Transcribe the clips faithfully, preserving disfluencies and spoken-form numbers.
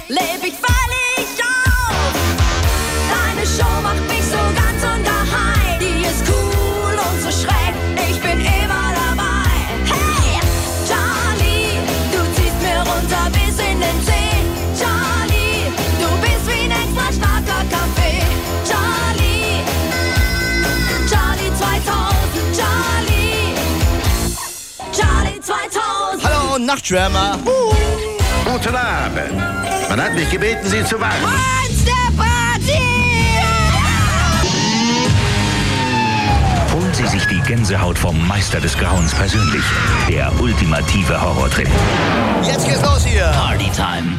leb ich völlig auf. Deine Show macht mich so ganz ungeheim. Die ist cool und so schräg, ich bin immer dabei. Hey, Charlie, du ziehst mir runter bis in den See. Charlie, du bist wie ein extra starker Kaffee. Charlie, Charlie zweitausend, Charlie, Charlie zweitausend. Hallo, Nachtschwärmer. Uh. Guten Abend. Man hat mich gebeten, Sie zu warten. Monster Party! Holen Sie sich die Gänsehaut vom Meister des Grauens persönlich. Der ultimative Horrortrip. Jetzt geht's los hier. Party Time.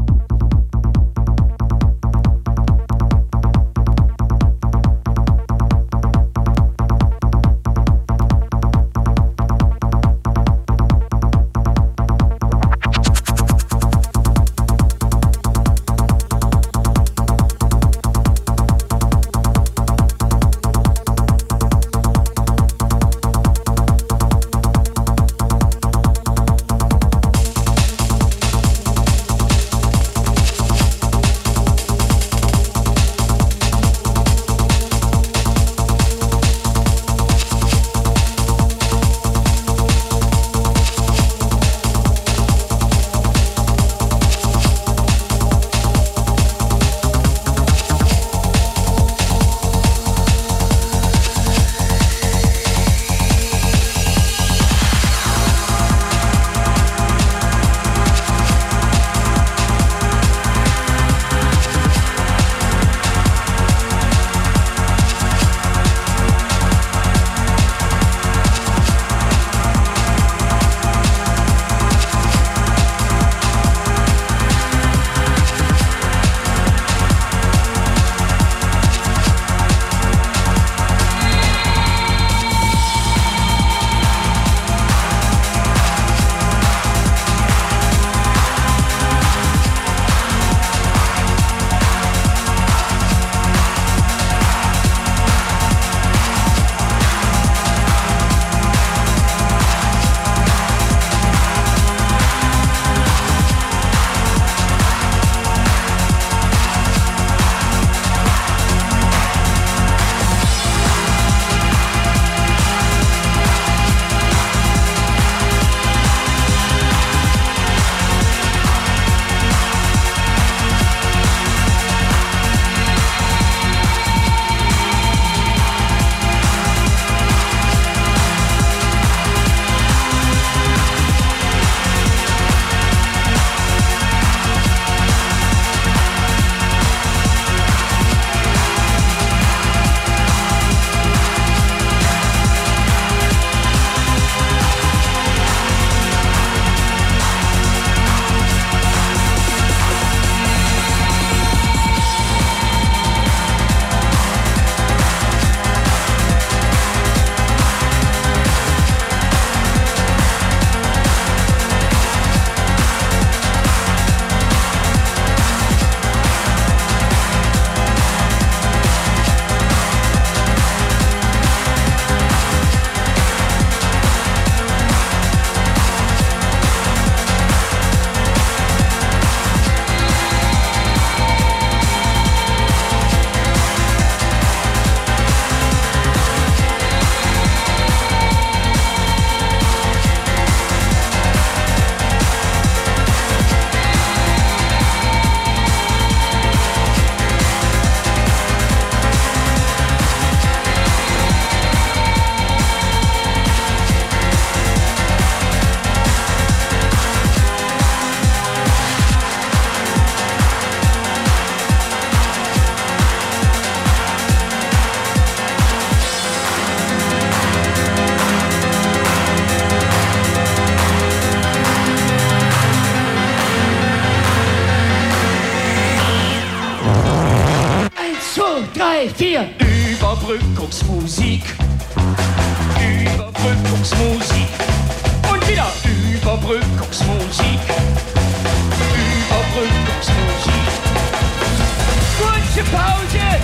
drei, vier. Überbrückungsmusik. Überbrückungsmusik. Und wieder Überbrückungsmusik. Überbrückungsmusik. Kurze Pause.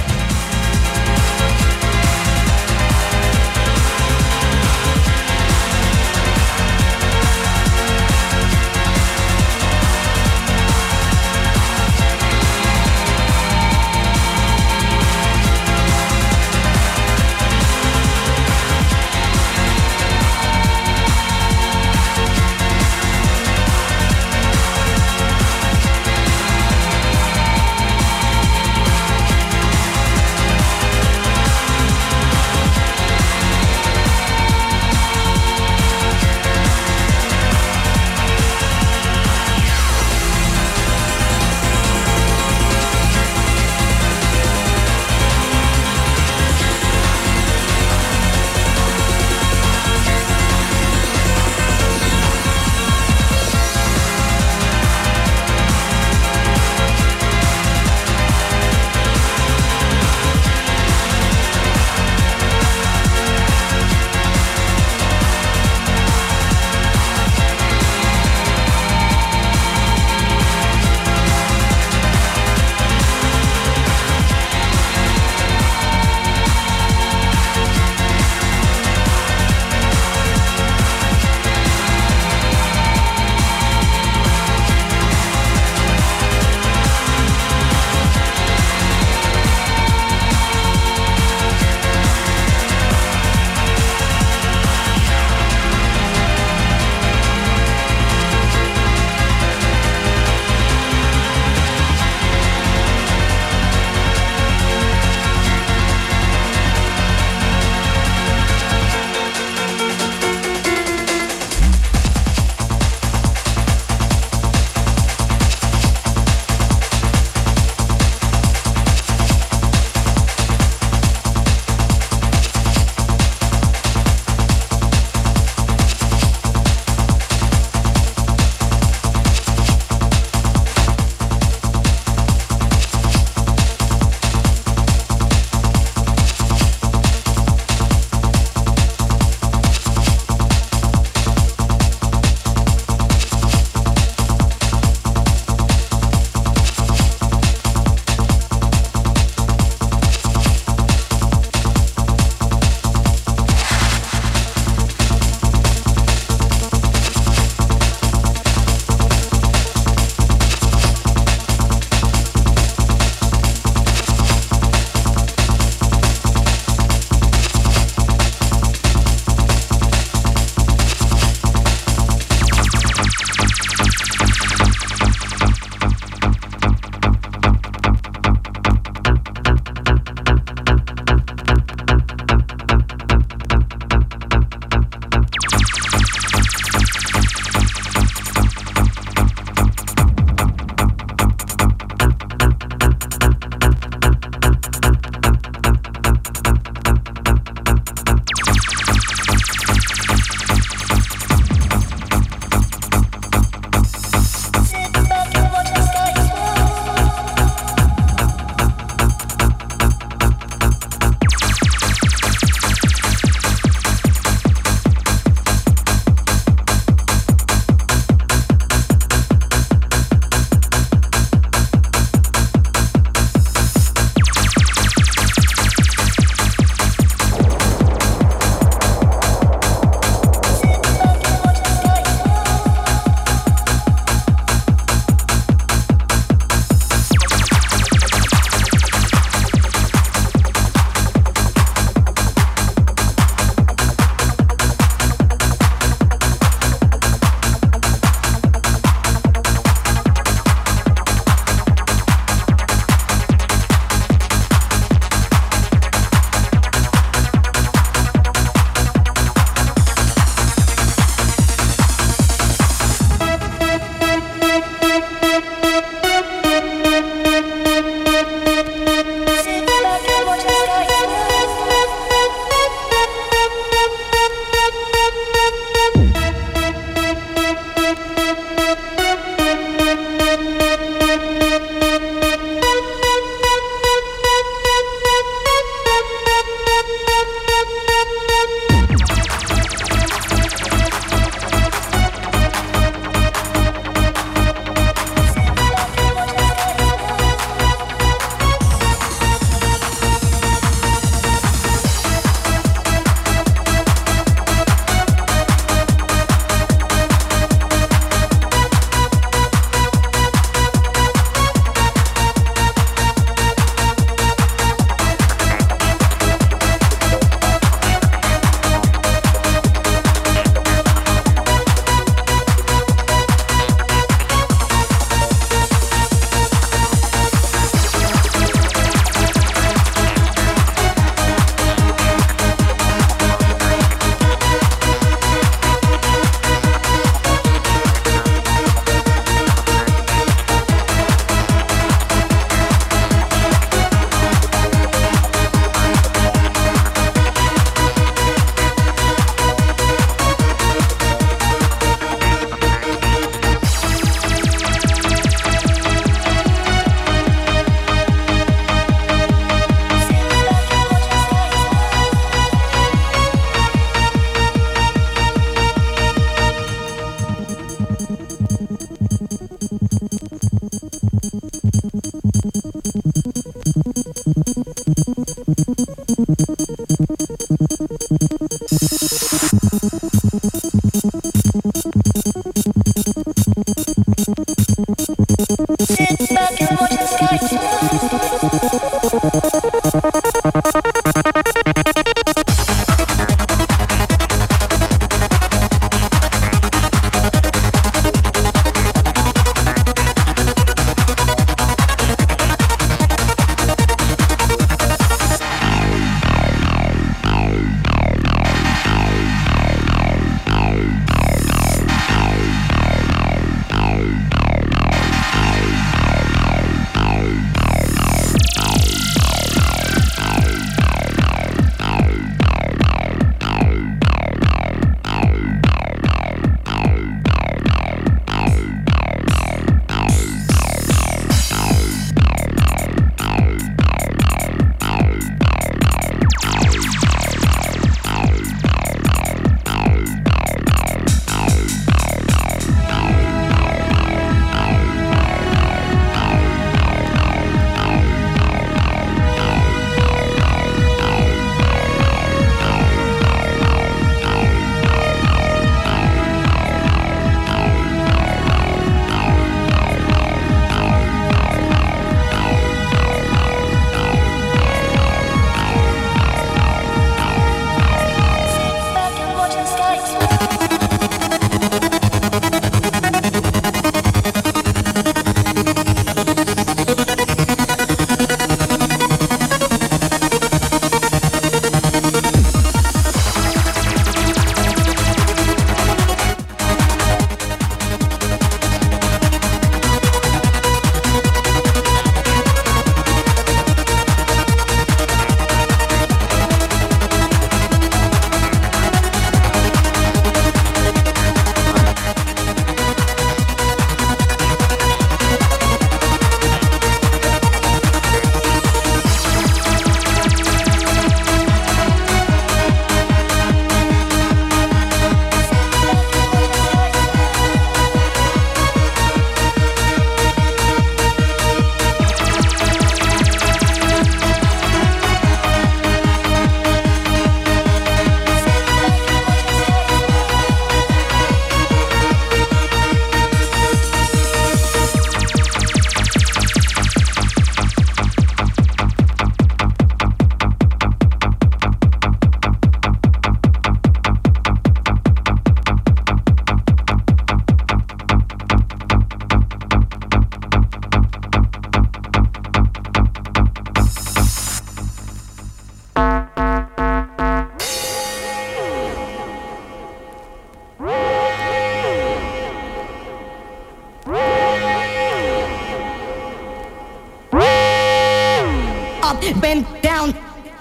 bend down.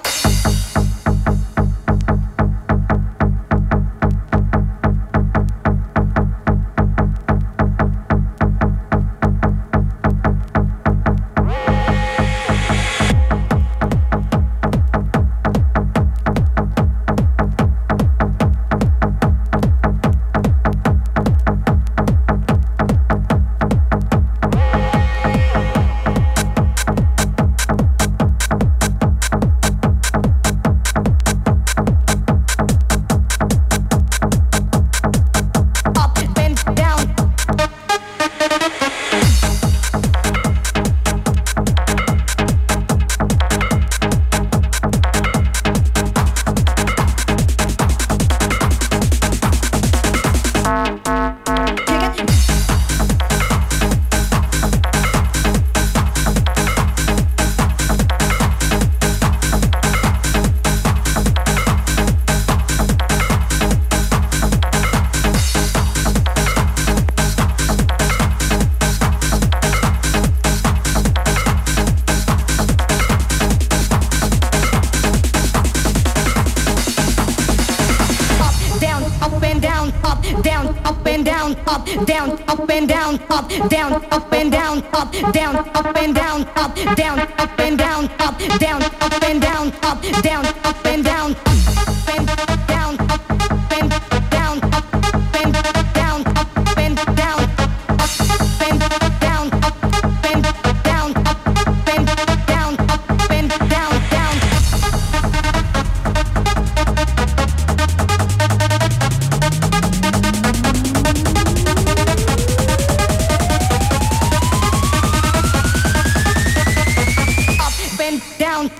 Down, up and down, up, down, up and down, up, down, up and down, up, down, up and down, up, down, up and down, up, down, up and down, up and down, up and down, up and down, up and down, up and down, up and down, up and down, up and down, down. Down. down.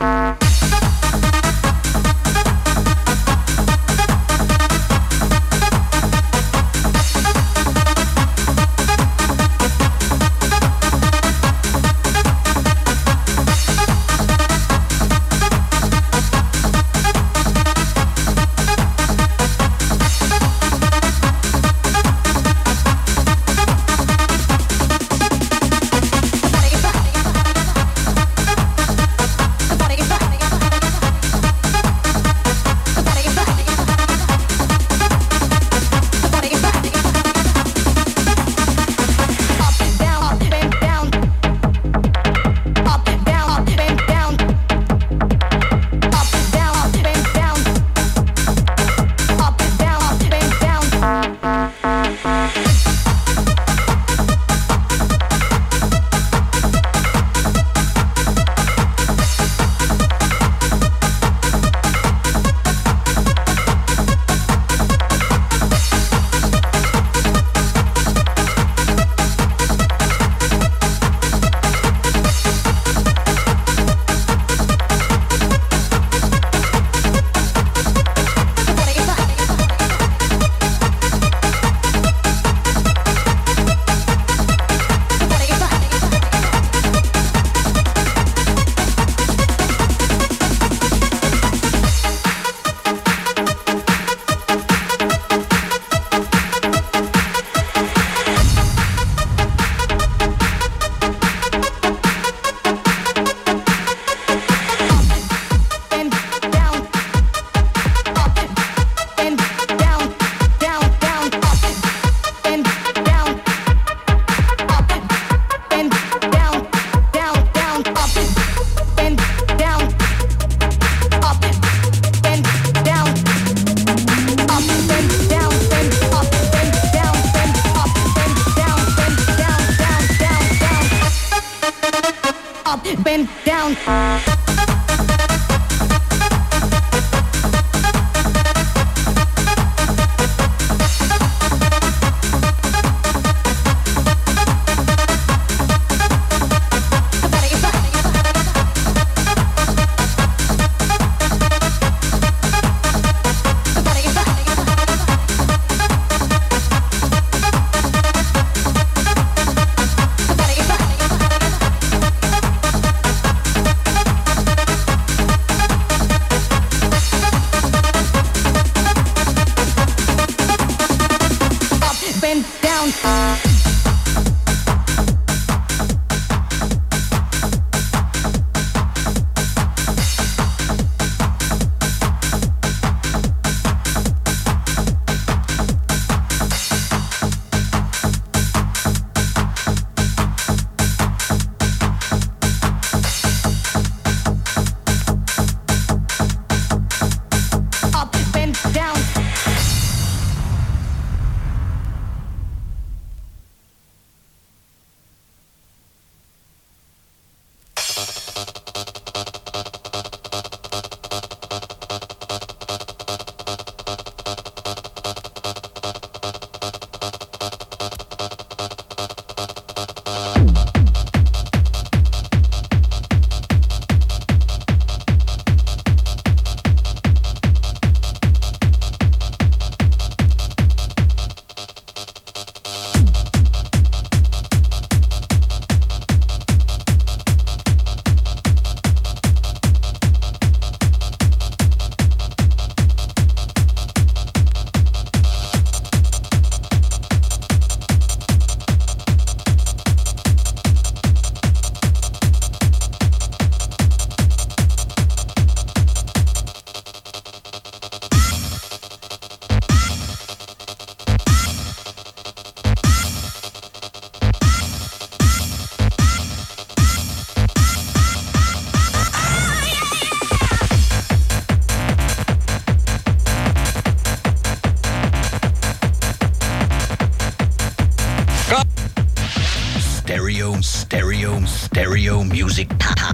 Stereo, stereo, stereo music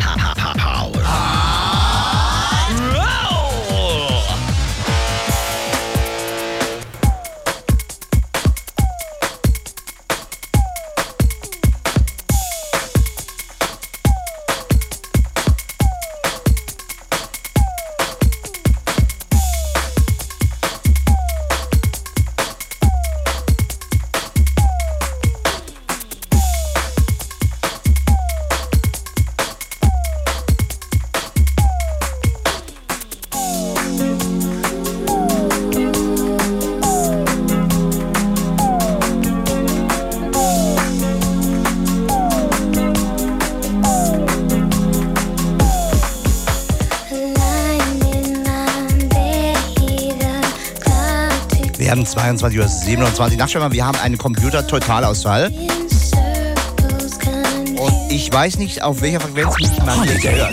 power. Wir haben zweiundzwanzig Uhr siebenundzwanzig. Nachtschwärmer, wir haben einen Computer-Totalausfall. Und ich weiß nicht, auf welcher Frequenz man hier hört.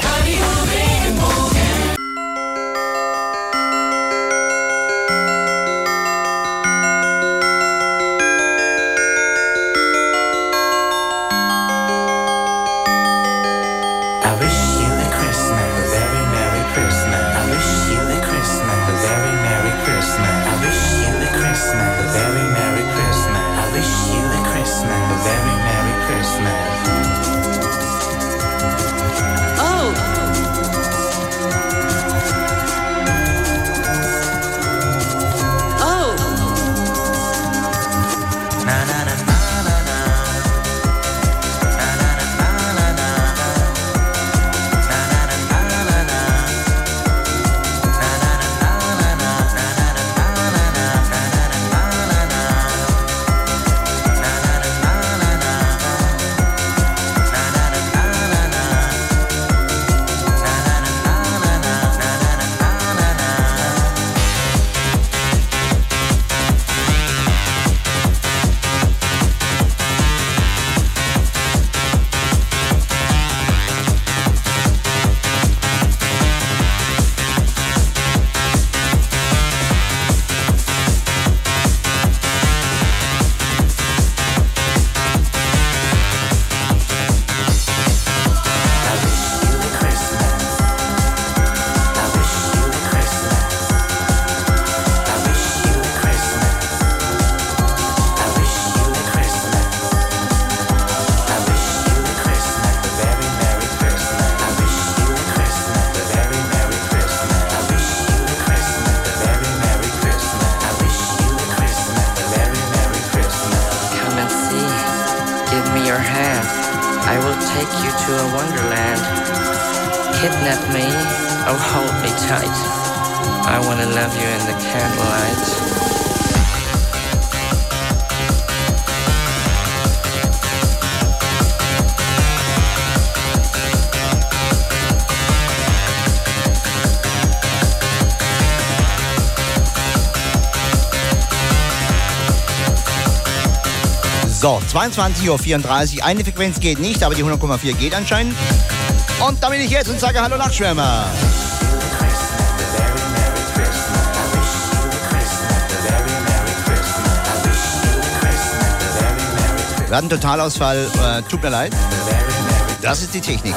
So, zweiundzwanzig Uhr vierunddreißig. Eine Frequenz geht nicht, aber die hundert Komma vier geht anscheinend. Und da bin ich jetzt und sage Hallo Nachtschwärmer. Wir hatten Totalausfall, äh, tut mir leid. Das ist die Technik.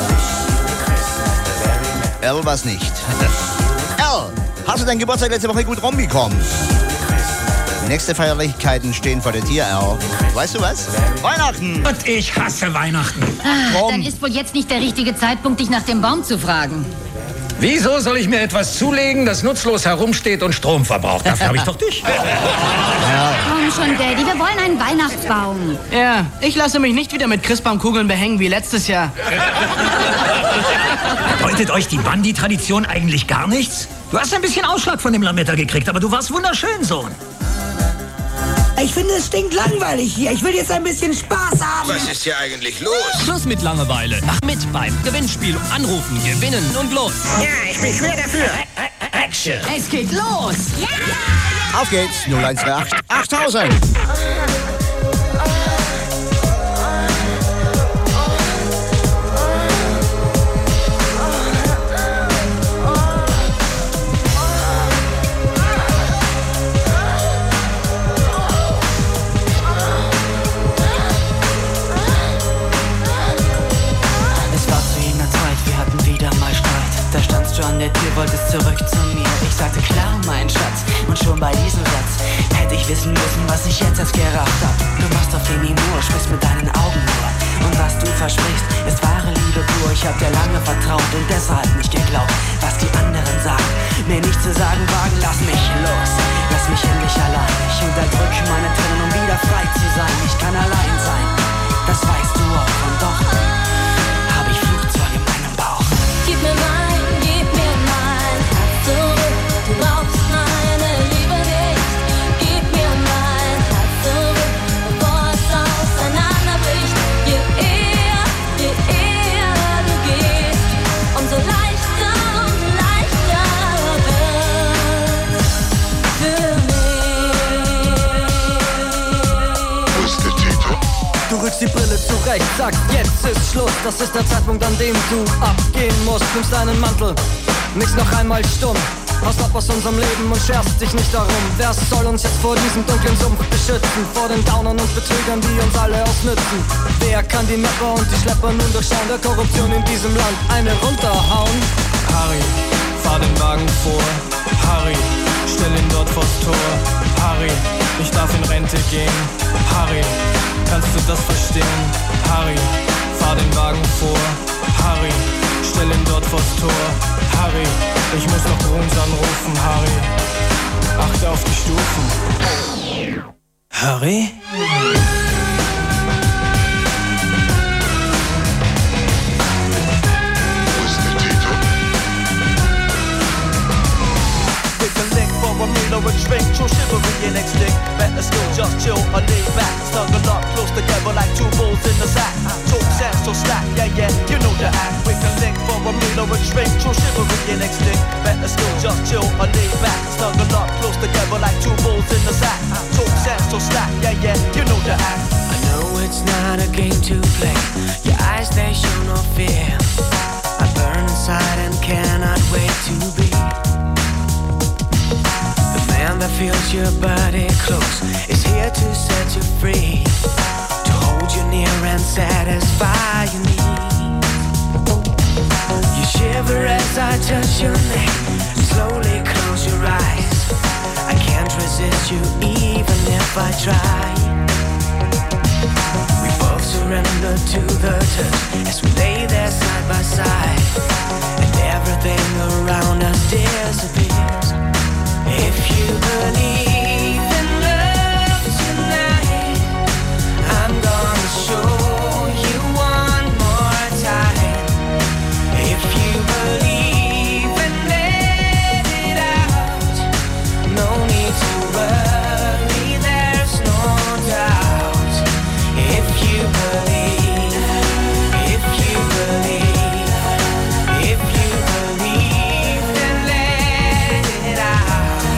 L was nicht. L, hast du deinen Geburtstag letzte Woche gut rumbekommen? Die nächsten Feierlichkeiten stehen vor der Tür, L. Weißt du was? Weihnachten! Und ich hasse Weihnachten. Ach, dann ist wohl jetzt nicht der richtige Zeitpunkt, dich nach dem Baum zu fragen. Wieso soll ich mir etwas zulegen, das nutzlos herumsteht und Strom verbraucht? Dafür habe ich doch dich. Ja. Komm schon, Daddy, wir wollen einen Weihnachtsbaum. Ja, ich lasse mich nicht wieder mit Christbaumkugeln behängen wie letztes Jahr. Bedeutet euch die Bandi-Tradition eigentlich gar nichts? Du hast ein bisschen Ausschlag von dem Lametta gekriegt, aber du warst wunderschön, Sohn. Ich finde, es stinkt langweilig hier. Ich will jetzt ein bisschen Spaß haben. Was ist hier eigentlich los? Schluss mit Langeweile. Mach mit beim Gewinnspiel. Anrufen, gewinnen und los. Ja, ich bin schwer dafür. Action. Es geht los. Ja! Auf geht's. null eins drei acht achttausend. An der Tür, wolltest zurück zu mir. Ich sagte klar, mein Schatz. Und schon bei diesem Satz hätte ich wissen müssen, was ich jetzt erst gerafft hab. Du machst auf dem Imur, sprichst mit deinen Augen nur. Und was du versprichst, ist wahre Liebe pur. Ich hab dir lange vertraut und deshalb nicht geglaubt, was die anderen sagen. Mir nicht zu sagen wagen, lass mich los. Lass mich endlich allein. Ich unterdrücke meine Tränen, um wieder frei zu sein. Ich kann allein sein, das weißt du auch. Und doch hab ich Fluchzwang in meinem Bauch. Gib mir mein du brauchst meine Liebe nicht. Gib mir mein Herz zurück, bevor es auseinanderbricht. Je eher, je eher du gehst, umso leichter, umso leichter wird's für mich. recht, sagst, jetzt ist Schluss. Das ist der Zeitpunkt, an dem du abgehen musst. Nimmst deinen Mantel, nix noch einmal stumm. Haust ab aus unserem Leben und scherst dich nicht darum. Wer soll uns jetzt vor diesem dunklen Sumpf beschützen? Vor den Downern und Betrügern, die uns alle ausnützen. Wer kann die Mapper und die Schlepper nun durchschauen? Der Korruption in diesem Land eine runterhauen. Harry, fahr den Wagen vor. Harry, stell ihn dort vors Tor. Harry, ich darf in Rente gehen. Harry, kannst du das verstehen? Harry, fahr den Wagen vor. Harry, stell ihn dort vors Tor. Harry, ich muss noch Bruns anrufen. Harry, achte auf die Stufen. Harry? Or a drink, true chivalry and extinct. Better still just chill or lay back. Snuggle up close together like two bulls in the sack. Talk sense, so slack, yeah, yeah, you know the act. We can link for a meal or a drink. True chivalry and extinct. Better still just chill or lay back. Snuggle up close together like two bulls in the sack. Talk sense, so slack, yeah, yeah, you know the act. I know it's not a game to play. Your eyes, they show no fear. I burn inside and cannot wait to be that feels your body close is here to set you free, to hold you near and satisfy your needs. You shiver as I touch your neck, slowly close your eyes. I can't resist you even if I try. We both surrender to the touch as we lay there side by side, and everything around us disappears. If you believe in love tonight, I'm gonna show you one more time. If you believe and let it out, no need to worry, there's no doubt. If you believe, if you believe, if you believe, then let it out.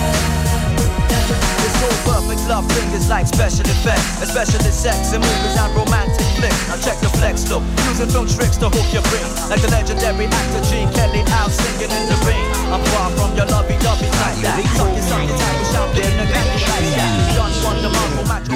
Perfect love fingers like special effects, especially sex and movies and romantic flicks. Now check the flex look, using film tricks to hook your brain, like the legendary actor Gene Kelly out singing in the rain. I'm far from your lovey-dovey like that. Suck it, suck it, time to shout in the candy like that. Done wonder Marvel magic.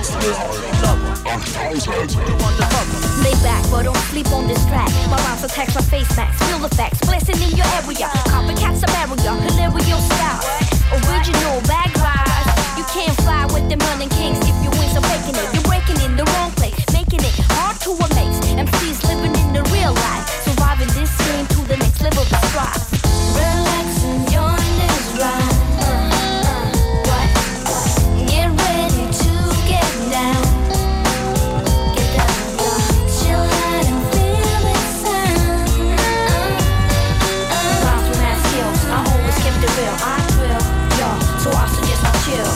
Lay back, but don't sleep on this track. My rhymes attacks my face max, feel the facts, blessing in your area. Copycats are barrier, hilarious style, original bag rise. You can't fly with them running kings if your wings are breaking it. You're breaking in the wrong place, making it hard to amaze. M Cs living in the real life, surviving this game to the next level of strive. Relax and join this ride. Uh, uh, what? Get ready to get down. Get down, uh, chill out and feel the sound. Uh, uh, Rhymes with mad skills, I always kept it real. I will, yo, so I suggest I chill.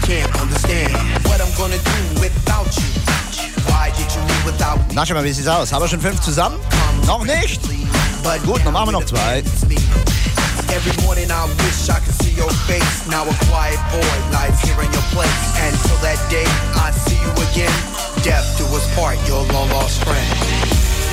can't understand what I'm gonna do without you. Why did you leave without me? Na, schau mal, wie sieht's aus? Haben wir schon fünf zusammen? Noch nicht? Gut, dann machen wir noch zwei. Every morning I wish I could see your face. Now a quiet boy lies here in your place. And till that day I see you again. Death do us part, your long lost friend.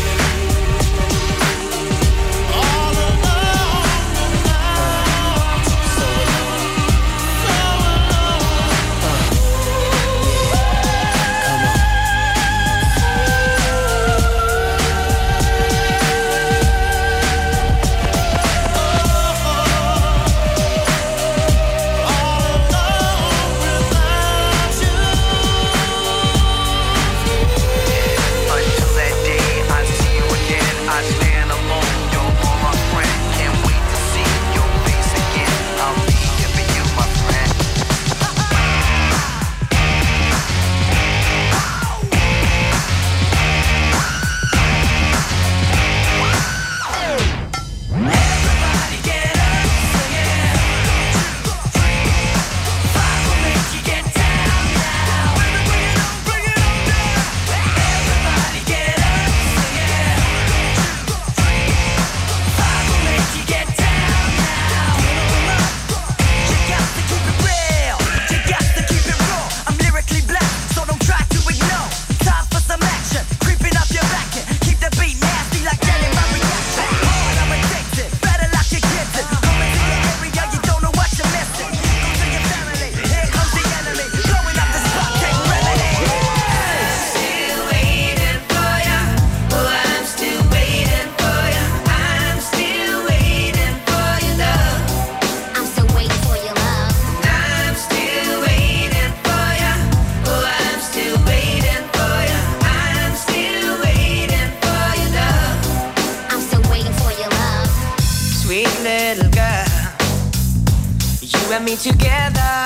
Me together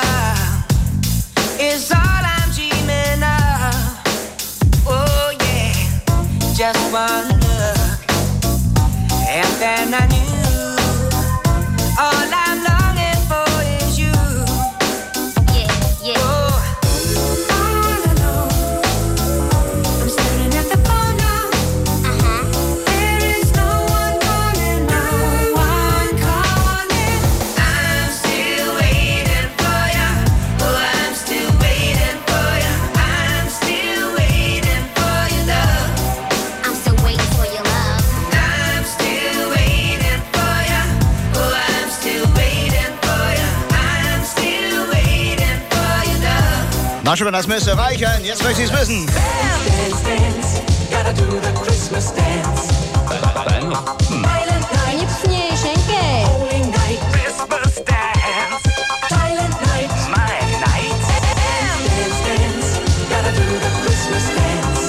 is all I'm dreaming of. Oh yeah, just one look, and then I knew all I'm longing for is you. Yeah, yeah. Oh. All alone, I'm staring at the phone now. Uh-huh. There is no one calling, no one calling. I'm still waiting for you. Oh, I'm still waiting for you. I'm still waiting for your love. I'm still waiting for your love. I'm still waiting for you. Oh, I'm still waiting for you. I'm still waiting for your love. Na schon, das müsste reichen. Jetzt möchte ich es wissen. Dance, dance, gotta do the Christmas dance. Silent night, Śnieżynkę. holy night, Christmas dance. Silent night, my night. Dance, dance, dance, gotta do the Christmas dance.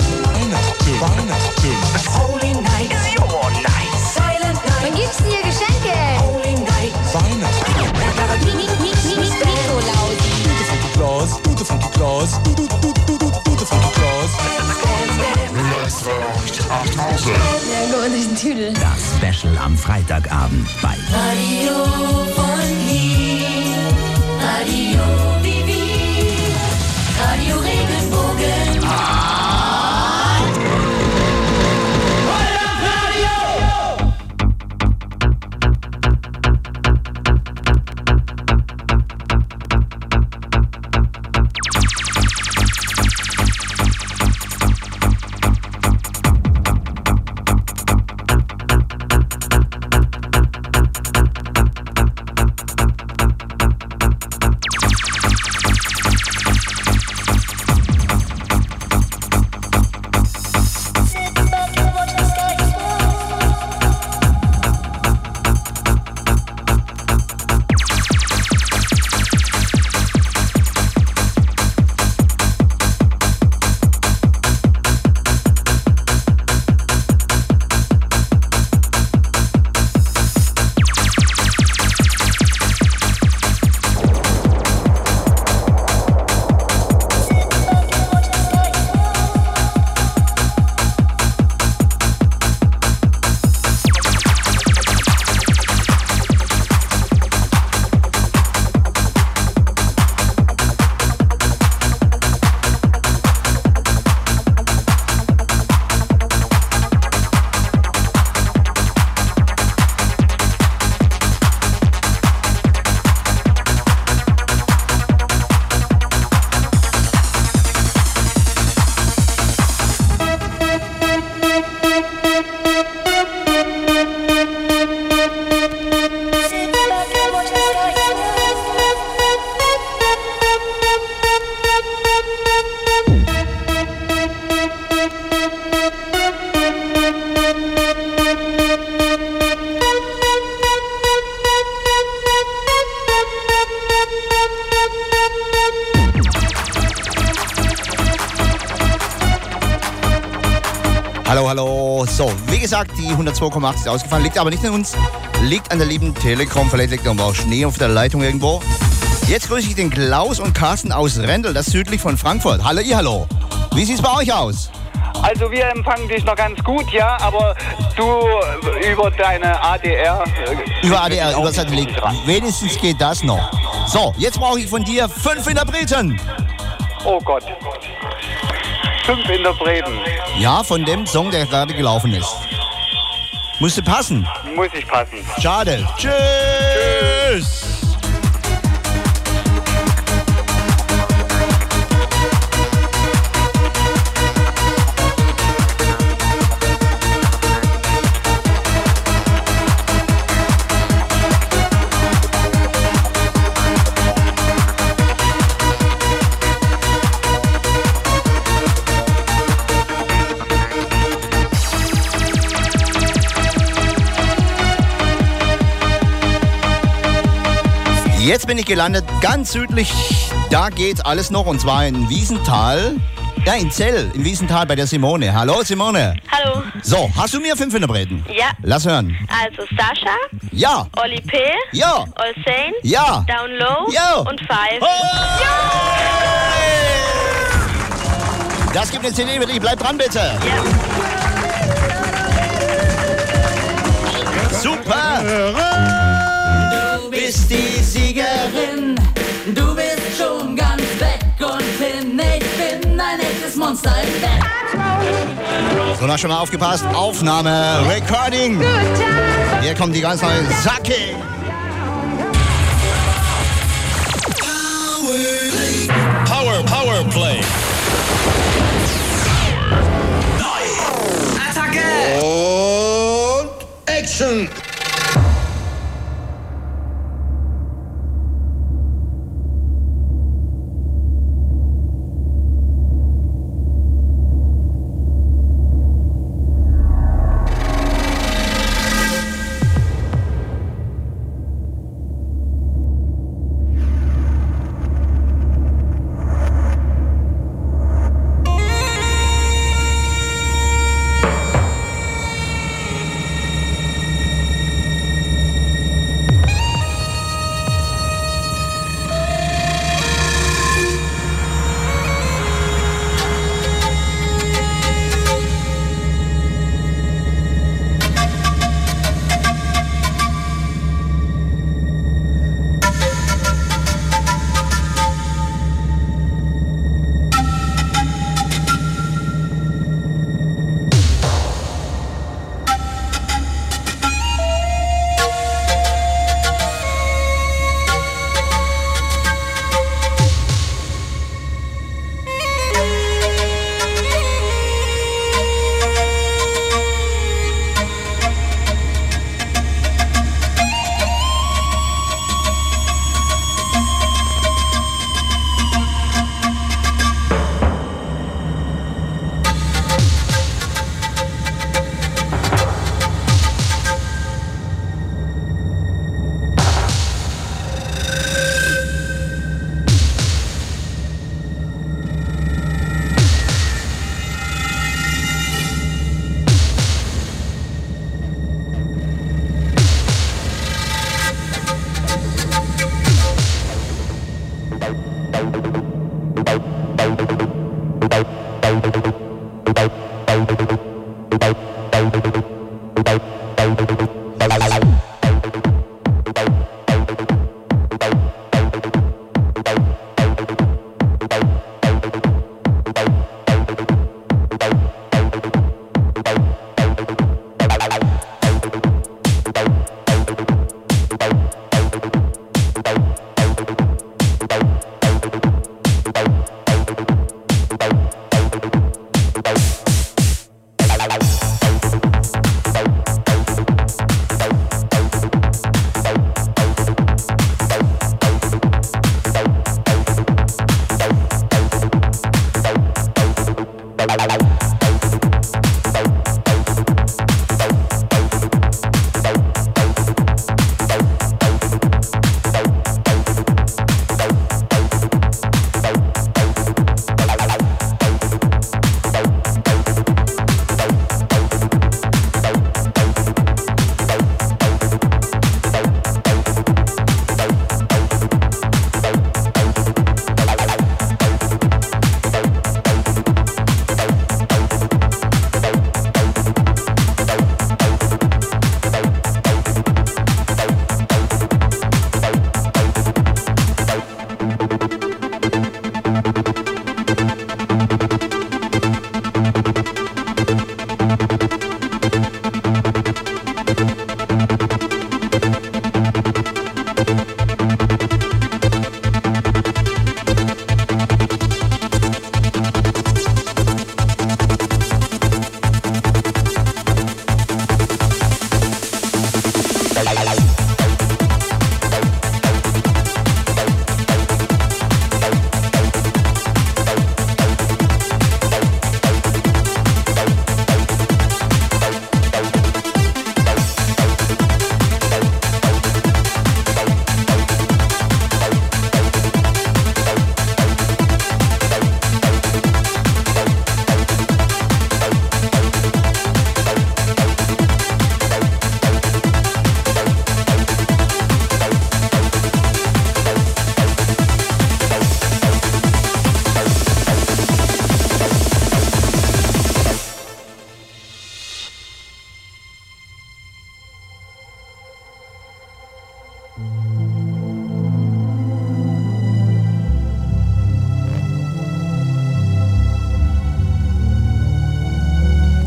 Holy night, is your night. Silent night, Wann gibt's denn hier Geschenke? holy night. Mi- mi- mi- mi- mi- Nikolaus. Claus, do the funky Claus, do do do do do do the funky Claus. Ja, guck mal, durch den Tüdel. Das Special am Freitagabend bei Radio von hier, Radio Vivi, Radio Regenbogen. Hallo, hallo. So, wie gesagt, die hundertzwei Komma acht ist ausgefallen. Liegt aber nicht an uns, liegt an der lieben Telekom. Vielleicht liegt irgendwo auch Schnee auf der Leitung irgendwo. Jetzt grüße ich den Klaus und Carsten aus Rendel, das südlich von Frankfurt. Hallo, ihr hallo. Wie sieht's bei euch aus? Also wir empfangen dich noch ganz gut, ja, aber du über deine A D R... Äh, über A D R, über Satellit. Wenigstens geht das noch. So, jetzt brauche ich von dir fünf Interpreten. Oh Gott. Fünf Interpreten. Ja, von dem Song, der gerade gelaufen ist. Musste passen. Muss ich passen. Schade. Tschüss. Jetzt bin ich gelandet ganz südlich, da geht alles noch, und zwar in Wiesenthal. Ja, in Zell, in Wiesenthal bei der Simone. Hallo Simone. Hallo. So, hast du mir fünf Interpreten? Ja. Lass hören. Also Sascha. Ja. Oli P. Ja. Olsane. Ja. Down Low. Ja. Und Five. Oh. Das gibt eine C D für dich, bleib dran bitte. Ja. Super. Du bist die Siegerin, du bist schon ganz weg und hin. Ich bin ein echtes Monster im Bett. So, na schon mal aufgepasst. Aufnahme, Recording. Hier kommt die ganz neue Sacke. Power, Power Play. Attacke! Und Action!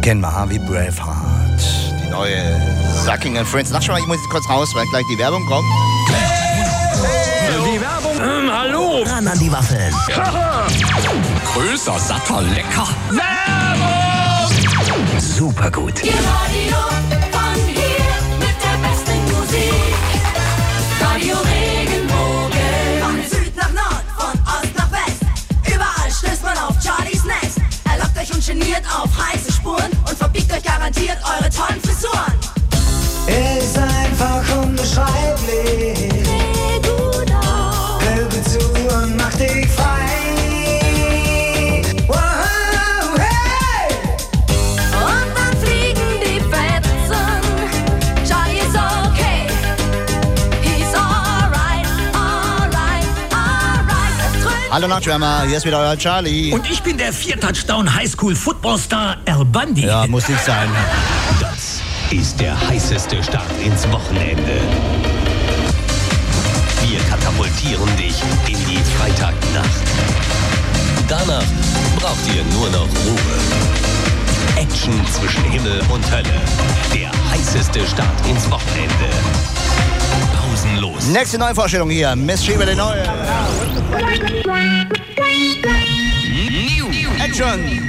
kennen wir, wie Braveheart. Die neue Sucking and Friends. Sag schon mal, ich muss jetzt kurz raus, weil gleich die Werbung kommt. Die Werbung. Ähm, hallo. Ran an die Waffeln. Größer, satter, lecker. Werbung! Super gut. Ihr Radio von hier mit der besten Musik. Radio Regenbogen. Von Süd nach Nord, von Ost nach West. Überall stößt man auf Charlies Nest. Er lockt euch ungeniert auf heiße Spuren und verbiegt euch garantiert eure tollen Frisuren. Ist einfach unbeschreiblich. Hör gut zu und mach dich frei. Wow, hey! Und dann fliegen die Fetzen. Charlie is okay. He's alright, alright, alright. Hallo Nachtschwärmer, hier ist wieder euer Charlie. Und ich bin der Vier-Touchdown-Highschool-Footballstar Al Bundy. Ja, muss nicht sein. Das ist der heißeste Start ins Wochenende. Wir katapultieren dich in die Freitagnacht. Danach braucht ihr nur noch Ruhe. Action zwischen Himmel und Hölle. Der heißeste Start ins Wochenende. Pausenlos. Nächste Neuvorstellung hier, Miss Shiva, die neue. Action!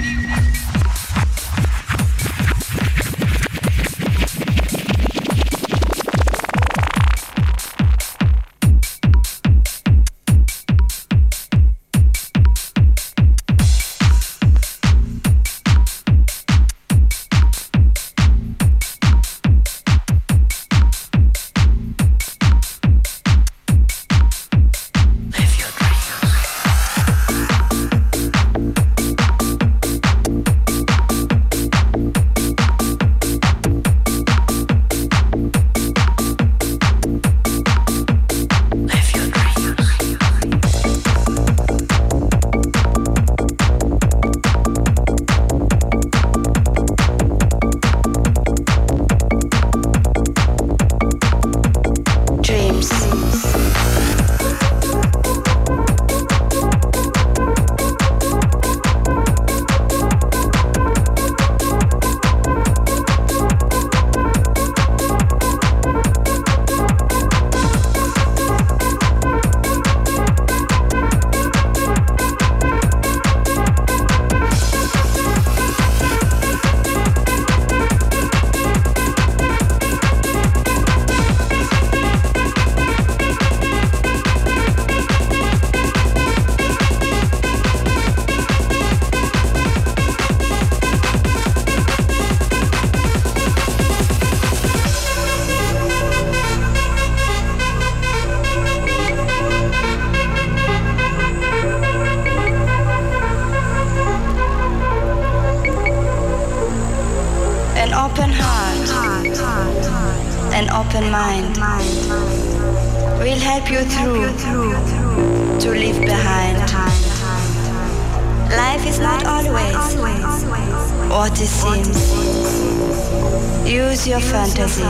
Your fantasy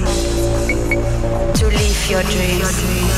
to live your dreams.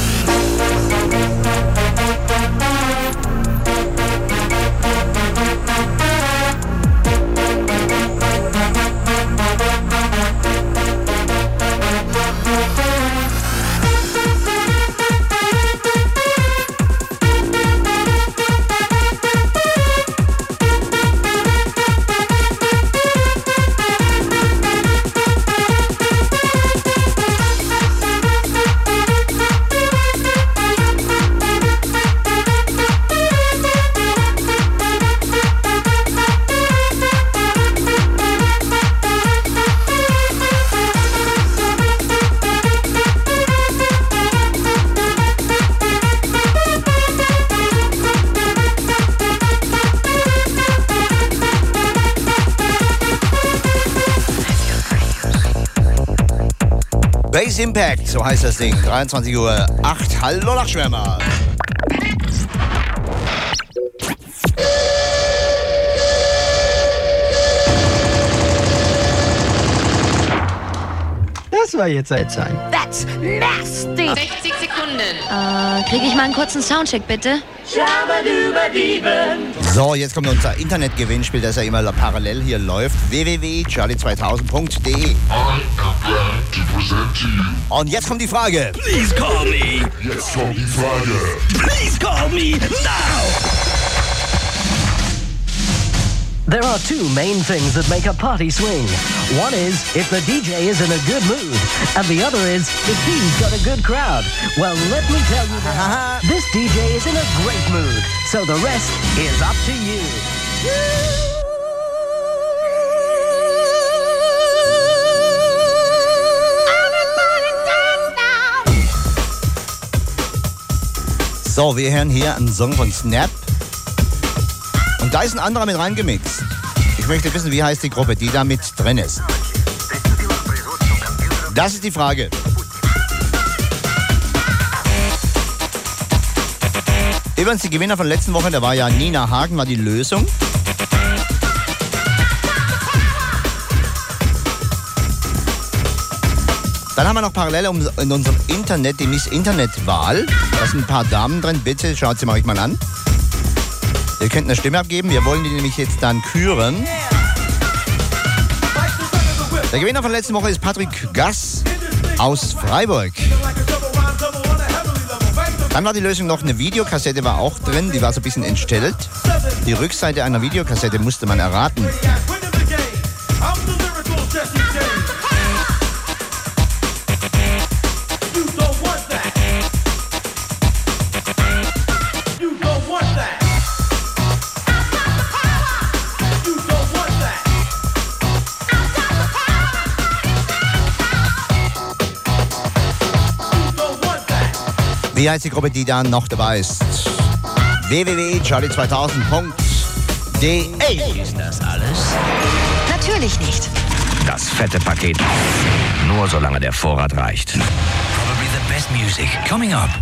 Bass Impact, so heißt das Ding. dreiundzwanzig Uhr acht. Hallo Nachtschwärmer. Das Das war jetzt seltsam. That's nasty. sechzig Sekunden. Äh, kriege ich mal einen kurzen Soundcheck, bitte? So, jetzt kommt unser Internetgewinnspiel, das ja immer parallel hier läuft. w w w punkt charlie zweitausend punkt d e. Und jetzt kommt die Frage. Please call me. Jetzt kommt die Frage. Please call me now. There are two main things that make a party swing. One is if the D J is in a good mood, and the other is if he's got a good crowd. Well, let me tell you that this D J is in a great mood, so the rest is up to you. So, wir hören hier einen Song von Snap. Und da ist ein anderer mit reingemixt. Ich möchte wissen, wie heißt die Gruppe, die da mit drin ist. Das ist die Frage. Übrigens, die Gewinner von letzten Woche, da war ja Nina Hagen, war die Lösung. Dann haben wir noch parallel in unserem Internet die Miss Internet-Wahl. Da sind ein paar Damen drin, bitte schaut sie mal euch mal an. Ihr könnt eine Stimme abgeben, wir wollen die nämlich jetzt dann küren. Der Gewinner von letzter Woche ist Patrick Gass aus Freiburg. Dann war die Lösung noch eine Videokassette, war auch drin, die war so ein bisschen entstellt. Die Rückseite einer Videokassette musste man erraten. Wie heißt die Gruppe, die dann noch dabei ist? w w w punkt charlie zweitausend punkt d e. Ist das alles? Natürlich nicht. Das fette Paket. Nur solange der Vorrat reicht. Probably the best music coming up.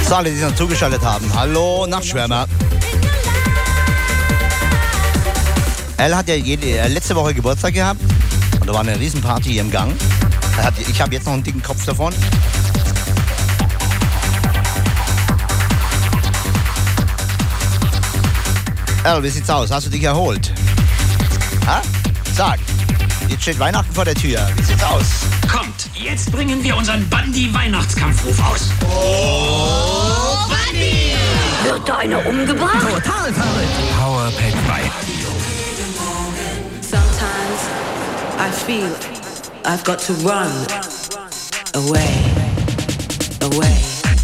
So, alle, die sich noch zugeschaltet haben. Hallo, Nachtschwärmer. Elle hat ja jede, äh, letzte Woche Geburtstag gehabt und da war eine Riesenparty hier im Gang. Hat, ich habe jetzt noch einen dicken Kopf davon. Elle, wie sieht's aus? Hast du dich erholt? Ha? Sag, jetzt steht Weihnachten vor der Tür. Wie sieht's aus? Kommt, jetzt bringen wir unseren Bandi-Weihnachtskampfruf aus. Oh, Bandi! Wird da einer umgebracht? Total verrückt. Powerpack bei. Sometimes I feel I've got to run away, away,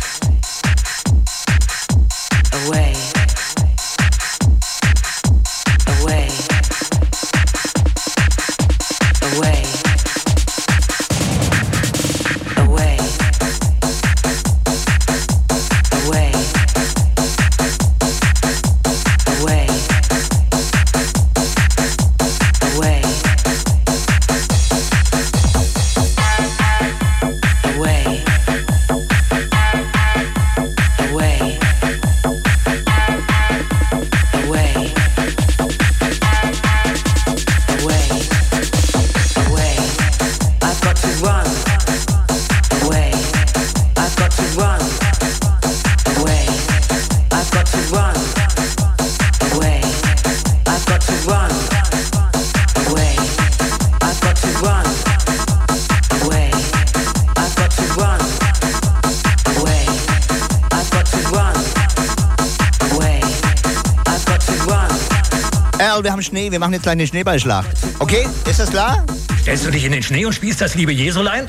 away, away, away, away, away, away. Wir haben Schnee, wir machen jetzt eine Schneeballschlacht. Okay, ist das klar? Stellst du dich in den Schnee und spielst das liebe Jesulein?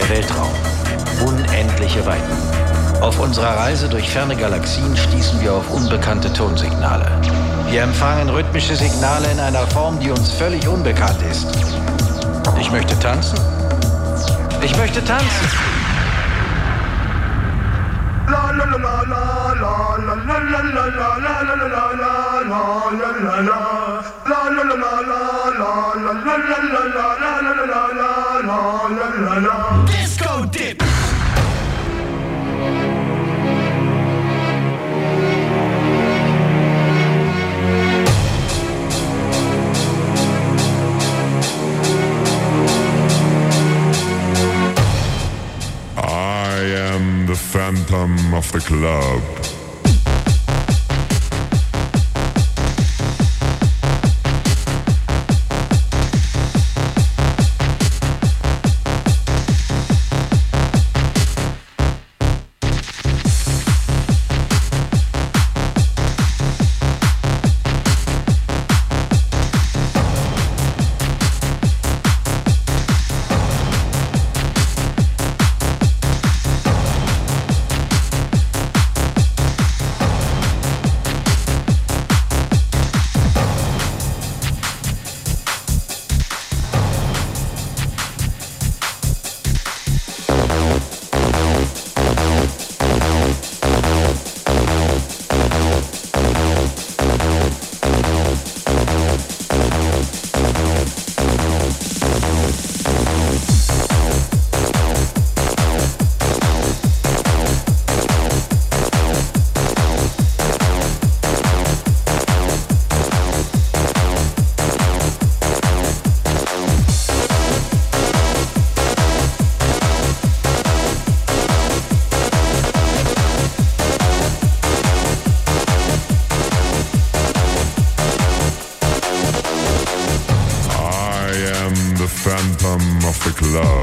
Weltraum. Unendliche Weiten. Auf unserer Reise durch ferne Galaxien stießen wir auf unbekannte Tonsignale. Wir empfangen rhythmische Signale in einer Form, die uns völlig unbekannt ist. Ich möchte tanzen. Ich möchte tanzen. Disco Dip. I am the phantom of the club. Phantom of the club.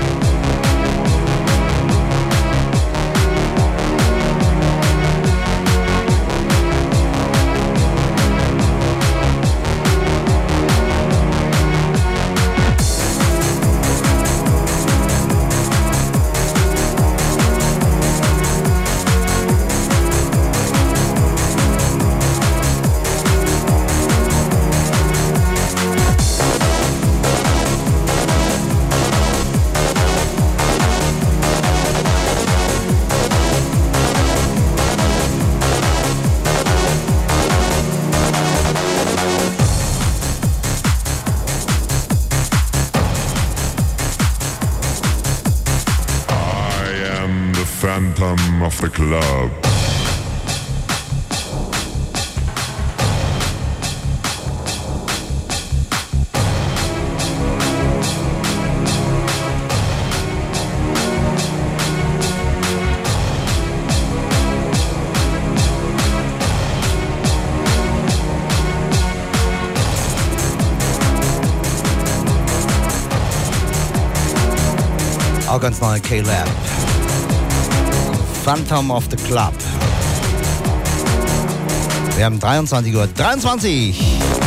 Phantom of the club. Auch ganz neu K-Lab. Phantom of the Club. Wir haben dreiundzwanzig Uhr dreiundzwanzig.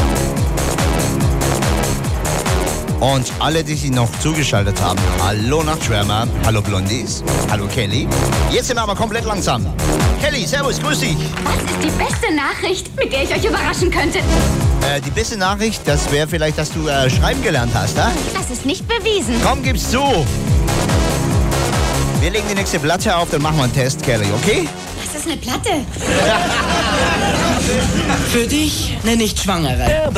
Und alle, die sich noch zugeschaltet haben, hallo Nachtschwärmer, hallo Blondies, hallo Kelly. Jetzt sind wir aber komplett langsam. Kelly, servus, grüß dich. Was ist die beste Nachricht, mit der ich euch überraschen könnte? Äh, die beste Nachricht, das wäre vielleicht, dass du äh, schreiben gelernt hast, ne? Das ist nicht bewiesen. Komm, gib's zu. Wir legen die nächste Platte auf, dann machen wir einen Test, Kelly, okay? Was ist eine Platte? Für dich eine Nicht-Schwangere.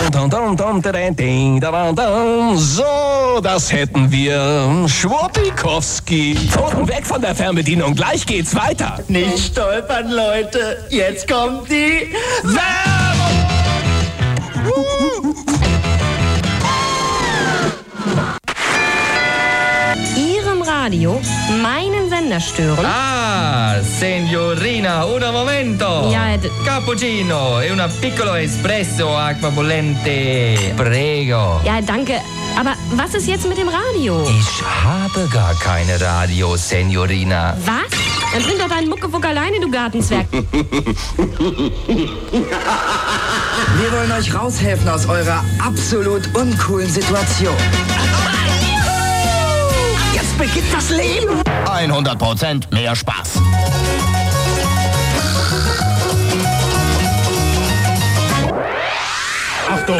So, das hätten wir. Schwuppikowski. Pfoten weg von der Fernbedienung, gleich geht's weiter. Nicht stolpern, Leute. Jetzt kommt die Werbung. Ihrem Radio meinen Sender stören? Ah, signorina, un momento. Ja, d- Cappuccino e un piccolo espresso acqua bollente. Prego. Ja, danke. Aber was ist jetzt mit dem Radio? Ich habe gar keine Radio, Signorina. Was? Dann bring doch deinen Muckefuck alleine, du Gartenzwerg. Wir wollen euch raushelfen aus eurer absolut uncoolen Situation. Jetzt beginnt das Leben. hundert Prozent mehr Spaß. Achtung!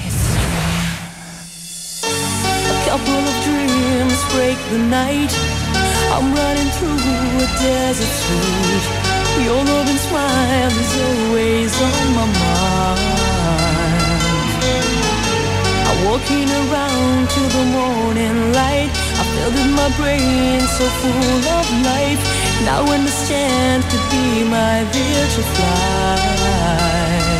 A couple of dreams break the night. I'm running through a desert street. Your loving smile is always on my mind. I'm walking around till the morning light. I feel that my brain so full of life. Now when the chance to be my virtual flight.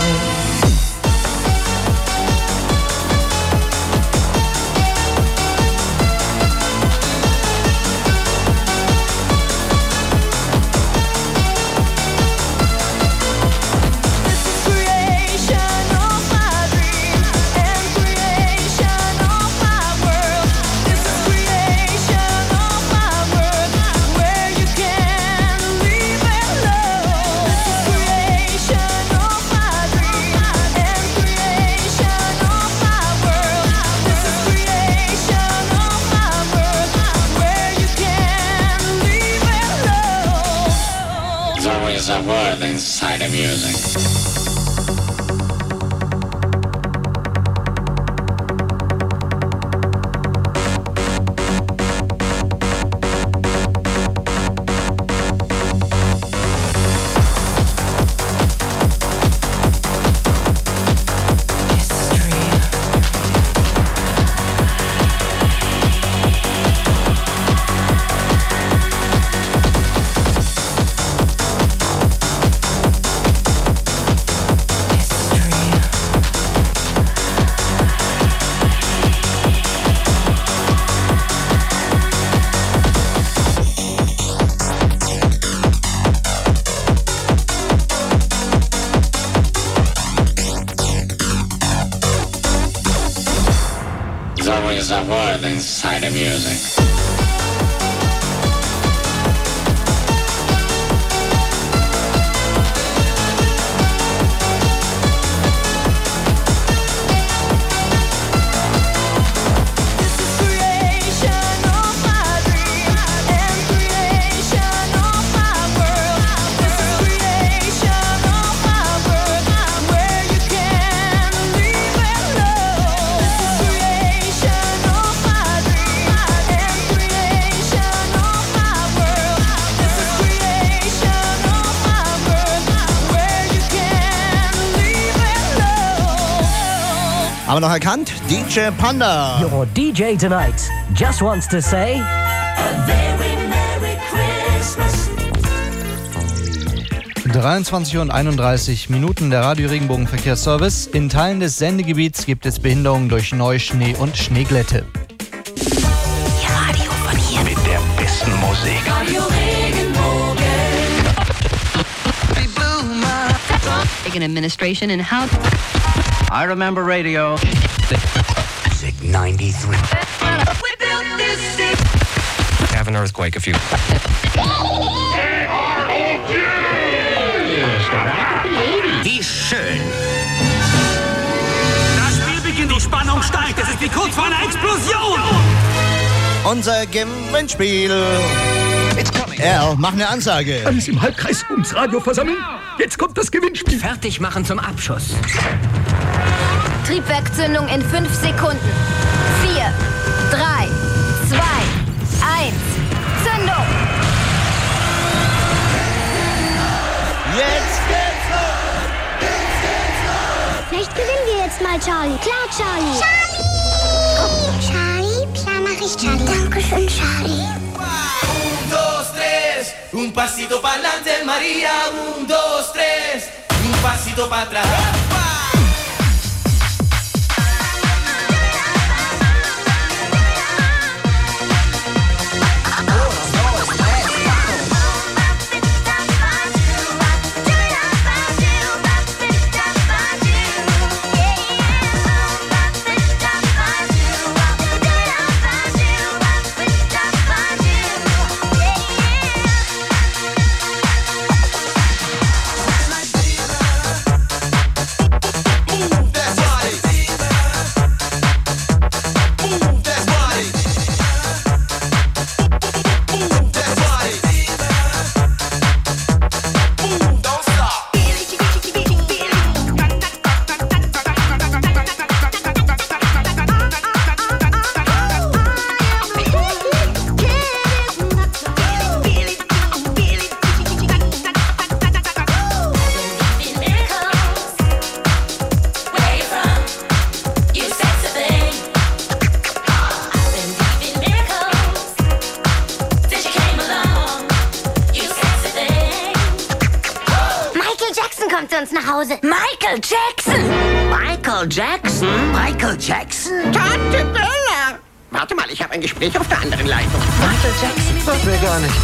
There's a world inside of music. There's a world inside of music. Haben wir noch erkannt? D J Panda. Your D J tonight just wants to say a very Merry Christmas. dreiundzwanzig Uhr und einunddreißig Minuten, der Radio Regenbogen Verkehrsservice. In Teilen des Sendegebiets gibt es Behinderungen durch Neuschnee und Schneeglätte. Ihr Radio von hier. Mit der besten Musik. Radio Regenbogen. An administration and how I remember radio. Music ninety-three. We built this city. Have an earthquake a few. Wie schön. Das Spiel beginnt, die Spannung steigt. Es ist wie kurz vor einer Explosion. Unser Gewinnspiel. Al, mach eine Ansage. Alles im Halbkreis ums Radio versammeln. Jetzt kommt das Gewinnspiel. fertig machen zum Abschuss. Triebwerkszündung in fünf Sekunden. Vier, drei, zwei, eins. Zündung! Jetzt geht's los! Vielleicht gewinnen wir jetzt mal, Charlie. Klar, Charlie. Charlie! Charlie, klar mach ich Charlie. Dankeschön, Charlie. Un, dos, tres. Un pasito pa'lante, María. Un, dos, tres. Un pasito para atrás. uns nach Hause. Michael Jackson! Michael Jackson? Michael Jackson? Tante Bella! Warte mal, ich habe ein Gespräch auf der anderen Leitung. Michael Jackson? Sagt mir gar nicht.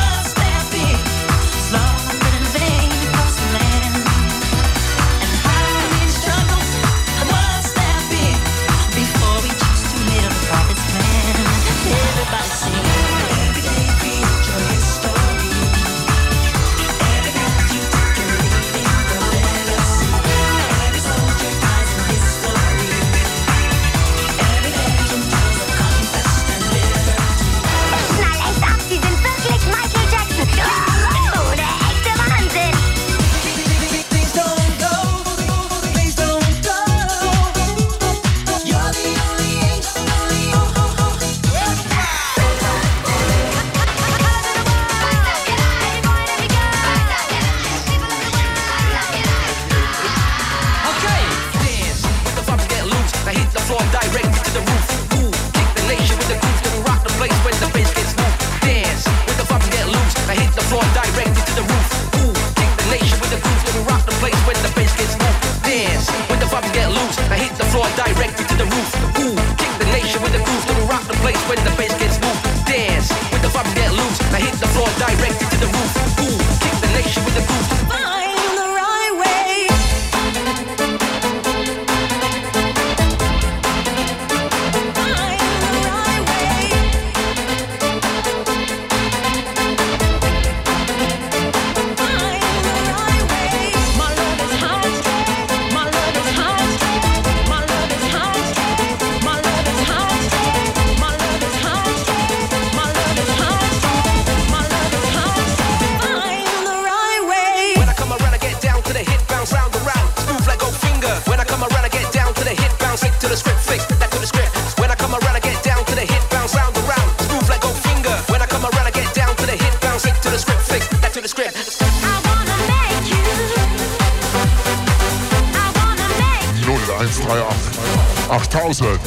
achttausend.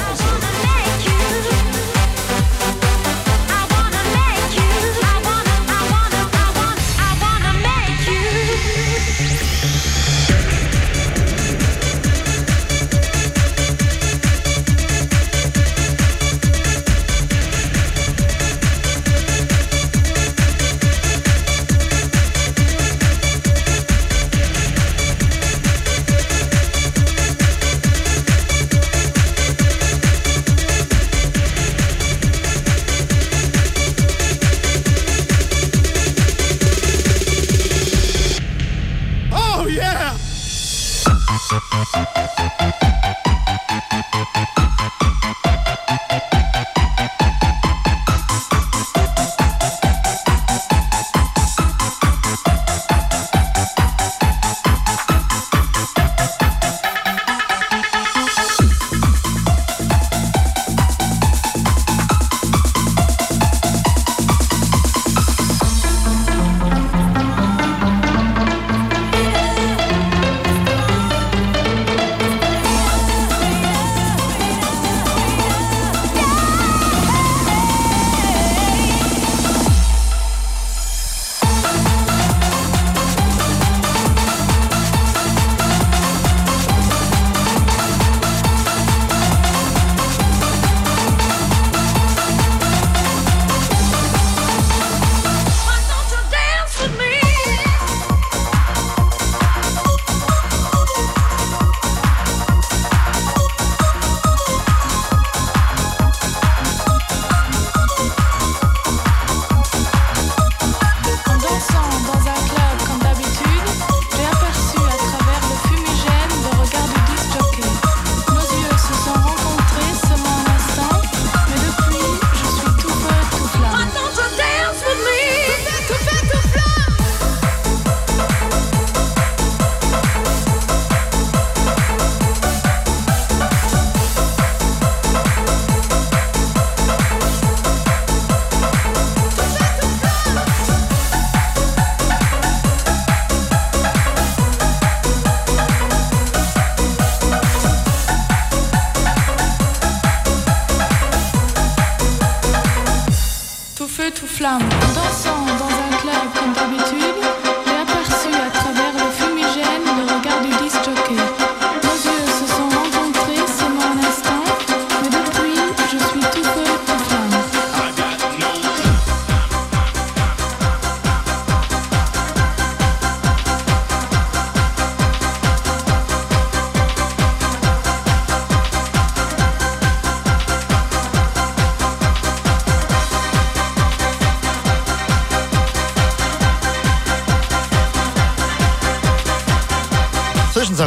flamme. En dansant dans un club comme d'habitude, j'ai aperçu à travers le fumigène le regard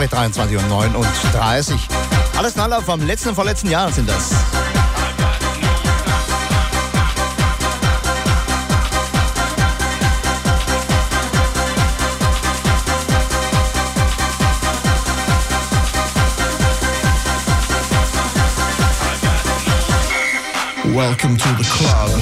gleich dreiundzwanzig Uhr neununddreißig. Alles Knaller vom letzten und vorletzten Jahr sind das. Welcome to the club.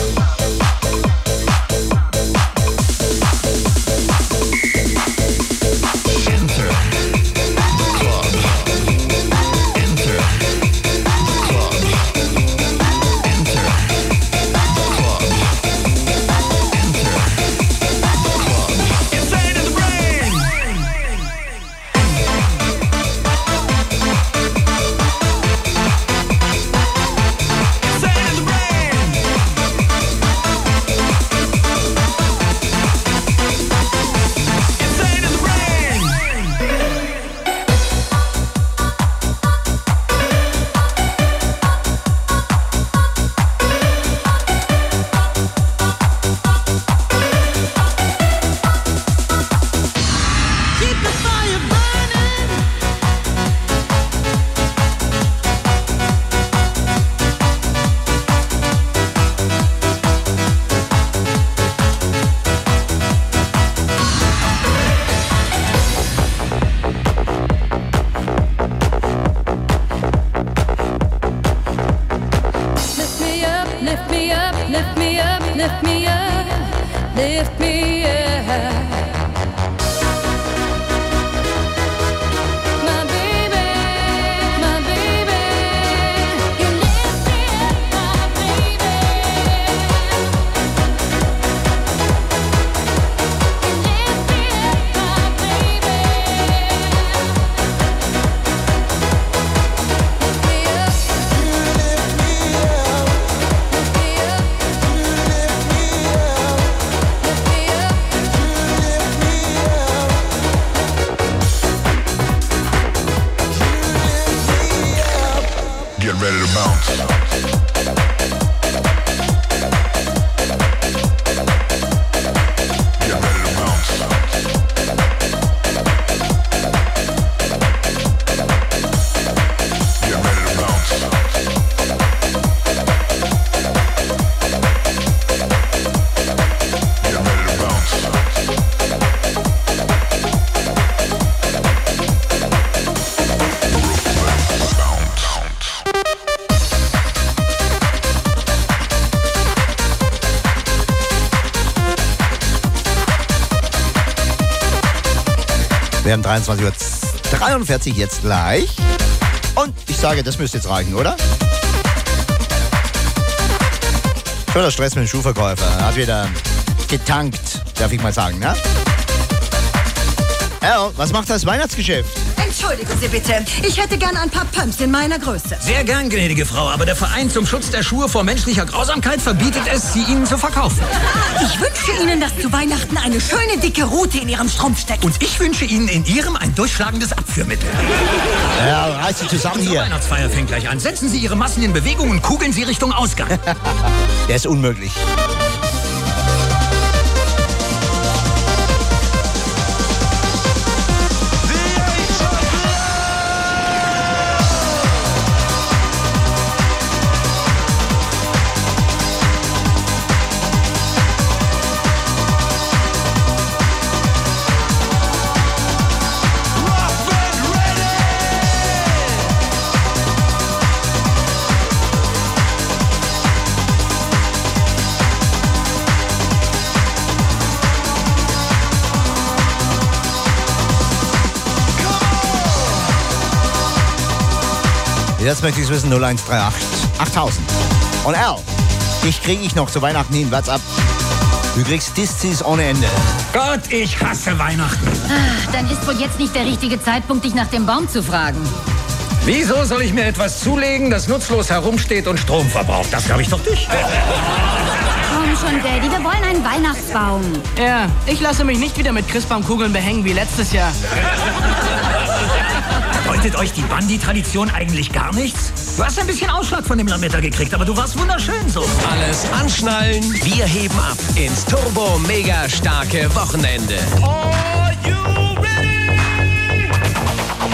Wir haben dreiundzwanzig Uhr dreiundvierzig jetzt gleich. Und ich sage, das müsste jetzt reichen, oder? Schöner Stress mit dem Schuhverkäufer. Er hat wieder getankt, darf ich mal sagen, ne? Al, was macht das Weihnachtsgeschäft? Entschuldigen Sie bitte, ich hätte gern ein paar Pumps in meiner Größe. Sehr gern, gnädige Frau, aber der Verein zum Schutz der Schuhe vor menschlicher Grausamkeit verbietet es, sie Ihnen zu verkaufen. Ich wünsche Ihnen, dass zu Weihnachten eine schöne dicke Rute in Ihrem Strumpf steckt. Und ich wünsche Ihnen in Ihrem ein durchschlagendes Abführmittel. Ja, reiß Sie zusammen hier. Die Weihnachtsfeier fängt gleich an. Setzen Sie Ihre Massen in Bewegung und kugeln Sie Richtung Ausgang. Der ist unmöglich. Jetzt möchte ich wissen, null eins drei acht achttausend. Und Al, dich kriege ich noch zu Weihnachten hin. What's up? Du kriegst Distis ohne Ende. Gott, ich hasse Weihnachten. Ah, dann ist wohl jetzt nicht der richtige Zeitpunkt, dich nach dem Baum zu fragen. Wieso soll ich mir etwas zulegen, das nutzlos herumsteht und Strom verbraucht? Das glaube ich doch nicht. Komm schon, Daddy, wir wollen einen Weihnachtsbaum. Ja, ich lasse mich nicht wieder mit Christbaumkugeln behängen wie letztes Jahr. Bedeutet euch die Bandi-Tradition eigentlich gar nichts? Du hast ein bisschen Ausschlag von dem Lametta gekriegt, aber du warst wunderschön so. Alles anschnallen, wir heben ab ins turbo-mega starke Wochenende. Are you ready?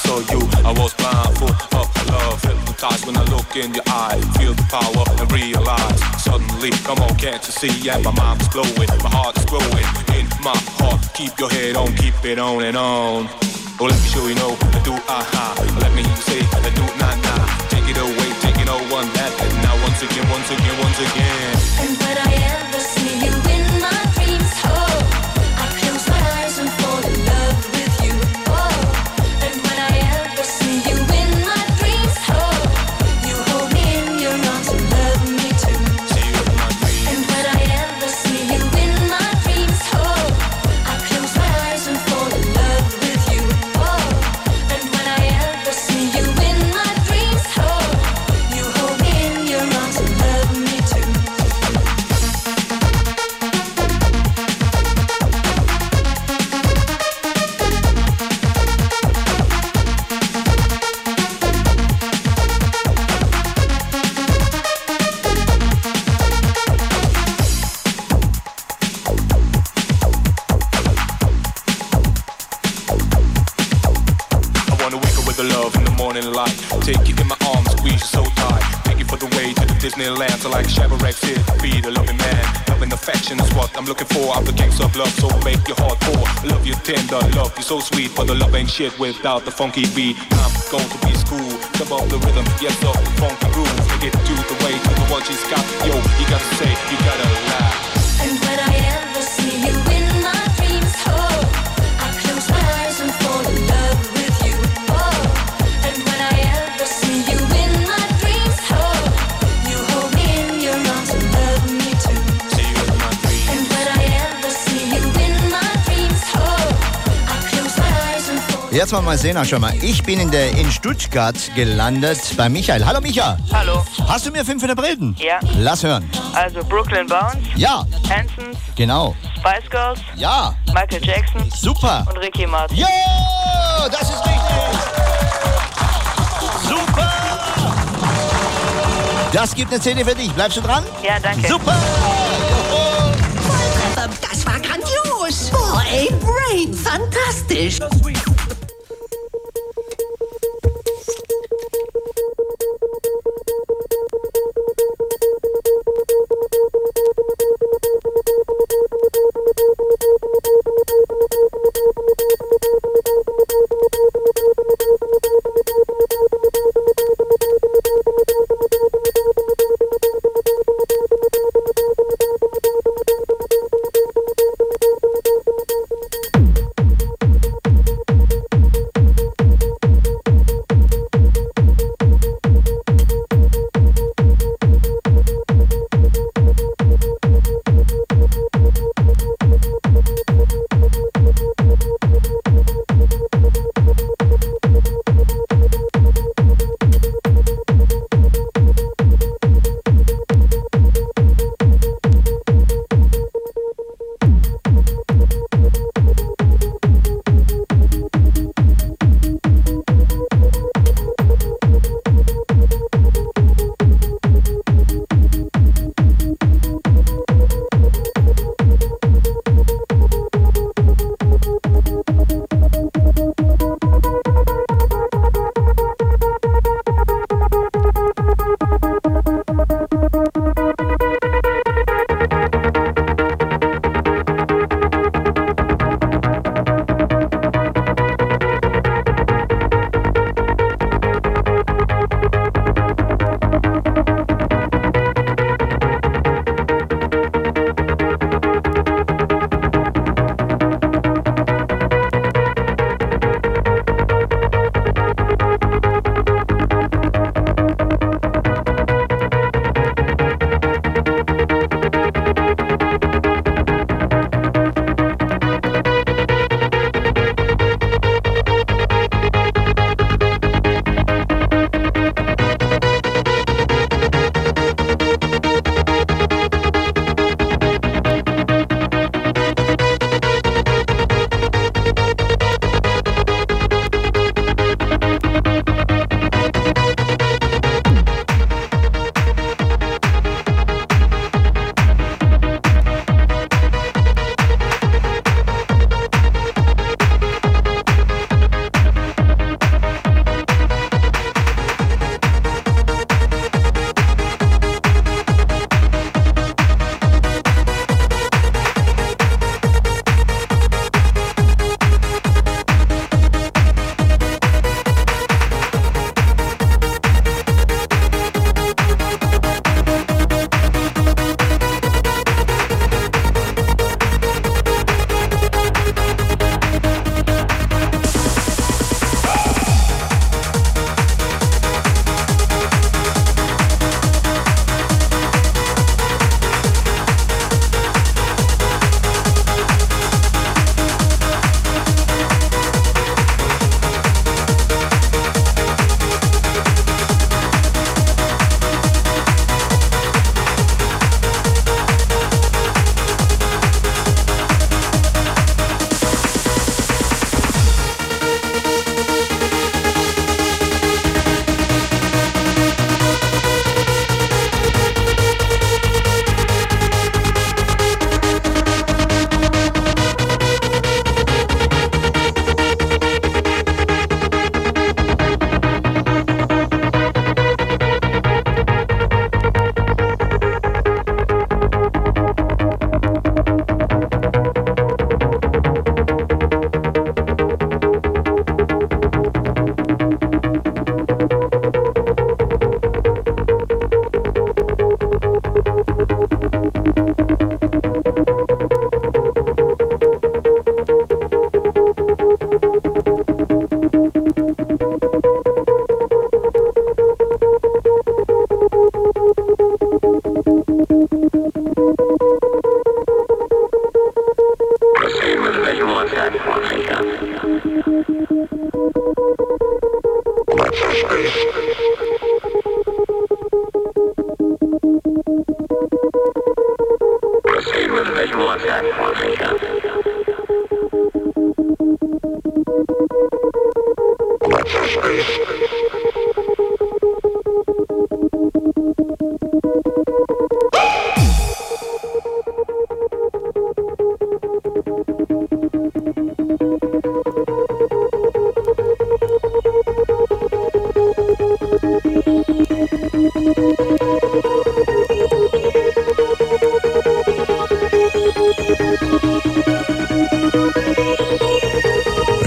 saw you, I was blind, full of love. Hypnotized when I look in your eye, feel the power and realize. Suddenly, come on, can't you see? Yeah, my mind is blowing, my heart is growing. In my heart, keep your head on, keep it on and on. Oh, let me show you know, I do aha. Let me hear you say, I do nah nah. Take it away, take it all one that. And now once again, once again, once again. And when I ever see you in my dreams, oh, I close my eyes and fall in love with you, oh. And when I ever see you in my dreams, oh, you hold me in your arms and love me too. See you in my dreams. And when I ever see you in my dreams, oh, I close my eyes and fall in love with you, oh. And when I ever see you in my dreams, oh, you hold me in your arms and love me too. I wanna wake up with the love in the morning light. Take you in my arms, squeeze you so tight. Take you for the way to the Disneyland. So like Chevrolet, here to be the loving man. Love and affection is what I'm looking for. I'm the king of love, so make your heart pour. Love you tender, love you so sweet. But the love ain't shit without the funky beat. I'm going to be school, come up the rhythm, yes, up the funky groove. Take it to the way, to the one she's got. Yo, you gotta say, you gotta laugh. And when I ever see you in my dreams, oh, I close my eyes and fall in love with you, oh. And when I ever see you in my dreams, oh, you hold me in your arms and love me too. See you in my dreams. And when I ever see you in my dreams, oh, I close my eyes and fall. Jetzt mal mal sehen, schau mal. Ich bin in, der, in Stuttgart gelandet bei Michael. Hallo Micha. Hallo. Hast du mir fünf in der Breden? Ja. Lass hören. Also Brooklyn Bounce. Ja. Hansons. Genau. Spice Girls. Ja. Michael Jackson. Super. Und Ricky Martin. Ja, das ist richtig. Super. Das gibt eine Szene für dich. Bleibst du dran? Ja, danke. Super. Das war grandios. Boah, ey, Brain, fantastisch.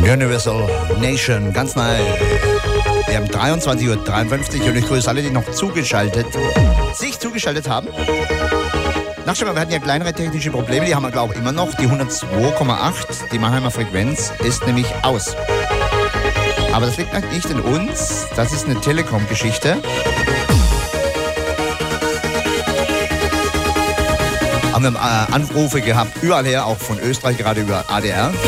Universal Nation, ganz neu. Wir haben dreiundzwanzig Uhr dreiundfünfzig und ich grüße alle, die noch zugeschaltet, sich zugeschaltet haben. Nachschau mal, wir hatten ja kleinere technische Probleme, die haben wir glaube ich immer noch. Die hundertzwei Komma acht, die Mannheimer Frequenz, ist nämlich aus. Aber das liegt nicht in uns, das ist eine Telekom-Geschichte. Haben wir äh, Anrufe gehabt, überall her, auch von Österreich, gerade über A D R.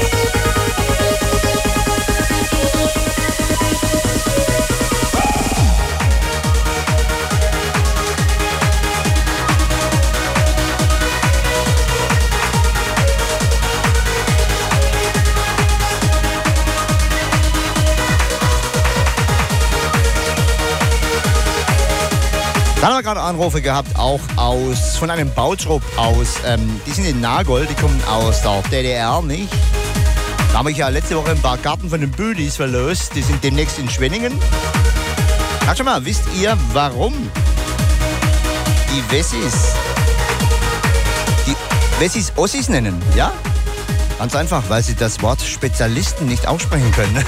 Dann haben wir gerade Anrufe gehabt, auch aus, von einem Bautrupp aus, ähm, die sind in Nagold, die kommen aus der D D R, nicht? Da habe ich ja letzte Woche ein paar Karten von den Büdis verlost, die sind demnächst in Schwenningen. Sag schon mal, wisst ihr, warum die Wessis, die Wessis Ossis nennen, ja? Ganz einfach, weil sie das Wort Spezialisten nicht aussprechen können.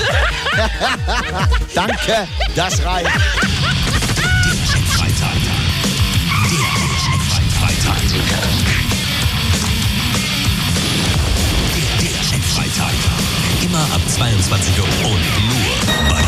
Danke, das reicht. Freitag. Immer ab zweiundzwanzig Uhr und nur bei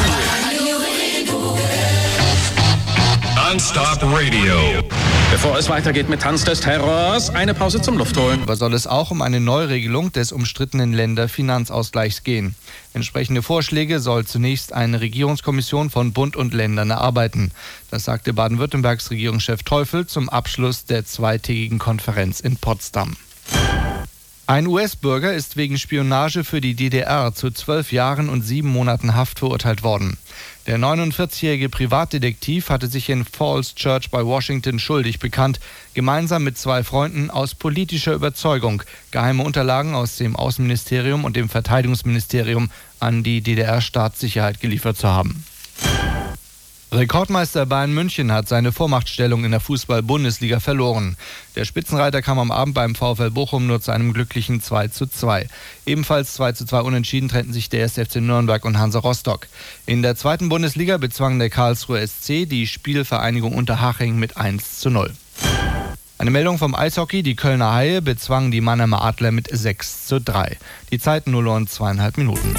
Non-Stop Radio. Bevor es weitergeht mit Tanz des Terrors, eine Pause zum Luftholen. Aber soll es auch um eine Neuregelung des umstrittenen Länderfinanzausgleichs gehen. Entsprechende Vorschläge soll zunächst eine Regierungskommission von Bund und Ländern erarbeiten. Das sagte Baden-Württembergs Regierungschef Teufel zum Abschluss der zweitägigen Konferenz in Potsdam. Ein U S-Bürger ist wegen Spionage für die D D R zu zwölf Jahren und sieben Monaten Haft verurteilt worden. Der neunundvierzigjährige Privatdetektiv hatte sich in Falls Church bei Washington schuldig bekannt, gemeinsam mit zwei Freunden aus politischer Überzeugung geheime Unterlagen aus dem Außenministerium und dem Verteidigungsministerium an die D D R-Staatssicherheit geliefert zu haben. Rekordmeister Bayern München hat seine Vormachtstellung in der Fußball-Bundesliga verloren. Der Spitzenreiter kam am Abend beim VfL Bochum nur zu einem glücklichen zwei zu zwei. Ebenfalls zwei zu zwei unentschieden trennten sich der erste F C Nürnberg und Hansa Rostock. In der zweiten Bundesliga bezwang der Karlsruher S C die Spielvereinigung Unterhaching mit eins zu null. Eine Meldung vom Eishockey, die Kölner Haie bezwangen die Mannheimer Adler mit sechs zu drei. Die Zeit null Uhr und zweieinhalb Minuten.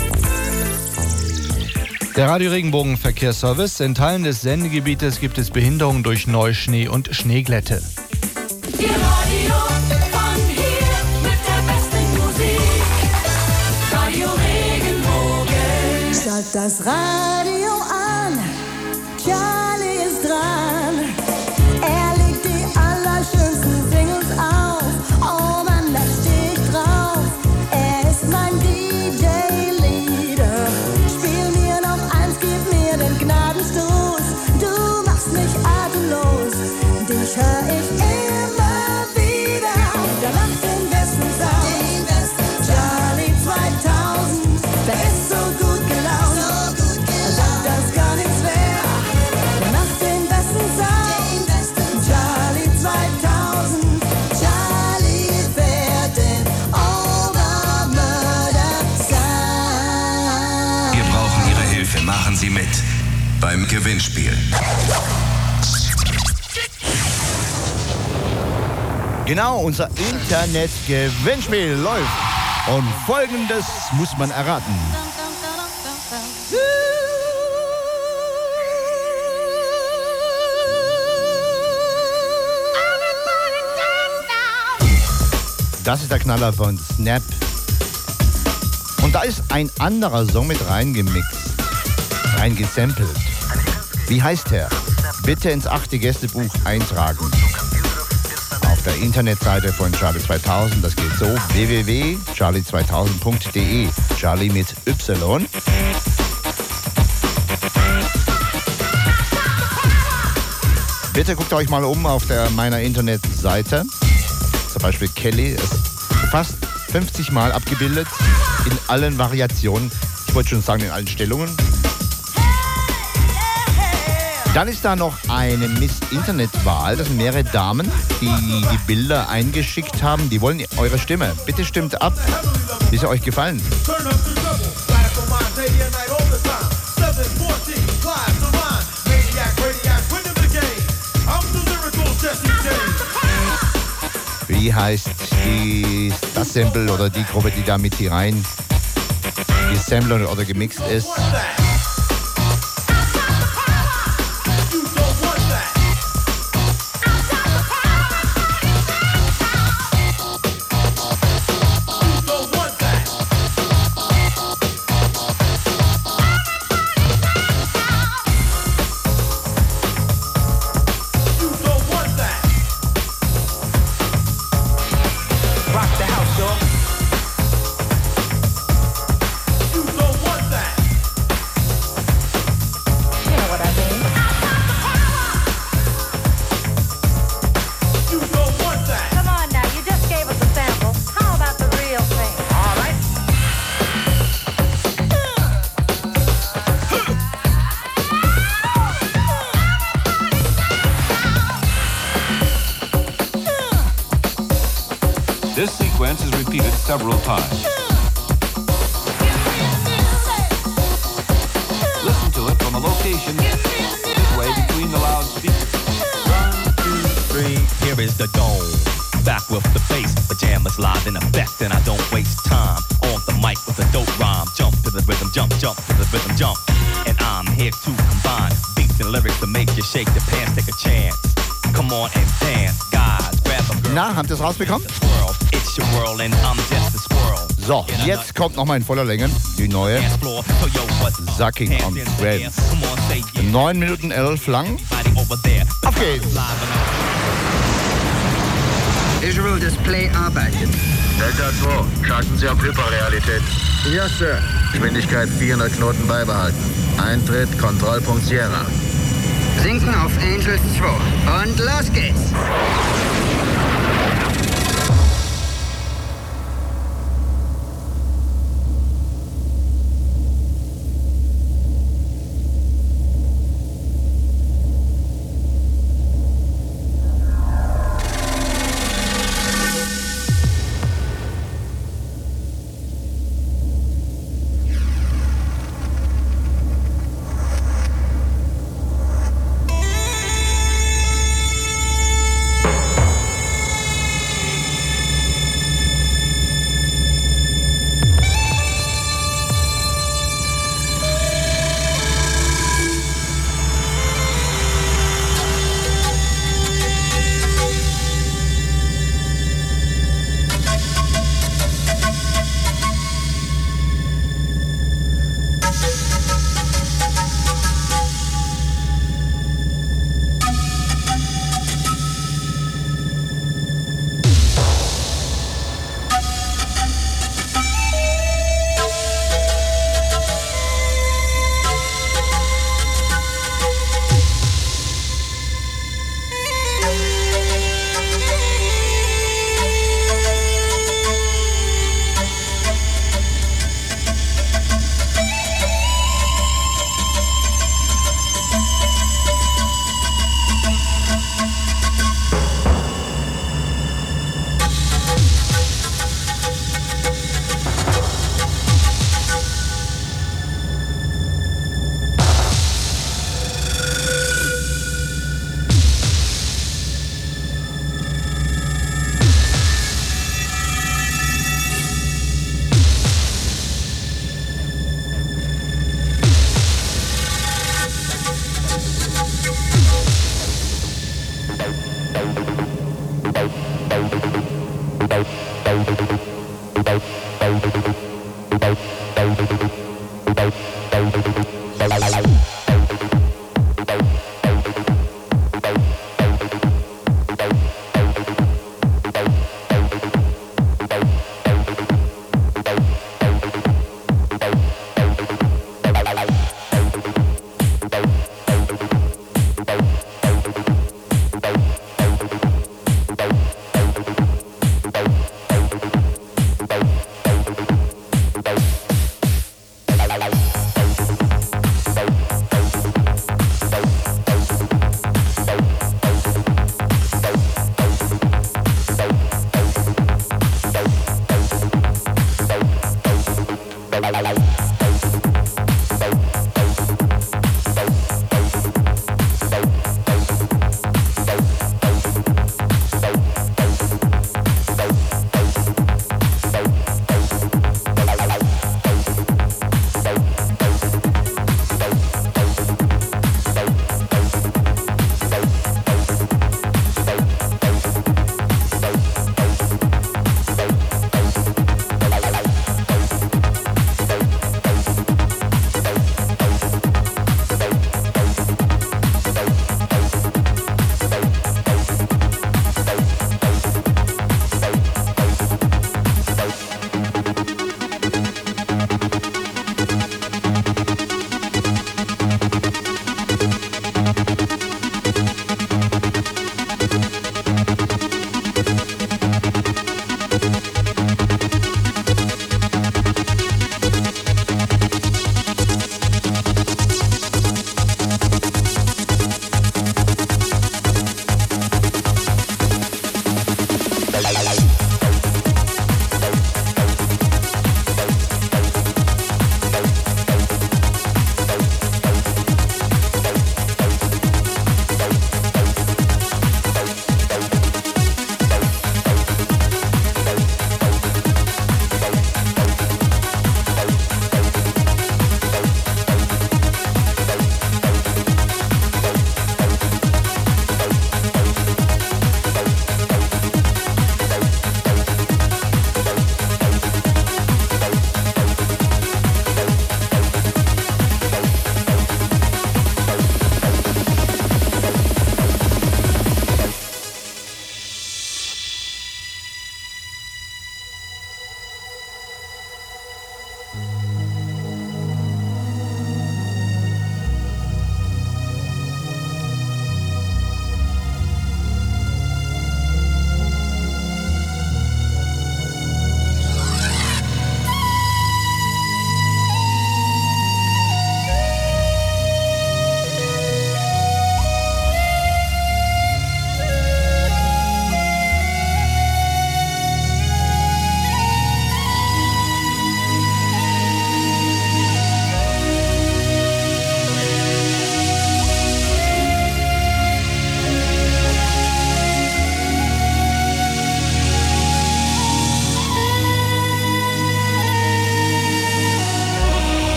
Der Radio-Regenbogen-Verkehrsservice. In Teilen des Sendegebietes gibt es Behinderungen durch Neuschnee und Schneeglätte. Die Radio von hier mit der besten Musik. Radio Regenbogen. Schalt das Radio an, Charlie ist dran. Er legt die allerschönsten Singles auf. Oh Mann, da steh ich drauf. Er ist mein D J-Leader. Spiel mir noch eins, gib mir den Gnadenstoß. Du machst mich atemlos, dich hör ich immer wieder. Der macht den besten Sound, Charlie zweitausend. Der ist so gut gelaunt, als ob das gar nichts wär. Der macht den besten Sound, Charlie zweitausend. Charlie fährt den Obermörder Sound. Wir brauchen Ihre Hilfe, machen Sie mit beim Gewinnspiel. Genau, unser Internet-Gewinnspiel läuft. Und Folgendes muss man erraten. Das ist der Knaller von Snap. Und da ist ein anderer Song mit reingemixt, reingesampelt. Wie heißt der? Bitte ins achte Gästebuch eintragen. Auf der Internetseite von Charlie zweitausend, das geht so, w w w punkt charlie zweitausend punkt d e, Charlie mit Y. Bitte guckt euch mal um auf der meiner Internetseite. Zum Beispiel Kelly ist fast fünfzig Mal abgebildet in allen Variationen. Ich wollte schon sagen, in allen Stellungen. Dann ist da noch eine Miss-Internet-Wahl. Das sind mehrere Damen, die die Bilder eingeschickt haben. Die wollen eure Stimme. Bitte stimmt ab, wie sie euch gefallen. day and night all the time. seven fourteen, live to rhyme. Maniac, radiac, winning the game. I'm the lyrical Jesse James. Wie heißt die, das Sample oder die Gruppe, die da mit hier rein gesampelt oder gemixt ist? This sequence is repeated several times. Listen to it from a location midway between the loudspeakers. One, two, three, here is the dome. Back with the bass, pajamas live in effect, and I don't waste time. On the mic with a dope rhyme, jump to the rhythm, jump, jump to the rhythm, jump. And I'm here to combine beats and lyrics to make you shake the pants, take a chance. Come on and dance, guys, grab a girl. Na, habt ihr es rausbekommen? It's your world and I'm just a squirrel. So, jetzt kommt nochmal in voller Länge die neue Sucking on Friends. neun Minuten elf lang. Auf geht's! Visual Display arbeitet. Delta zwei, schalten Sie auf Hyperrealität. Ja, Sir. Geschwindigkeit vierhundert Knoten beibehalten. Eintritt, Kontrollpunkt Sierra. Sinken auf Angels zwei. Und los geht's!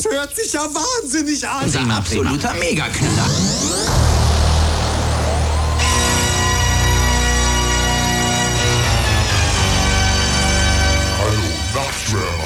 Das hört sich ja wahnsinnig an. Das ist ein absoluter Megaknaller. Hallo, Nachtschwärmer.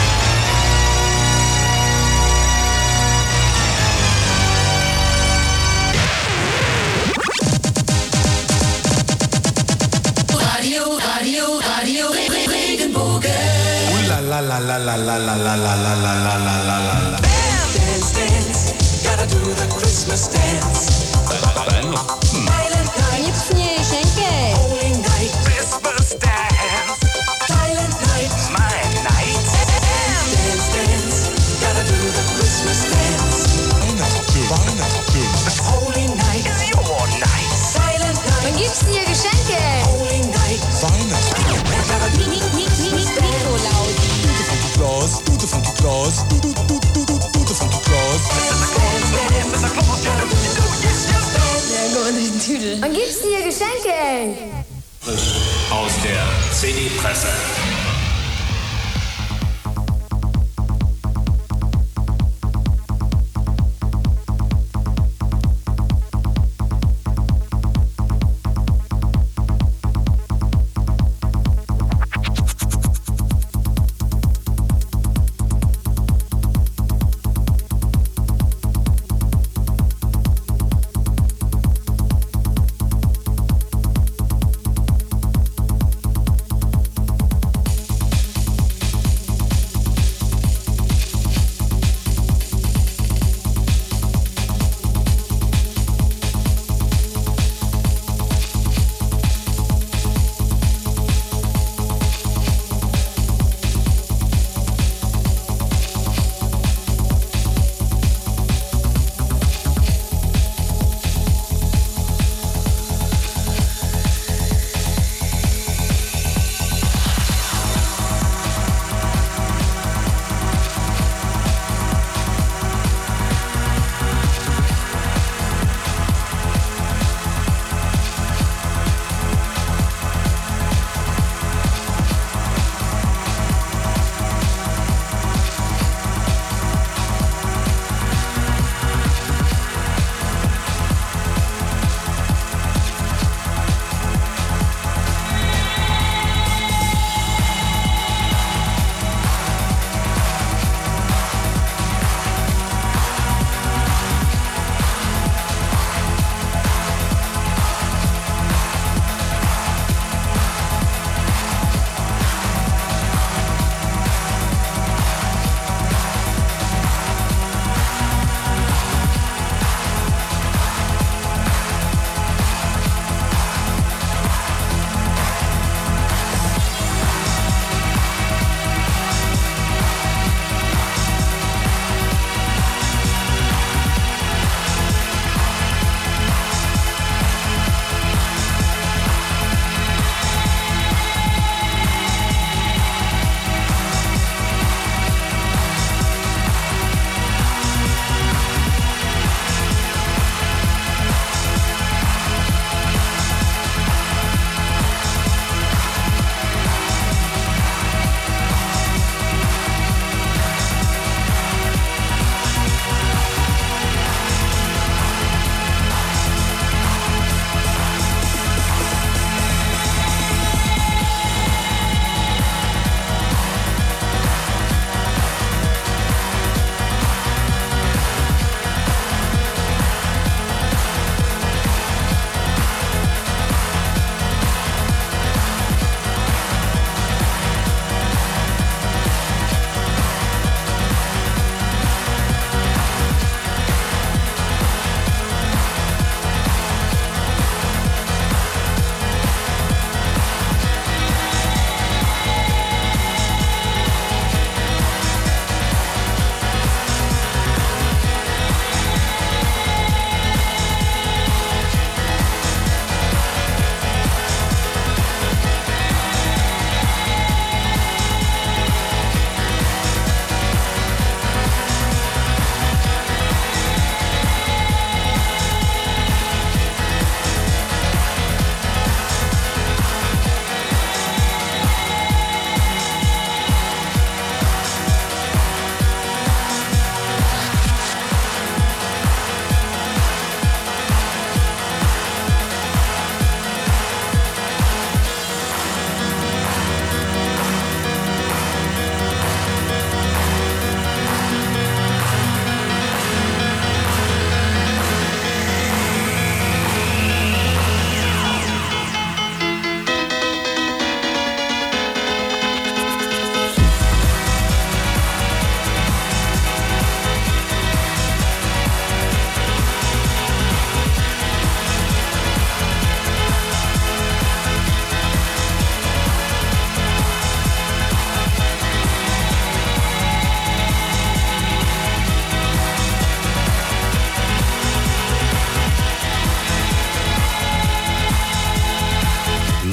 Radio, Radio, Radio, Regenbogen. Ooh la la la la la la la la la la la la la la la. Dance, dance, gotta do the Christmas dance. Silent night, gibt's mir Geschenke? Holy night, Christmas dance. Silent night, my night. Dance, dance, gotta do the Christmas dance. Weihnachten, Weihnachten. Holy night, is your night. Silent night. Wann gibt's dir Geschenke? Holy night, Weihnachten. Nicht, nicht, nicht, nicht, nicht so laut. Claus, du, du Funky Claus, du, du, du, du, du, du, du Funky Claus. Wann gibt's dir Geschenke? Frisch aus der C D-Presse.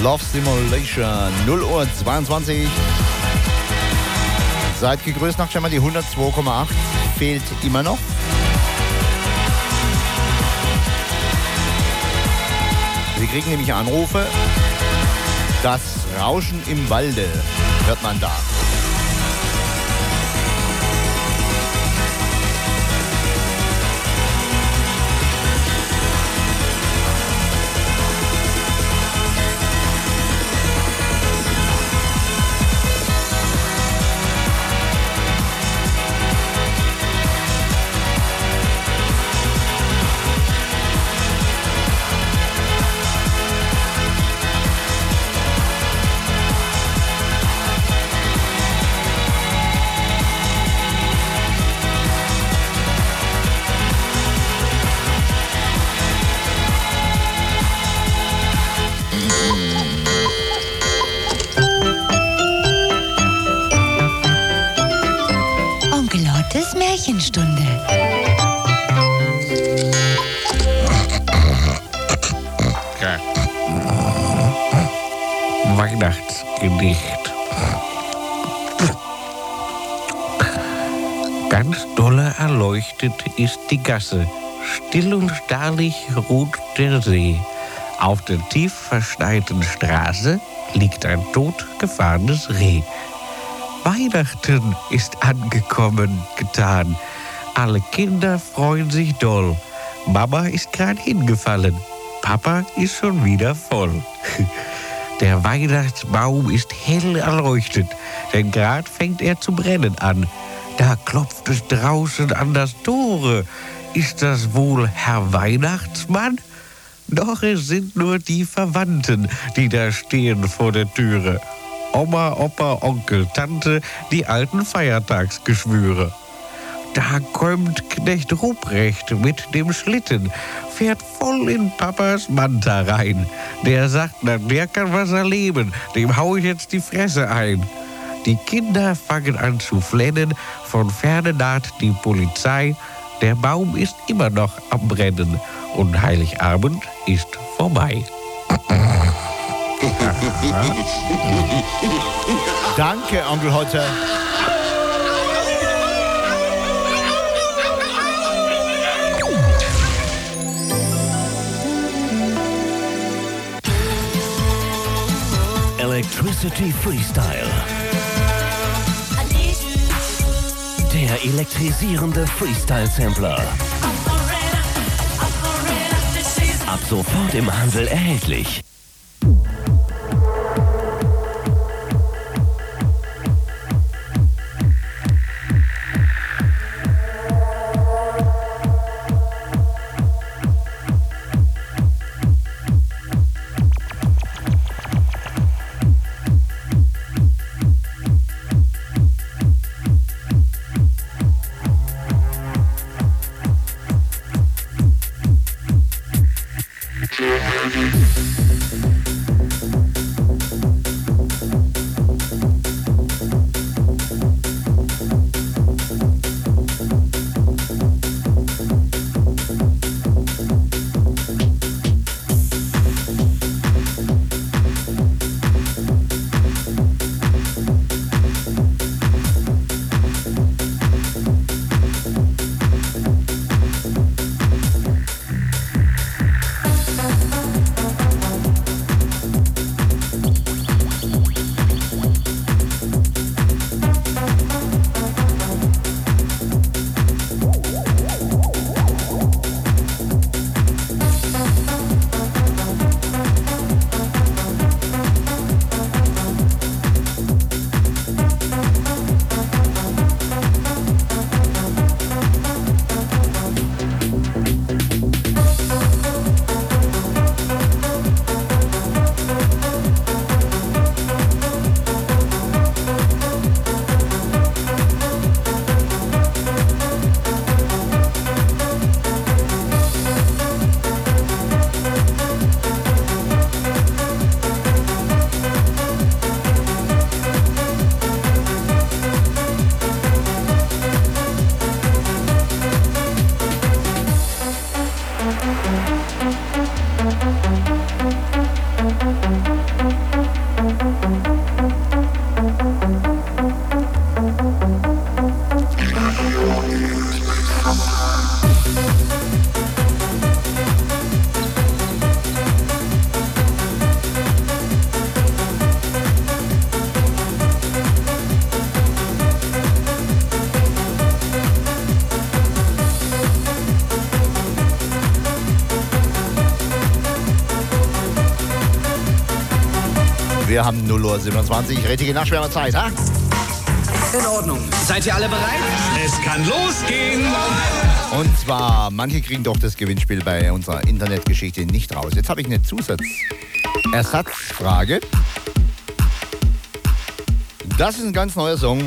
Love Simulation, null Uhr zweiundzwanzig. Seid gegrüßt nach scheinbar die hundertzwei Komma acht. Fehlt immer noch. Wir kriegen nämlich Anrufe. Das Rauschen im Walde hört man da. Märchenstunde. Weihnachtsgedicht. Ganz dolle erleuchtet ist die Gasse, still und starrlich ruht der See. Auf der tief verschneiten Straße liegt ein totgefahrenes Reh. Weihnachten ist angekommen, getan. Alle Kinder freuen sich doll. Mama ist gerade hingefallen. Papa ist schon wieder voll. Der Weihnachtsbaum ist hell erleuchtet, denn gerade fängt er zu brennen an. Da klopft es draußen an das Tore. Ist das wohl Herr Weihnachtsmann? Doch es sind nur die Verwandten, die da stehen vor der Türe. Oma, Opa, Onkel, Tante, die alten Feiertagsgeschwüre. Da kommt Knecht Ruprecht mit dem Schlitten, fährt voll in Papas Manta rein. Der sagt, na, der kann was erleben, dem hau ich jetzt die Fresse ein. Die Kinder fangen an zu flennen, von ferne naht die Polizei. Der Baum ist immer noch am Brennen und Heiligabend ist vorbei. Danke, Onkel Hotter. Electricity Freestyle. Der elektrisierende Freestyle-Sampler. Ab sofort im Handel erhältlich. Wir haben null Uhr siebenundzwanzig, richtige Nachschwärmerzeit, ha? In Ordnung. Seid ihr alle bereit? Es kann losgehen. Und zwar, manche kriegen doch das Gewinnspiel bei unserer Internetgeschichte nicht raus. Jetzt habe ich eine Zusatzersatzfrage. Das ist ein ganz neuer Song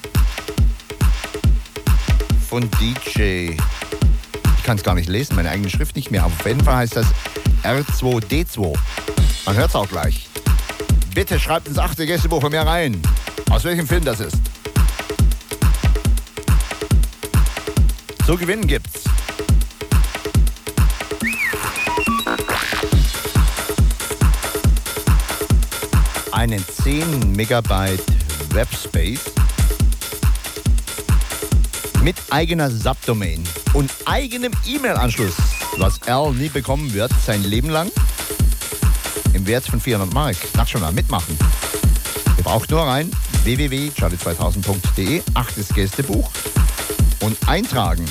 von D J. Ich kann es gar nicht lesen, meine eigene Schrift nicht mehr. Aber auf jeden Fall heißt das R zwei D zwei. Man hört es auch gleich. Bitte schreibt ins achte Gästebuch von mir rein, aus welchem Film das ist. Zu gewinnen gibt's einen zehn Megabyte Webspace mit eigener Subdomain und eigenem E-Mail-Anschluss, was Al nie bekommen wird, sein Leben lang, im Wert von vierhundert Mark. Nach schon mal mitmachen. Ihr braucht nur rein w w w punkt charlie zweitausend punkt d e, achtes Gästebuch und eintragen.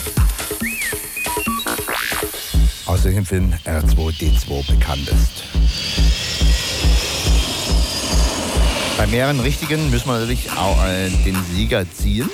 Aus welchem Film R zwei D zwei bekannt ist. Bei mehreren richtigen müssen wir natürlich auch äh, den Sieger ziehen.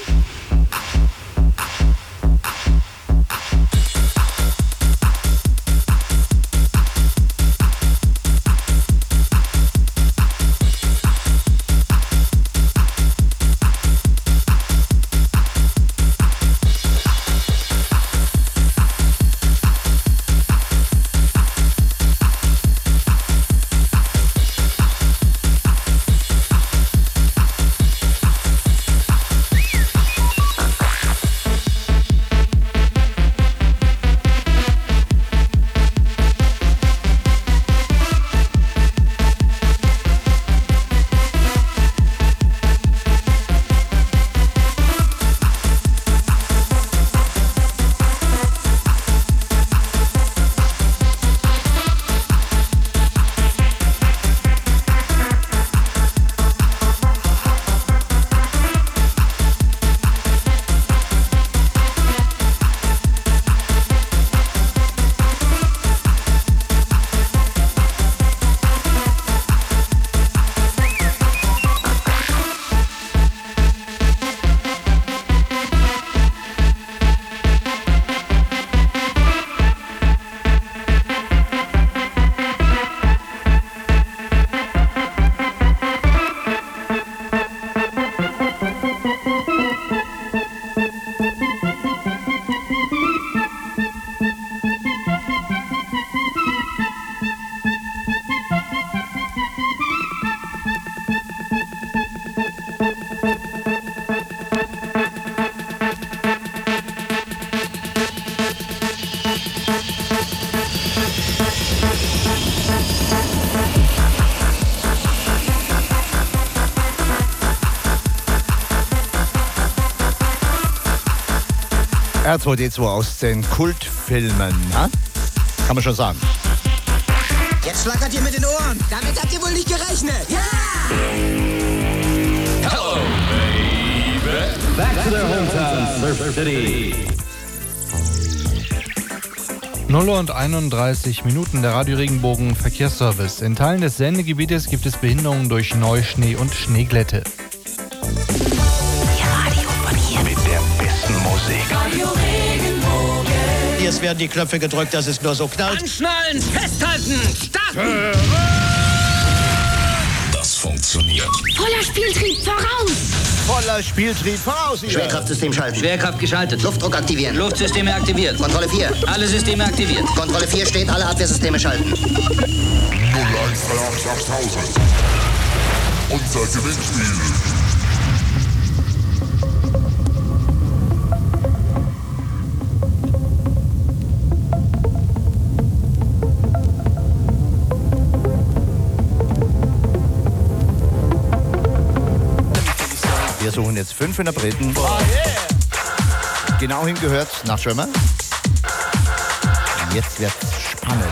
R zwei D zwei aus den Kultfilmen, ha? Kann man schon sagen. Jetzt schlackert ihr mit den Ohren. Damit habt ihr wohl nicht gerechnet. Ja! Hello, baby. Back to their hometown, Surf City. null Uhr und einunddreißig Minuten, der Radio Regenbogen Verkehrsservice. In Teilen des Sendegebietes gibt es Behinderungen durch Neuschnee und Schneeglätte. Radio Regenbogen. Jetzt werden die Knöpfe gedrückt, dass es nur so knallt. Anschnallen, festhalten, starten. Das funktioniert. Voller Spieltrieb voraus. Voller Spieltrieb voraus. Schwerkraftsystem schalten. Schwerkraft geschaltet. Luftdruck aktivieren. Luftsysteme aktiviert. Kontrolle vier. Alle Systeme aktiviert. Kontrolle vier steht, alle Abwehrsysteme schalten. null eins drei acht achttausend. Unser Gewinnspiel. Wir suchen jetzt fünf Interpreten. Oh, yeah. Genau hingehört, Nachschwimmer. Jetzt wird's spannend.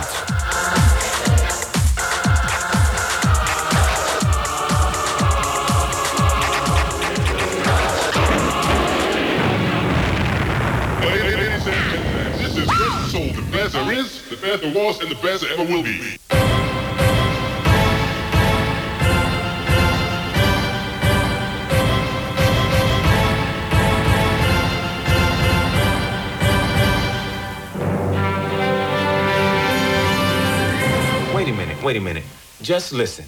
Ladies and gentlemen, this is Western Soul. The best there is, the best there was, and the best there ever will be. Wait a minute. Just listen.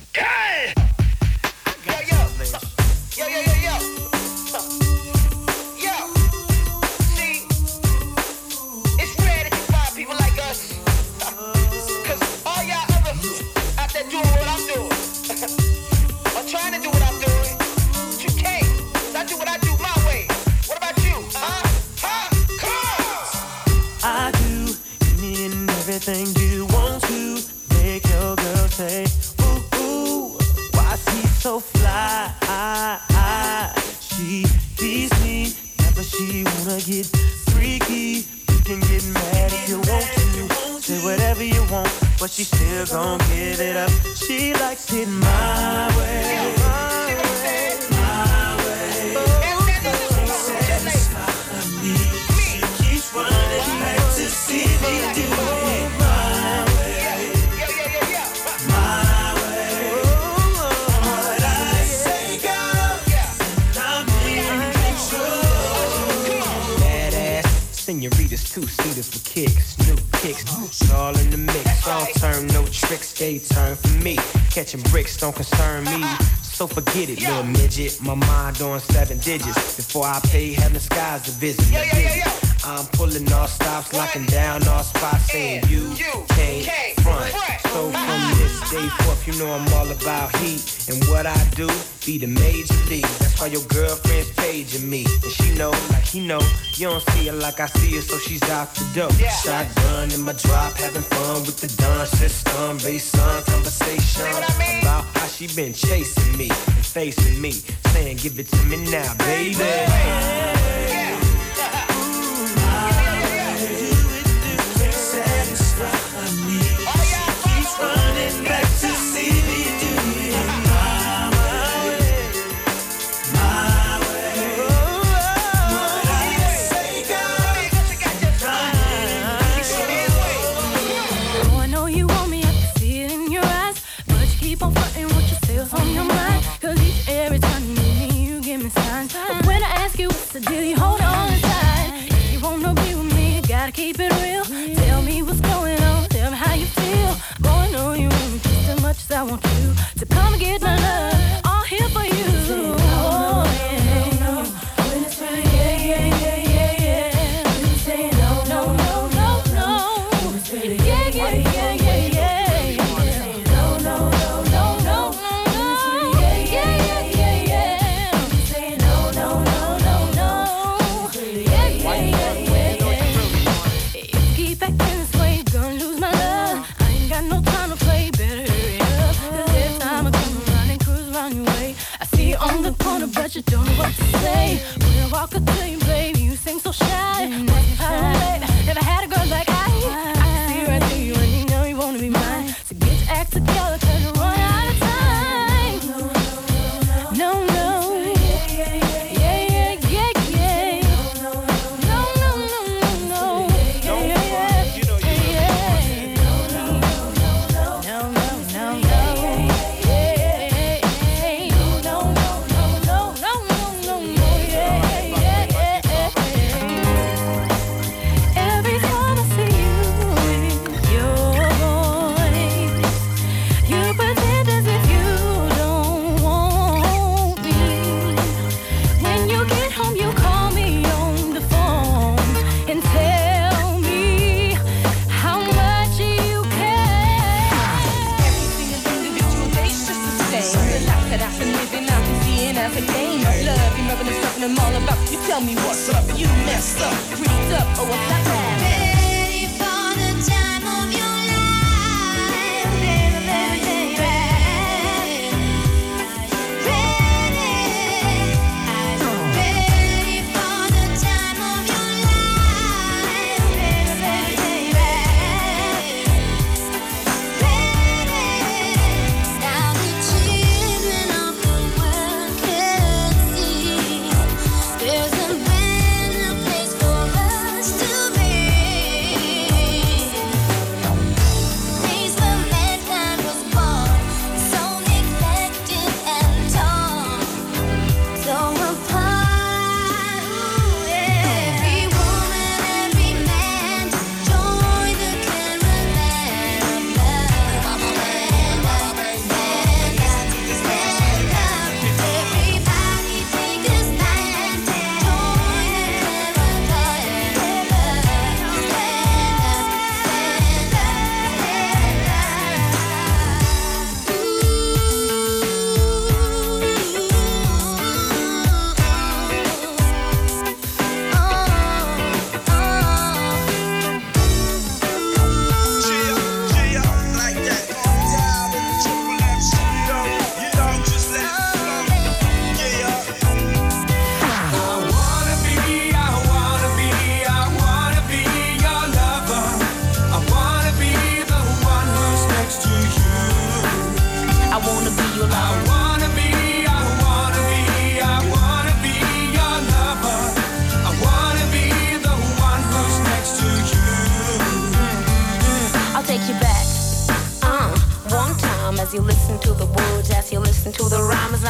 Everything you want to make your girl say, ooh, ooh, why she so fly? She please me, never she wanna get freaky. You can get mad if you want to, say whatever you want, but she still gon' give it up. She likes it my way, my way, my way. She satisfies me. She keeps running back to see me do it. Senoritas, two-seaters with kicks, new kicks, it's all in the mix. All turn, no tricks, they turn for me. Catching bricks don't concern me, so forget it, little midget. My mind on seven digits. Before I pay heaven skies to visit me. I'm pulling all stops, locking down all spots, saying you can't front. So from this day forth, you know I'm all about heat. And what I do, be the major league. That's why your girlfriend's paging me. And she know, like he know, you don't see her like I see her, so she's out the door. Shotgun in my drop, having fun with the Don system. Bass on conversation about how she been chasing me and facing me, saying give it to me now, baby. Running back to see me do it my way, my way. What I say, girl, oh, I know you want me, I can see it in your eyes, but you keep on fronting what you feel on your mind. Cause each every time you need me, you give me signs. But when I ask you what's the deal, you hold on tight. If you wanna be with me, you gotta keep it real. Tell me what's going on, tell me how you feel. Boy, I know you want me just as much as I want you to come and get my love, all here for you. Oh, yeah, no, when it's right, yeah, yeah, yeah, yeah, yeah. You say no, no, no, no, no. When it's ready, yeah, yeah, yeah, yeah, yeah. No, no, no, no, no. When it's ready, yeah, yeah, yeah, yeah, yeah. You say no, no, no, no, no. Yeah, yeah, yeah, yeah, yeah. If you keep acting this way, you're gonna lose my love. I ain't got no time to play, better hurry up. Cause every time I come around and cruise around your way, I see you on the corner, but you don't know what to say. When I walk up to you, baby, you seem so shy. That's how I relate. Never had a girl like I. I can see right through you and you know you wanna be mine. So get your act together, cause you're running out of time. No, no. Yeah, yeah, yeah, yeah. No, no, no, no, no. Yeah, yeah, yeah. Every time I see you with your voice, you pretend as if you don't want me. When you get home, you call me on the phone and tell me how much you care. Every single individual day's just the same. The life that I've been living, I've been seeing as a game of love. You're loving and something I'm all about. You tell me what's up, you messed up, freaked up, oh, what's that bad? Ready for the time of your life, baby, baby, baby. Ready, ready for the time of your life, baby, baby, baby. Ready, now the children of the world can see there's a better place for us to be.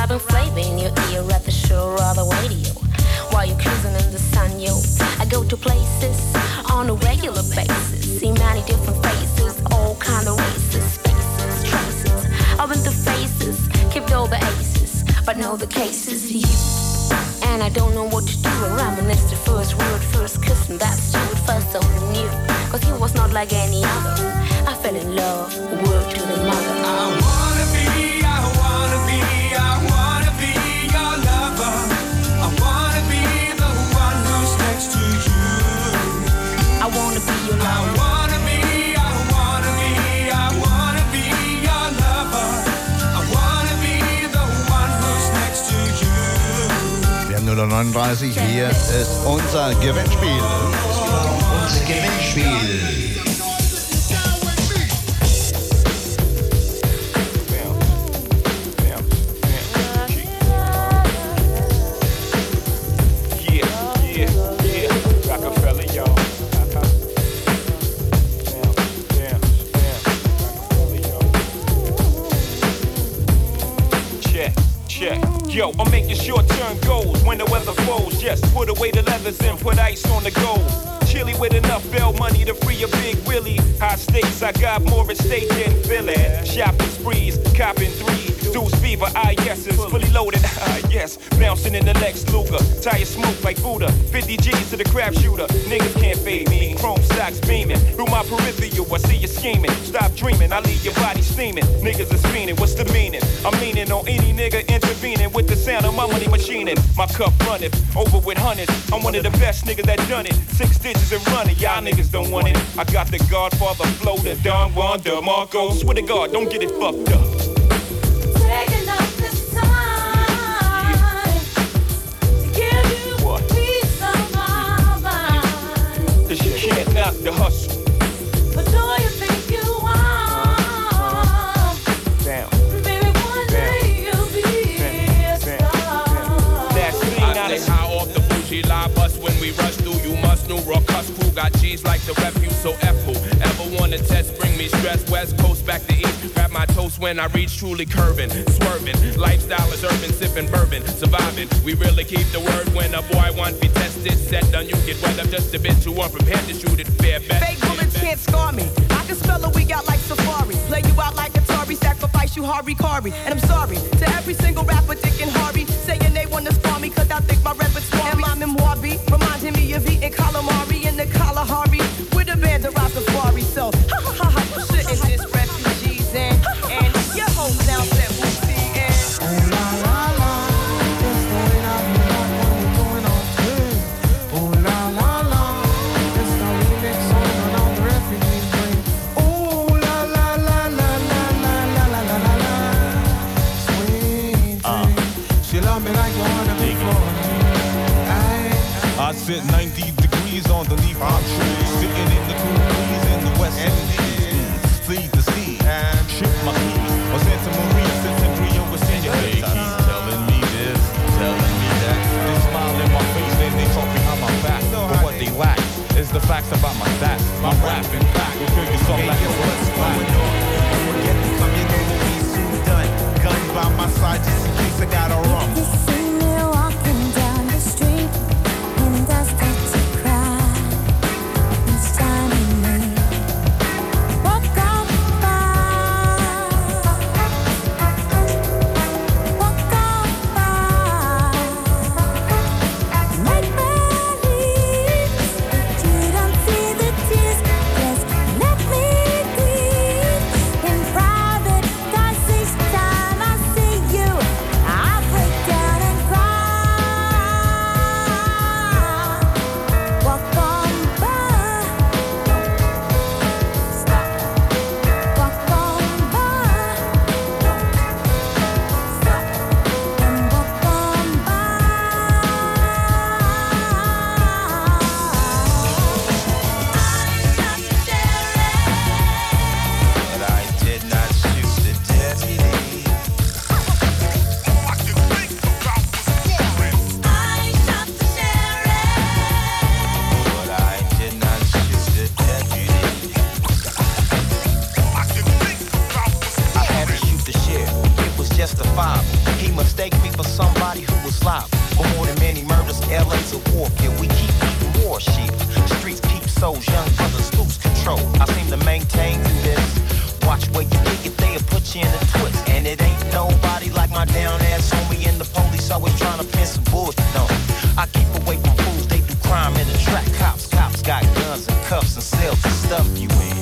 Vibing flavor in your ear at the shore or the radio. While you're cruising in the sun, yo, I go to places on a regular basis. See many different faces, all kind of races, spaces, traces, up into faces, keep all the aces, but know the case is you. And I don't know what to do. I reminisce the first word, first kiss, and that's true. It felt so new, cause he was not like any other. I fell in love, word to the mother. I wanna be, I wanna be, I wanna be your lover. I wanna be the one who's next to you. I wanna be your lover. I wanna be, I wanna be, I wanna be your lover. I wanna be the one who's next to you. Wir haben null Uhr neununddreißig, hier ist unser Gewinnspiel. Unser Gewinnspiel. Yo, I'm making short-term goals when the weather falls. Yes, put away the leathers and put ice on the gold. Chilly with enough bail money to free a big Willie. High stakes, I got more at stake than Philly. Shopping sprees, copping three. Deuce fever, ah yes, it's fully loaded, ah yes. Bouncing in the Lex Luger, tire smoke like Buddha. fifty G's to the crap shooter, niggas can't fade me. Chrome stocks beaming, through my peripheral, I see you scheming. Stop dreaming, I leave your body steaming. Niggas is fiending, what's the meaning? I'm leaning on any nigga intervening with the sound of my money machining. My cup runneth, over with hundreds. I'm one of the best niggas that done it. Six digits and running, y'all niggas don't want it. I got the Godfather flow, the Don Juan DeMarco. Swear to God, don't get it fucked up. Taking up this time to give you What? peace of my mind. Cause you can't knock the hustle. But do you think you are? Down. Baby, one day you'll be a star. That's me, I not stay a high off the bougie lie bus when we rush through. You must know raw cuss crew got G's like the refuse. So F who ever wanna test, bring me stress. West Coast back to East. Grab my toast when I reach truly curving, swerving. Lifestyle is urban, sipping bourbon, surviving. We really keep the word when a boy want be tested. Set done, you get wet up just a bit too unprepared to shoot it. Fair bet. Fake bullets can't scar me. I can spell a week out like Safari. Play you out like Atari, sacrifice you Hari Kari. And I'm sorry to every single rapper, Dick and Harvey, saying they wanna spar me cause I think my repertoire and my memoir be reminding me of eating calamari in the Kalahari with a band of Rastafari. So, ha ha ha ha, you shouldn't diss refugees and, and your whole sound set will see and. Oh la la la, it's going up and up and going on good. Oh la la la, it's the remix on another refugee bring. Oh la la la la la la la la la la la. Sweet thing, she love me like you wanna be for me. I sit ninety degrees underneath palm trees, sitting in the cool breeze in the West Indies. Feed the sea, ship my keys. Or Santa Maria, since Rio was in your They keep telling me this, telling me that. They smile in my face, then they talk behind my back. But what they lack is the facts about my stats. My rap, in fact, will kill you something like what's going on. Forget to come, you know what we soon done. Gun by my side just in case I got a rum. You see me walking down the street, and I start to cry. Inside of me, walk on by, walk on by. Make believe that you don't see the tears. Just let me grieve in private. 'Cause each time I see you, I break down and mistake me for somebody who was live for more than many murders. L A's a warfield. We keep eating war shit. Streets keep souls, young brothers lose control. I seem to maintain through this. Watch where you think it, they'll put you in a twist. And it ain't nobody like my down ass homie, and the police always trying to pin some bullshit on. I keep away from fools, they do crime in the track. Cops, cops got guns and cuffs and cells and stuff you in.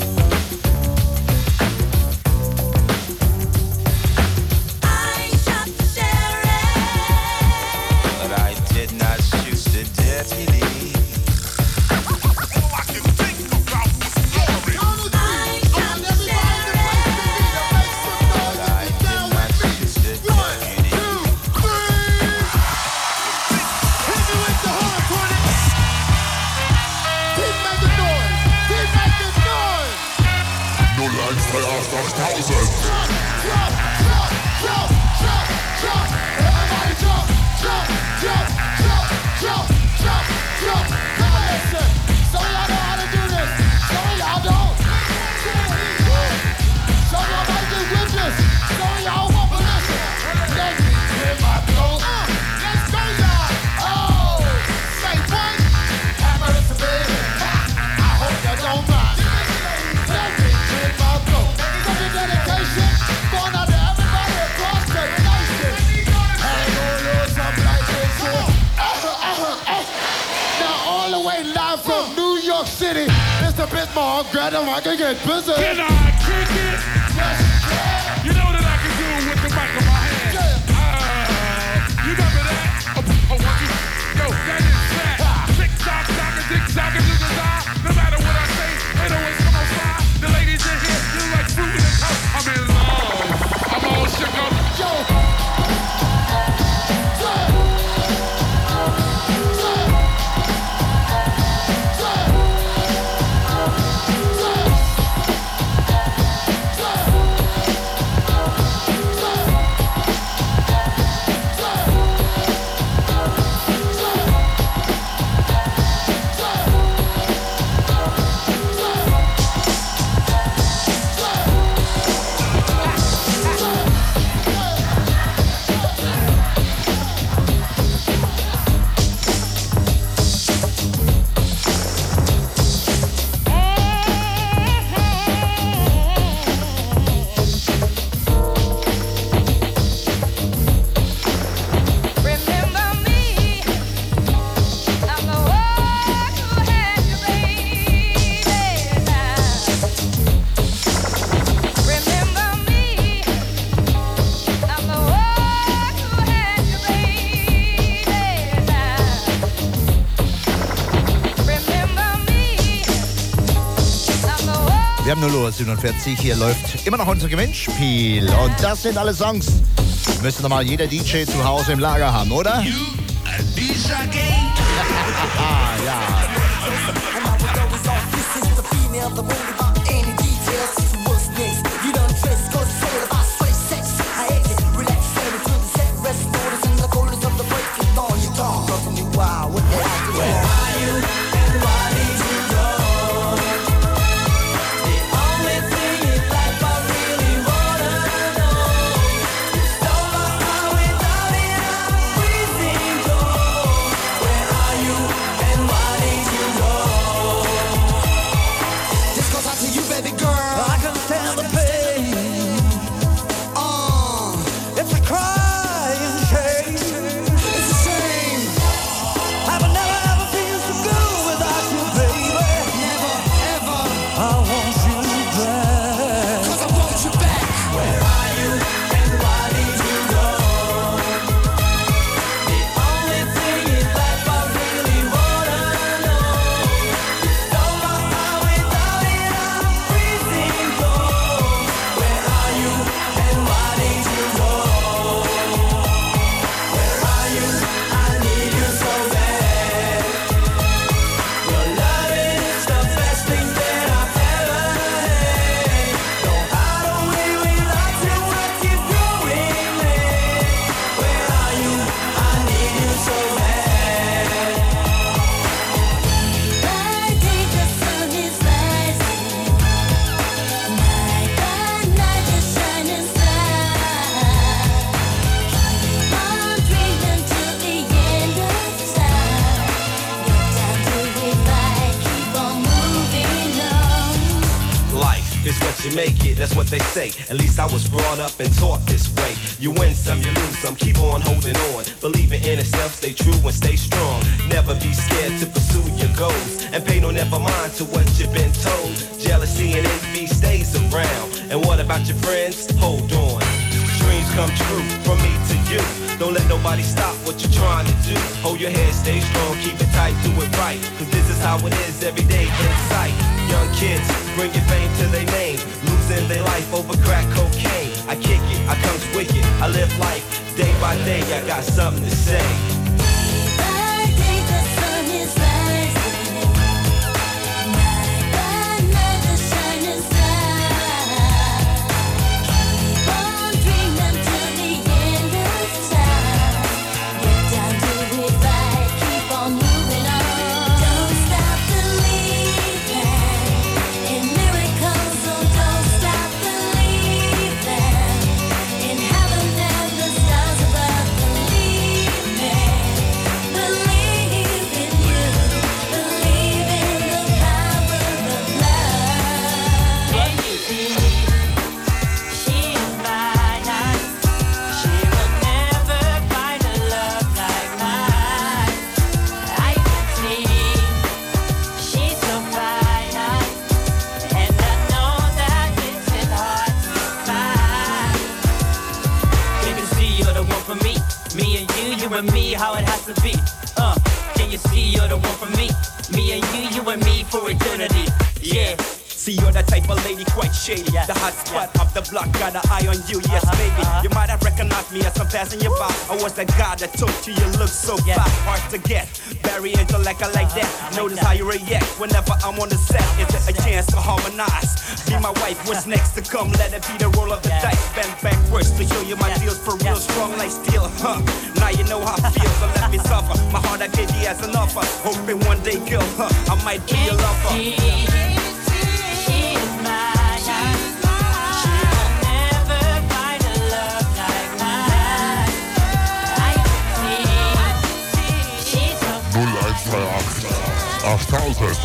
Grab them, I can get busy. Can I kick it? Yes, yeah. You know that I can do it with the mic in my hand. Yeah. Uh, you remember that? Oh, oh, what you, yo, that is fat. Tick tock, tock, and tick tock, and tick tock. No matter what I say, it always come on fly. The ladies in here, you like fruit in the cup. I'm in love. I'm all shook up. Yo. Wir haben null Uhr siebenundvierzig, hier läuft immer noch unser Gewinnspiel. Und das sind alle Songs. Müsste doch mal jeder D J zu Hause im Lager haben, oder? You, a D J ja. I can you make it, that's what they say. At least I was brought up and taught this way. You win some, you lose some, keep on holding on. Believing in yourself, stay true and stay strong. Never be scared to pursue your goals. And pay no never mind to what you've been told. Jealousy and envy stays around. And what about your friends? Hold on. Dreams come true from me to you. Don't let nobody stop what you're trying to do. Hold your head, stay strong, keep it tight, do it right. Cause this is how it is every day in sight. Young kids, bring your fame to their name. Losing their life over crack cocaine. I kick it, I comes wicked, I live life day by day. I got something to say. And me, how it has to be. Uh, can you see you're the one for me? Me and you, you and me for eternity. Yeah. See, you're the type of lady quite shady. Yeah. The hot spot yeah. of the block, got an eye on you, yes, uh-huh, baby. Uh-huh. You might have recognized me as I'm passing you by. I was the guy that told you you look so yeah. fat, hard to get. Very intellect, I like that. Uh-huh. Notice how you react whenever I'm on the set. Is it a chance to harmonize? Be my wife, what's next to come? Let it be the roll of the yeah. dice. Bend backwards to show you my yeah. deals for real, yeah. strong like steel, huh? Now you know how I feel, so let me suffer. My heart I gave you as an offer. Hoping one day, girl, huh? I might be a lover. achttausend.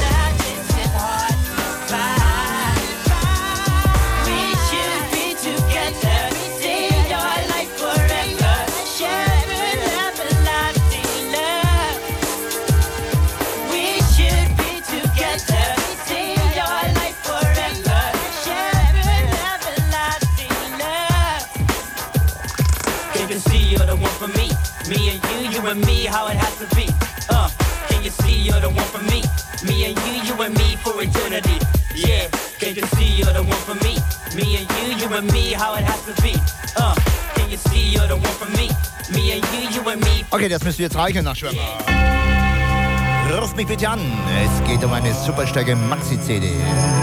Me and you, you and me, how it has to be. Uh, can you see you're the one for me? Me and you, you and me for eternity. Yeah, can you see you're the one for me? Me and you, you and me, how it has to be. Uh, can you see you're the one for me? Me and you, you and me. Okay, das müsst ihr jetzt reichen nach Schwimmer. Ruf mich bitte an. Es geht um eine super starke Maxi-C D.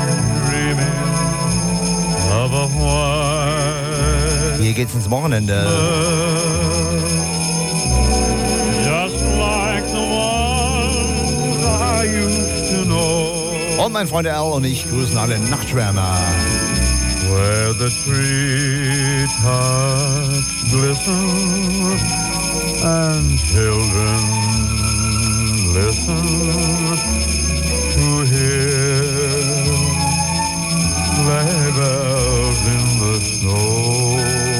Hier geht's ins Wochenende. Und mein Freund Al und ich grüßen alle Nachtschwärmer. Where the treetops glisten and children listen to hear sleigh bells in the snow.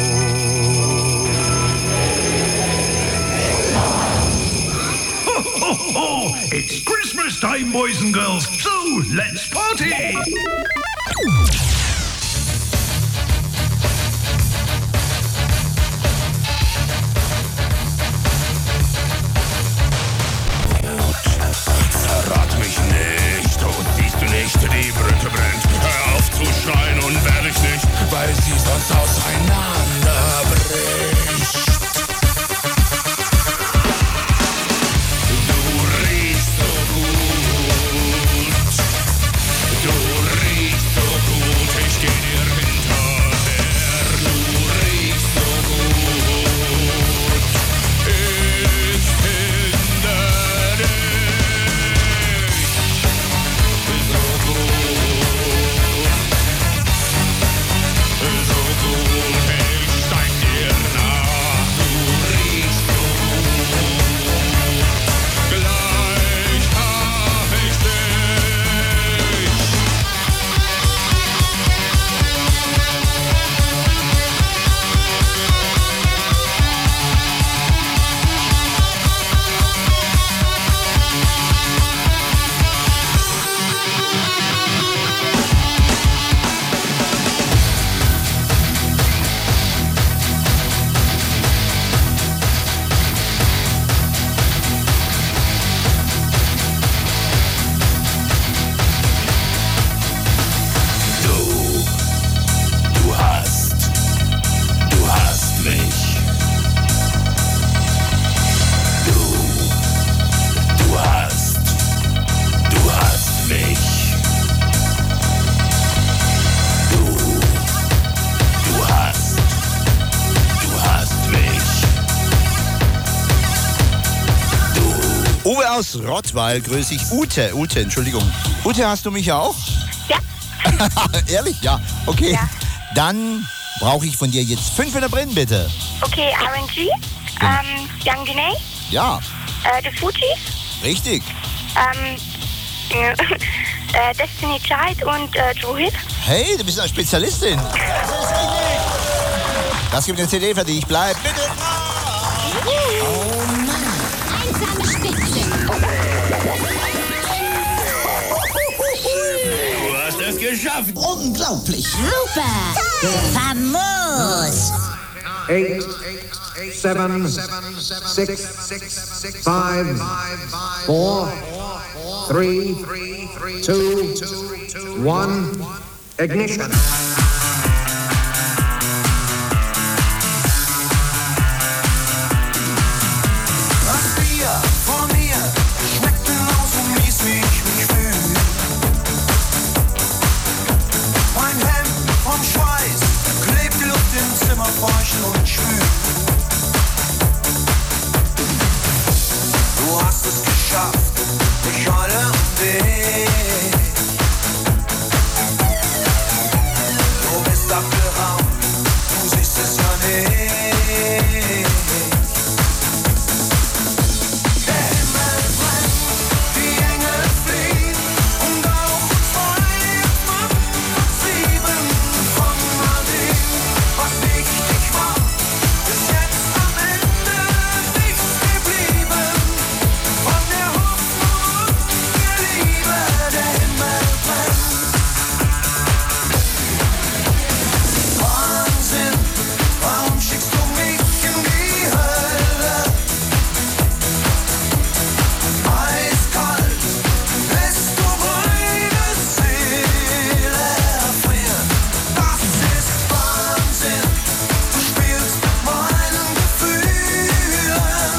Ho, ho, ho! It's Christmas time, boys and girls, so let's party! Verrat mich nicht, und siehst du nicht, die Brücke brennt. Hör auf zu schreien und werde ich nicht, weil sie sonst auseinanderbricht. Du riechst so gut, Uwe aus Rottweil, grüß ich. Ute, Ute, Entschuldigung. Ute, hast du mich auch? Ja. Ehrlich? Ja, okay. Ja. Dann brauche ich von dir jetzt fünf in der Brin, bitte. Okay, R and G, ähm, Young Diney, Ja, äh, The Fugees, richtig. ähm, äh, Destiny Child und äh, Drew Hill. Hey, du bist eine Spezialistin. Das gibt eine C D für dich. Bleib bitte. Oh Mann, einsame Spitze. Du hast es geschafft. Unglaublich. Super. Famos. Eight, seven, six, five, four, three, two, one, ignition. Das Bier vor mir schmeckt genauso mies, wie ich mich fühl. Mein Hemd vom Schweiß klebt die Luft im Zimmer feucht und schwül. Du hast es geschafft, ich heule am Weg. Du bist abgeraubt, du siehst es ja nicht. Der Himmel brennt, die Engel fliehen und auch Feuer macht vertrieben von all dem, was wichtig war. Bis jetzt am Ende nichts geblieben von der Hoffnung und der Liebe. Der Himmel brennt. Wahnsinn, warum schickst du mich in die Hölle? Eiskalt lässt du meine Seele erfrieren. Das ist Wahnsinn, du spielst mit meinen Gefühlen.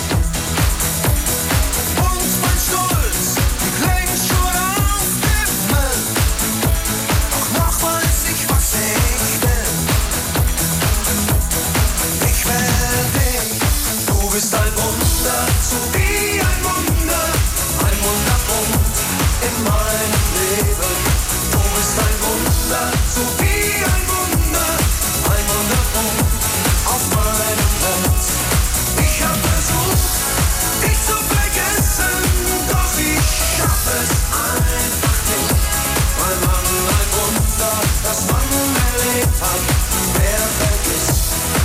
Und mein Stolz klingt schon auf dem Müll. Doch noch weiß ich, was ich will. Ich will dich, du bist ein Wunder, so wie ein Wunder, ein Wunderpunkt in meinem Leben. Du bist ein Wunder, so wie ein Wunder, ein Wunderpunkt auf meinem Herz. Ich hab versucht, dich zu vergessen, doch ich schaff es einfach nicht. Weil man ein Wunder, das man erlebt hat, wer vergisst.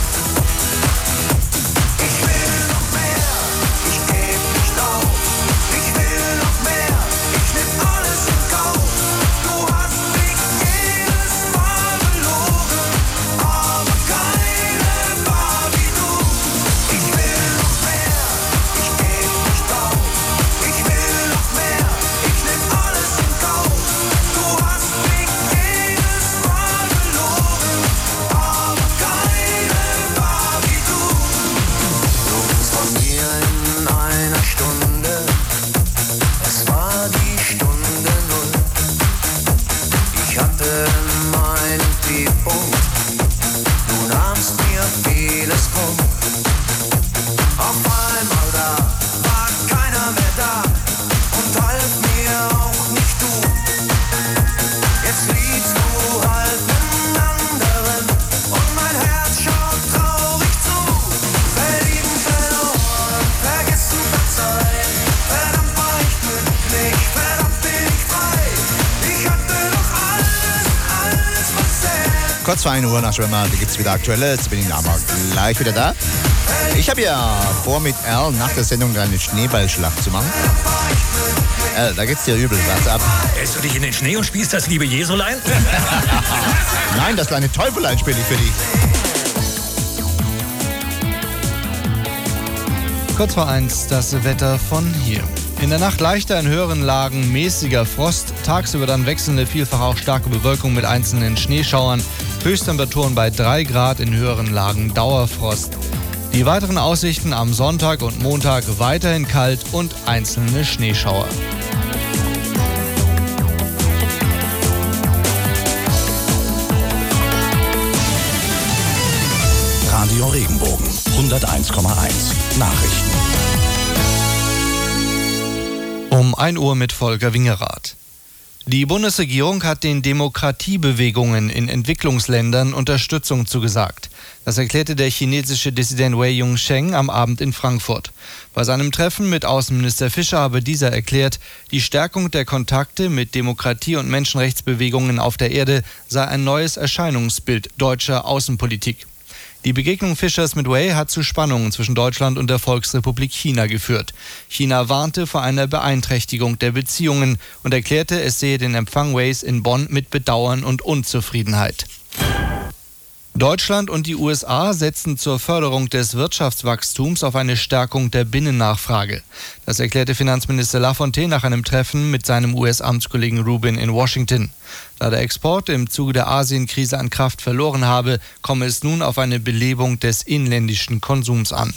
Ich will noch mehr, ich geb nicht auf. Ich will noch mehr, ich nehm alles in Kauf. Du hast mich jedes Mal belogen, aber keine war wie du. Ich will noch mehr, ich geb nicht auf. Ich will noch mehr, ich nehm alles in Kauf. Du hast mich jedes Mal belogen, aber keine war wie du. Du bist von mir in einer Stunde, es war die Stunde Null. Ich hatte meinen Tiefpunkt, du nahmst mir vieles krumm. Auf einmal da war keiner mehr da und half mir auch nicht du. Jetzt liegst du halt mit anderen und mein Herz schaut traurig zu. Verlieben, verloren, vergessen, verzeihen. Verdammt war ich glücklich, verdammt bin ich frei. Ich hatte doch alles, alles was zählt. Kurz vor ein Uhr nach Schwimmer, da gibt's wieder Aktuelles. Bin ich aber gleich wieder da. Ich habe ja vor, mit Al nach der Sendung eine Schneeballschlacht zu machen. Al, da geht's dir übel. Was ab? Hältst du dich in den Schnee und spielst das liebe Jesulein? Nein, das kleine Teufelein spiele ich für dich. Kurz vor eins das Wetter von hier. In der Nacht leichter in höheren Lagen mäßiger Frost, tagsüber dann wechselnde, vielfach auch starke Bewölkung mit einzelnen Schneeschauern, Höchsttemperaturen bei drei Grad, in höheren Lagen Dauerfrost. Die weiteren Aussichten am Sonntag und Montag weiterhin kalt und einzelne Schneeschauer. Radio Regenbogen hunderteins Komma eins Nachrichten. Um ein Uhr mit Volker Wingerath. Die Bundesregierung hat den Demokratiebewegungen in Entwicklungsländern Unterstützung zugesagt. Das erklärte der chinesische Dissident Wei Yongsheng am Abend in Frankfurt. Bei seinem Treffen mit Außenminister Fischer habe dieser erklärt, die Stärkung der Kontakte mit Demokratie- und Menschenrechtsbewegungen auf der Erde sei ein neues Erscheinungsbild deutscher Außenpolitik. Die Begegnung Fischers mit Wei hat zu Spannungen zwischen Deutschland und der Volksrepublik China geführt. China warnte vor einer Beeinträchtigung der Beziehungen und erklärte, es sehe den Empfang Weis in Bonn mit Bedauern und Unzufriedenheit. Deutschland und die U S A setzen zur Förderung des Wirtschaftswachstums auf eine Stärkung der Binnennachfrage. Das erklärte Finanzminister Lafontaine nach einem Treffen mit seinem U S-Amtskollegen Rubin in Washington. Da der Export im Zuge der Asienkrise an Kraft verloren habe, komme es nun auf eine Belebung des inländischen Konsums an.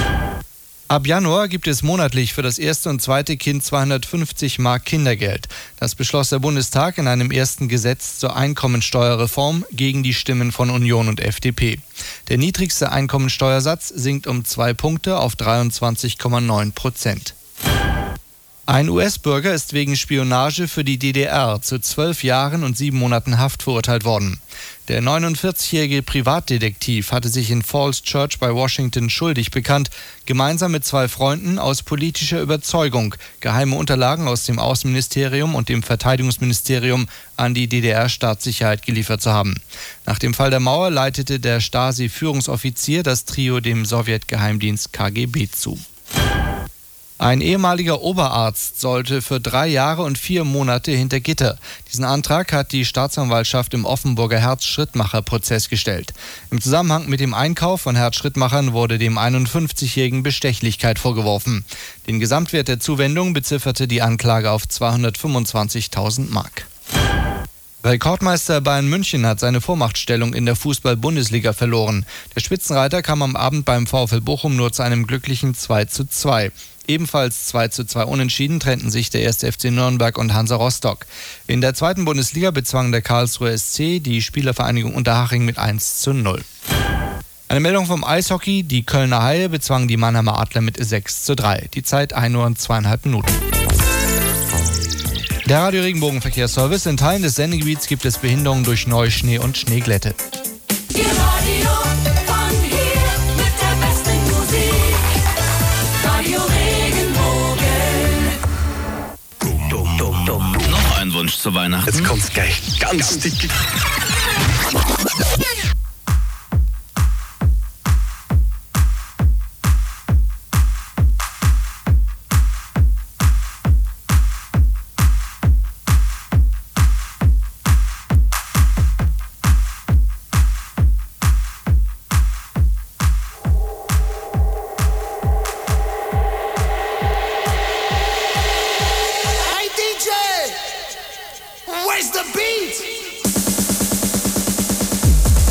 Ab Januar gibt es monatlich für das erste und zweite Kind zweihundertfünfzig Mark Kindergeld. Das beschloss der Bundestag in einem ersten Gesetz zur Einkommensteuerreform gegen die Stimmen von Union und F D P. Der niedrigste Einkommensteuersatz sinkt um zwei Punkte auf dreiundzwanzig Komma neun Prozent. Ein U S-Bürger ist wegen Spionage für die D D R zu zwölf Jahren und sieben Monaten Haft verurteilt worden. Der neunundvierzigjährige Privatdetektiv hatte sich in Falls Church bei Washington schuldig bekannt, gemeinsam mit zwei Freunden aus politischer Überzeugung geheime Unterlagen aus dem Außenministerium und dem Verteidigungsministerium an die D D R-Staatssicherheit geliefert zu haben. Nach dem Fall der Mauer leitete der Stasi-Führungsoffizier das Trio dem Sowjetgeheimdienst K G B zu. Ein ehemaliger Oberarzt sollte für drei Jahre und vier Monate hinter Gitter. Diesen Antrag hat die Staatsanwaltschaft im Offenburger Herz-Schrittmacher-Prozess gestellt. Im Zusammenhang mit dem Einkauf von Herz-Schrittmachern wurde dem einundfünfzigjährigen Bestechlichkeit vorgeworfen. Den Gesamtwert der Zuwendung bezifferte die Anklage auf zweihundertfünfundzwanzigtausend Mark. Rekordmeister Bayern München hat seine Vormachtstellung in der Fußball-Bundesliga verloren. Der Spitzenreiter kam am Abend beim VfL Bochum nur zu einem glücklichen zwei zu zwei. Ebenfalls zwei zu zwei unentschieden trennten sich der erste F C Nürnberg und Hansa Rostock. In der zweiten Bundesliga bezwang der Karlsruher S C die Spielervereinigung Unterhaching mit eins zu null. Eine Meldung vom Eishockey: Die Kölner Haie bezwangen die Mannheimer Adler mit sechs zu drei. Die Zeit ein Uhr und zweieinhalb Minuten. Der Radio Regenbogen-Verkehrsservice: In Teilen des Sendegebiets gibt es Behinderungen durch Neuschnee und Schneeglätte. Ihr Radio von hier mit der besten Musik. Radio Regenbogen. Dumm, dumm, dumm. Noch ein Wunsch zu Weihnachten. Jetzt kommt's gleich ganz dick. Where's the beat?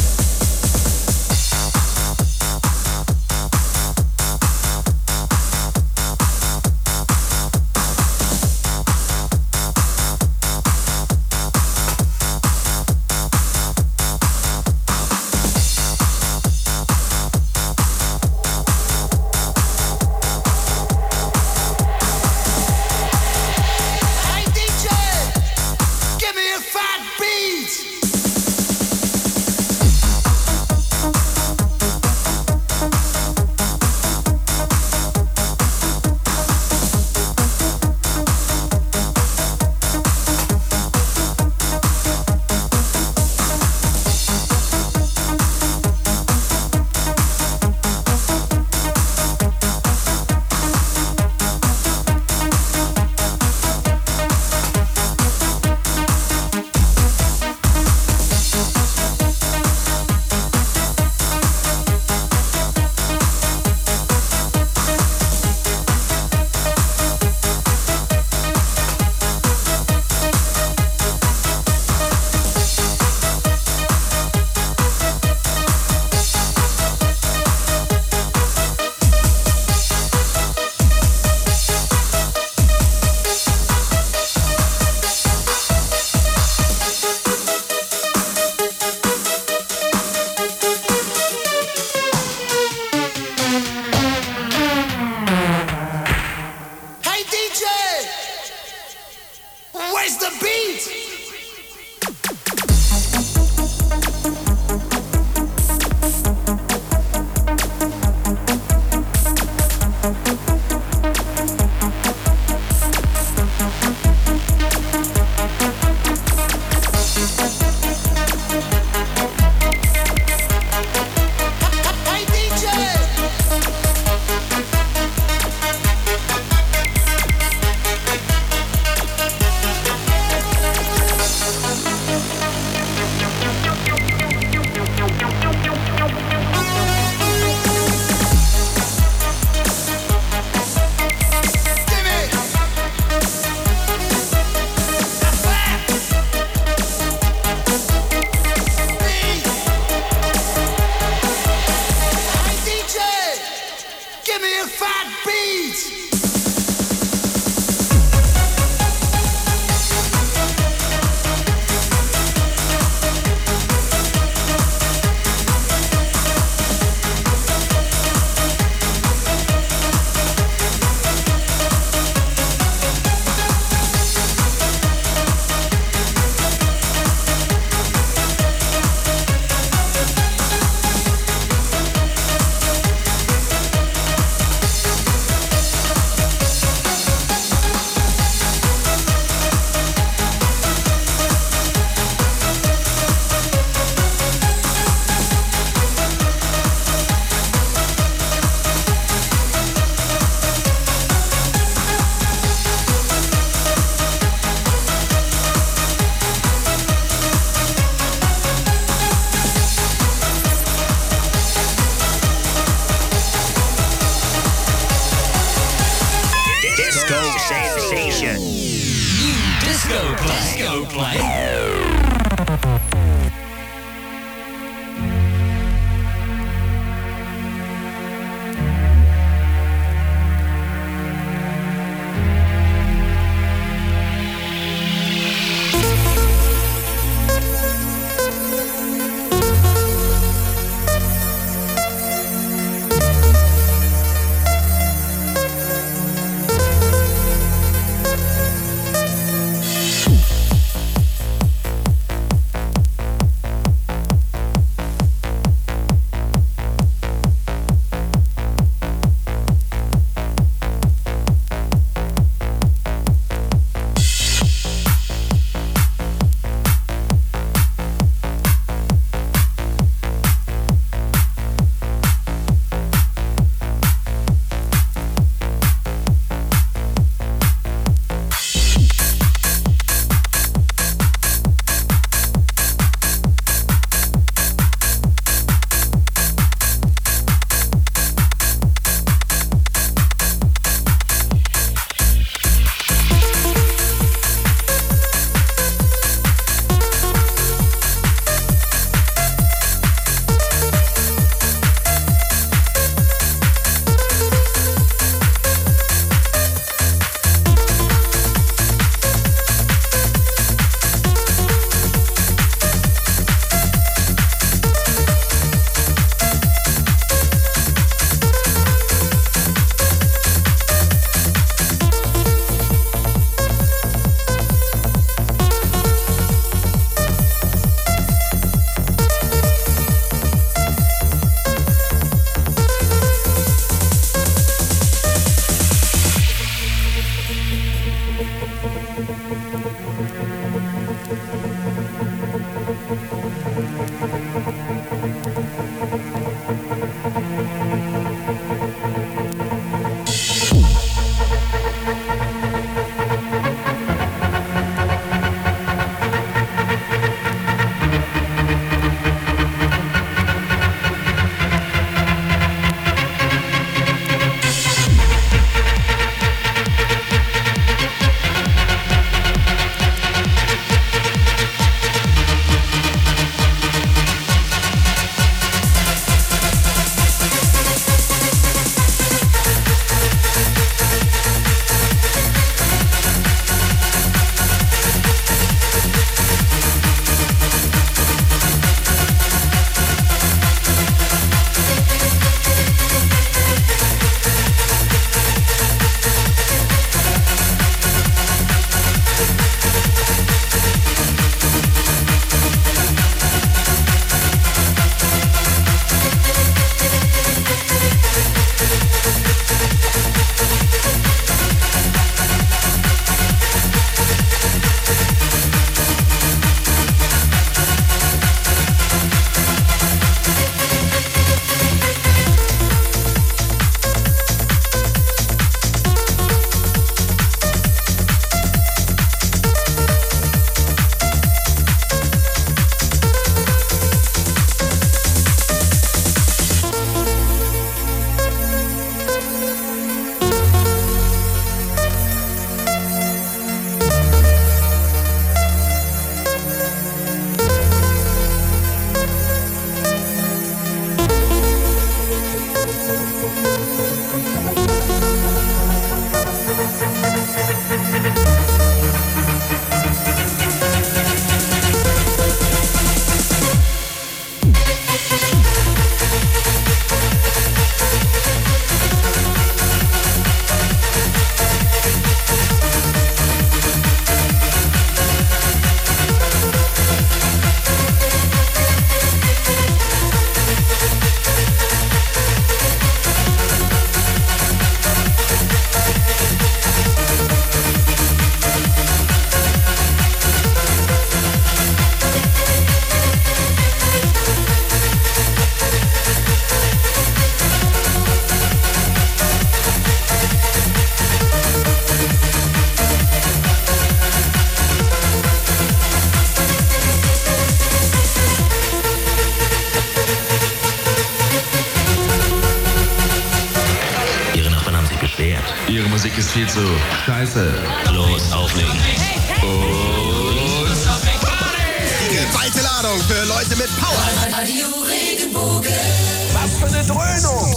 wert. Ihre Musik ist viel zu scheiße. Los, auflegen. Und die geballte Ladung für Leute mit Power. Radio Regenbogen. Was für eine Dröhnung.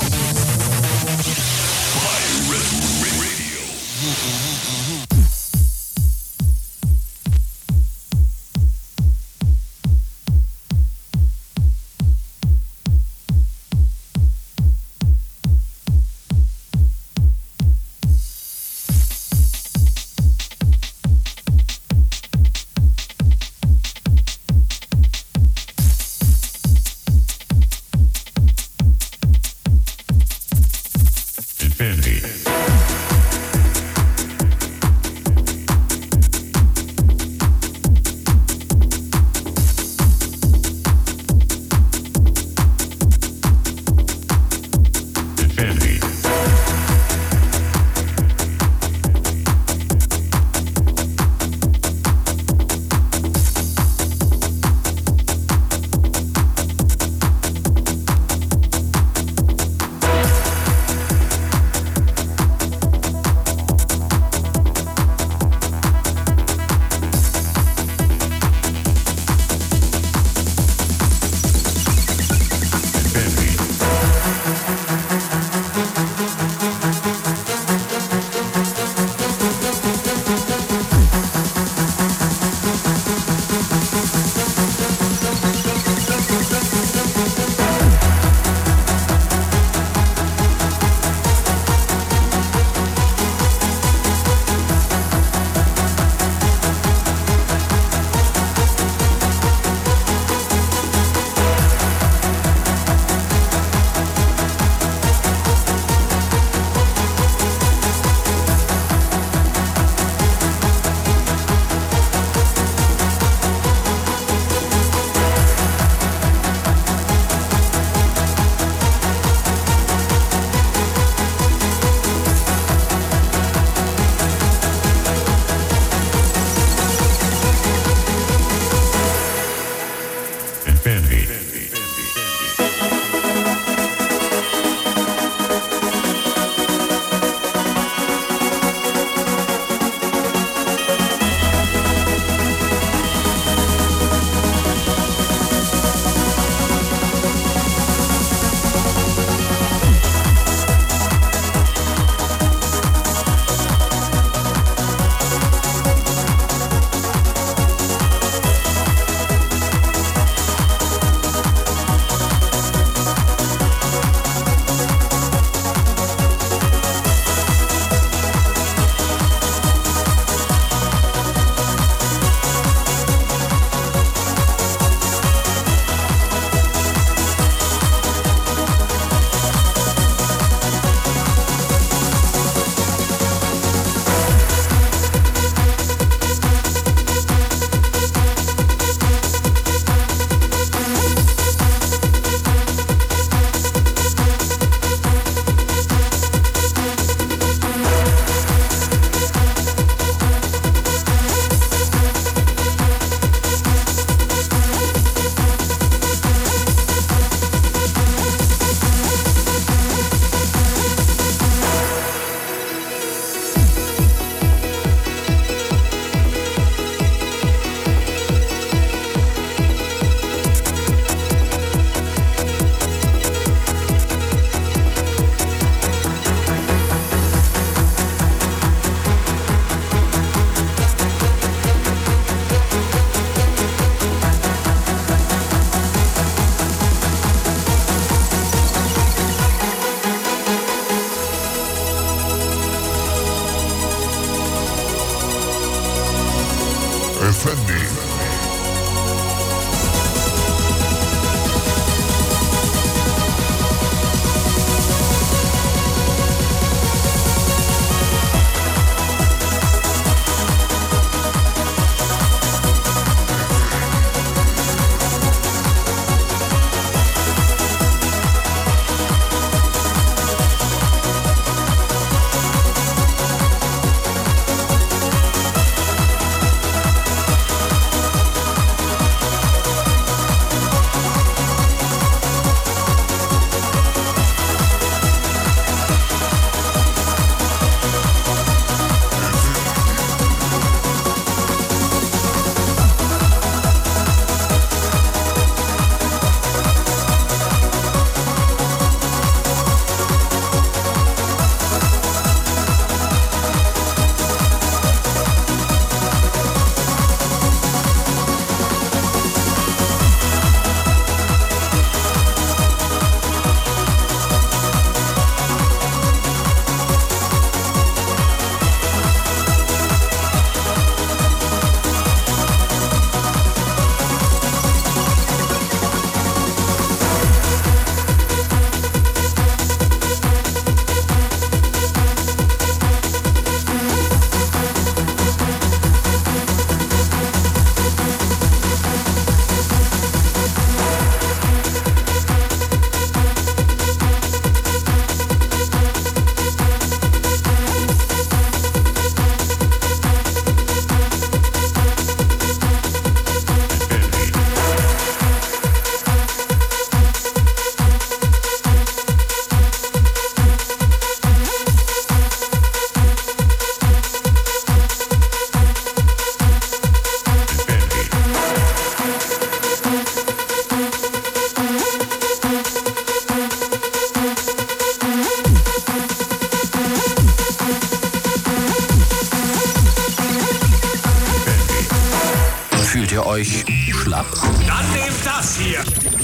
euch schlapp? Dann nehmt das hier.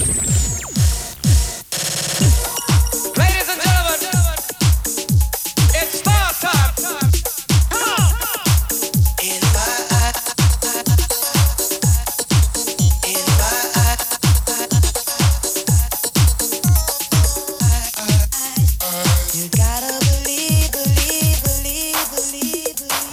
Ladies and gentlemen, it's star time. Come on. In my eye, in my eye, you gotta believe, believe, believe, believe,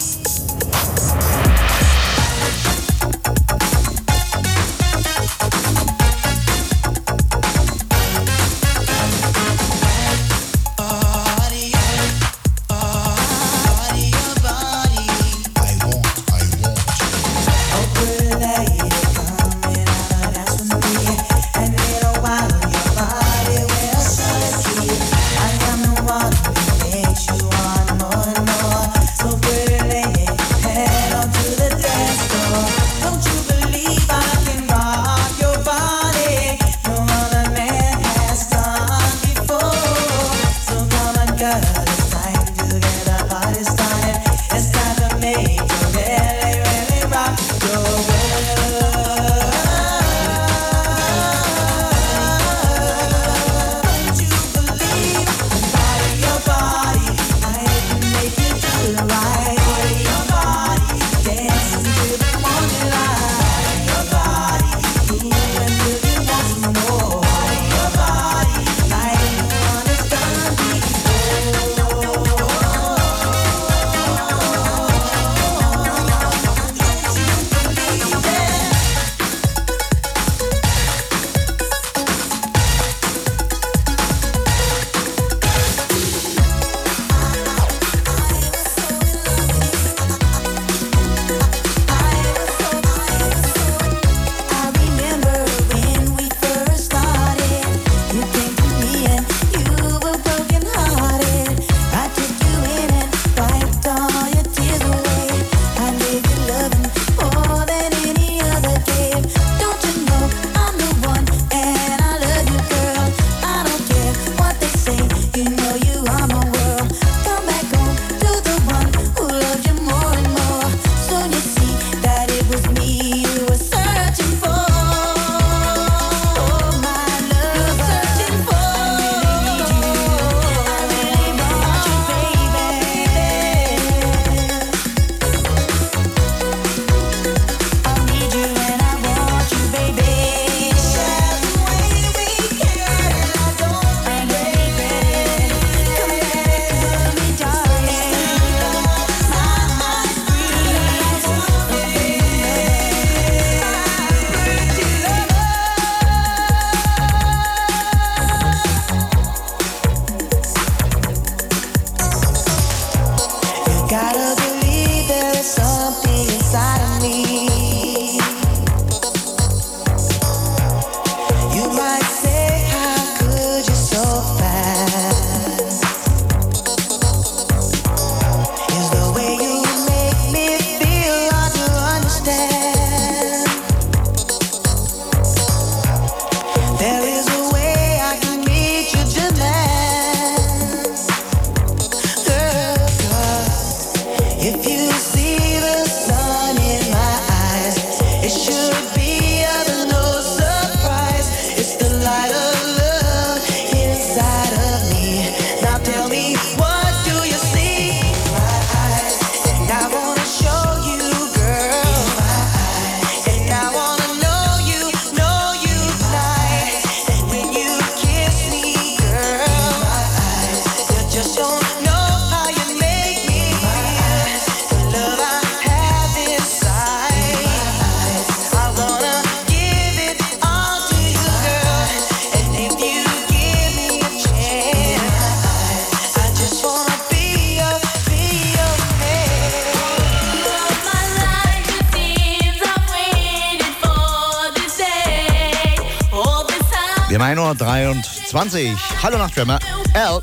Wir haben ein Uhr dreiundzwanzig. Hallo Nachtschwärmer. L.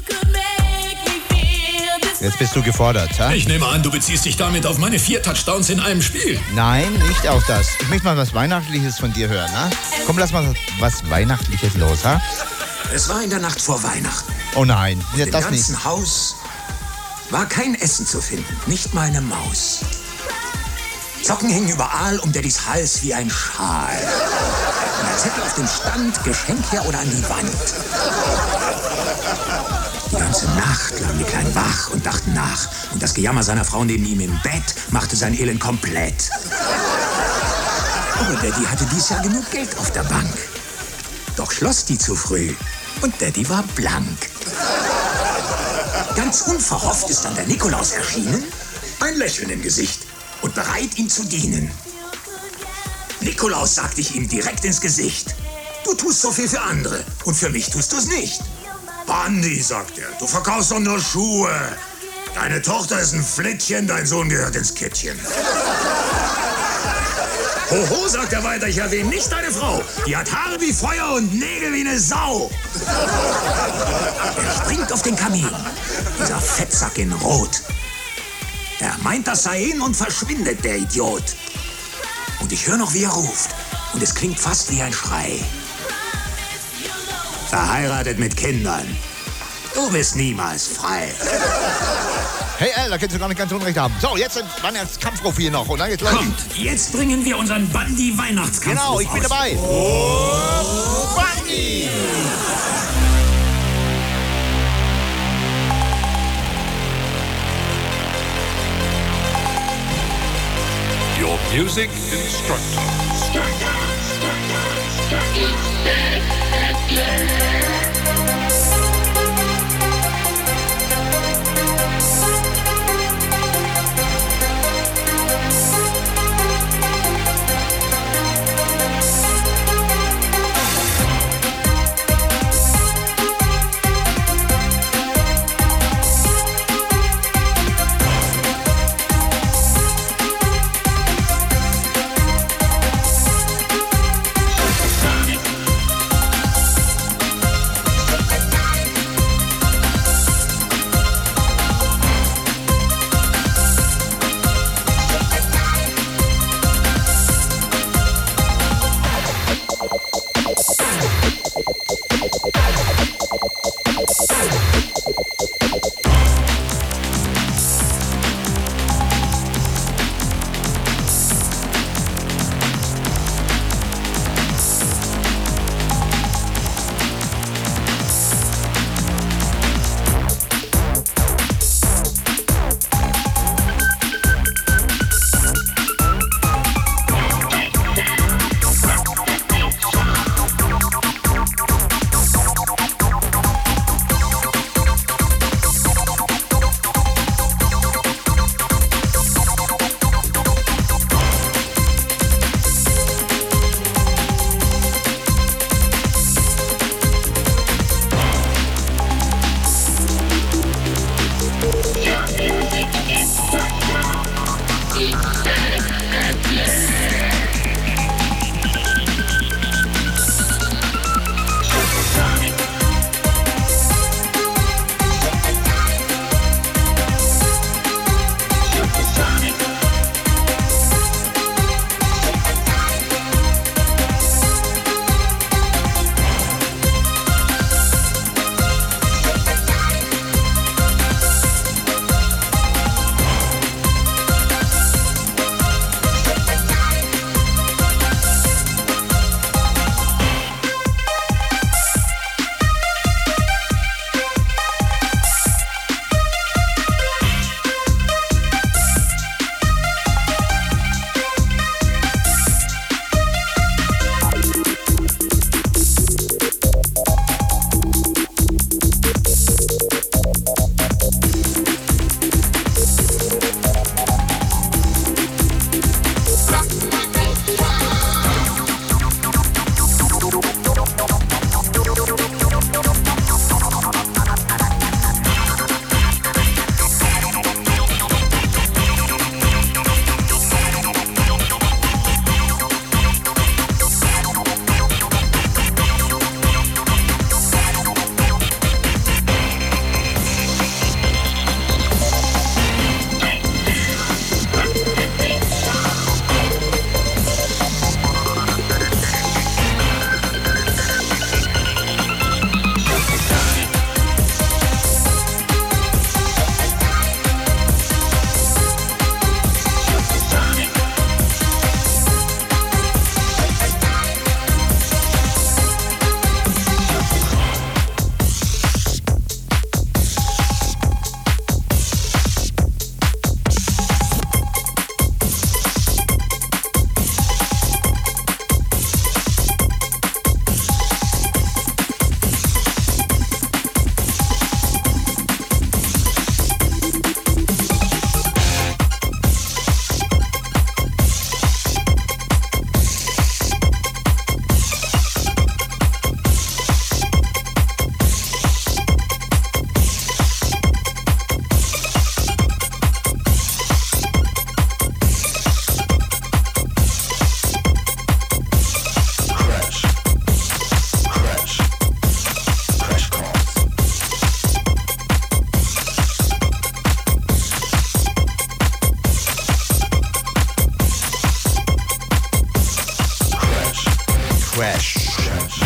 Jetzt bist du gefordert, ha? Ich nehme an, du beziehst dich damit auf meine vier Touchdowns in einem Spiel. Nein, nicht auf das. Ich möchte mal was Weihnachtliches von dir hören, ha? Komm, lass mal was Weihnachtliches los, ha? Es war in der Nacht vor Weihnachten. Oh nein, ja, Im das ganzen nicht. Haus war kein Essen zu finden, nicht mal eine Maus. Socken hängen überall um Daddys Hals wie ein Schal. Und der Zettel auf dem Stand, Geschenk her oder an die Wand. Die ganze Nacht lagen die Kleinen wach und dachten nach. Und das Gejammer seiner Frau neben ihm im Bett machte sein Elend komplett. Aber Daddy hatte dies Jahr genug Geld auf der Bank. Doch schloss die zu früh und Daddy war blank. Ganz unverhofft ist dann der Nikolaus erschienen, ein Lächeln im Gesicht und bereit, ihm zu dienen. Nikolaus, sagte ich ihm direkt ins Gesicht, du tust so viel für andere und für mich tust du es nicht. Andi, sagt er, du verkaufst doch nur Schuhe. Deine Tochter ist ein Flittchen, dein Sohn gehört ins Kittchen. Hoho, sagt er weiter, ich erwähne nicht deine Frau. Die hat Haare wie Feuer und Nägel wie eine Sau. Er springt auf den Kamin, dieser Fettsack in Rot. Er meint, das sei hin und verschwindet, der Idiot. Und ich höre noch, wie er ruft. Und es klingt fast wie ein Schrei. Verheiratet mit Kindern. Du bist niemals frei. Hey, Al, da könntest du gar nicht ganz unrecht haben. So, jetzt sind wir als Kampfprofi noch. Und dann geht's los. Kommt, jetzt bringen wir unseren Bandi Weihnachtskampf. Genau, ich bin aus. dabei. Oh, Bandi! Your music instructor.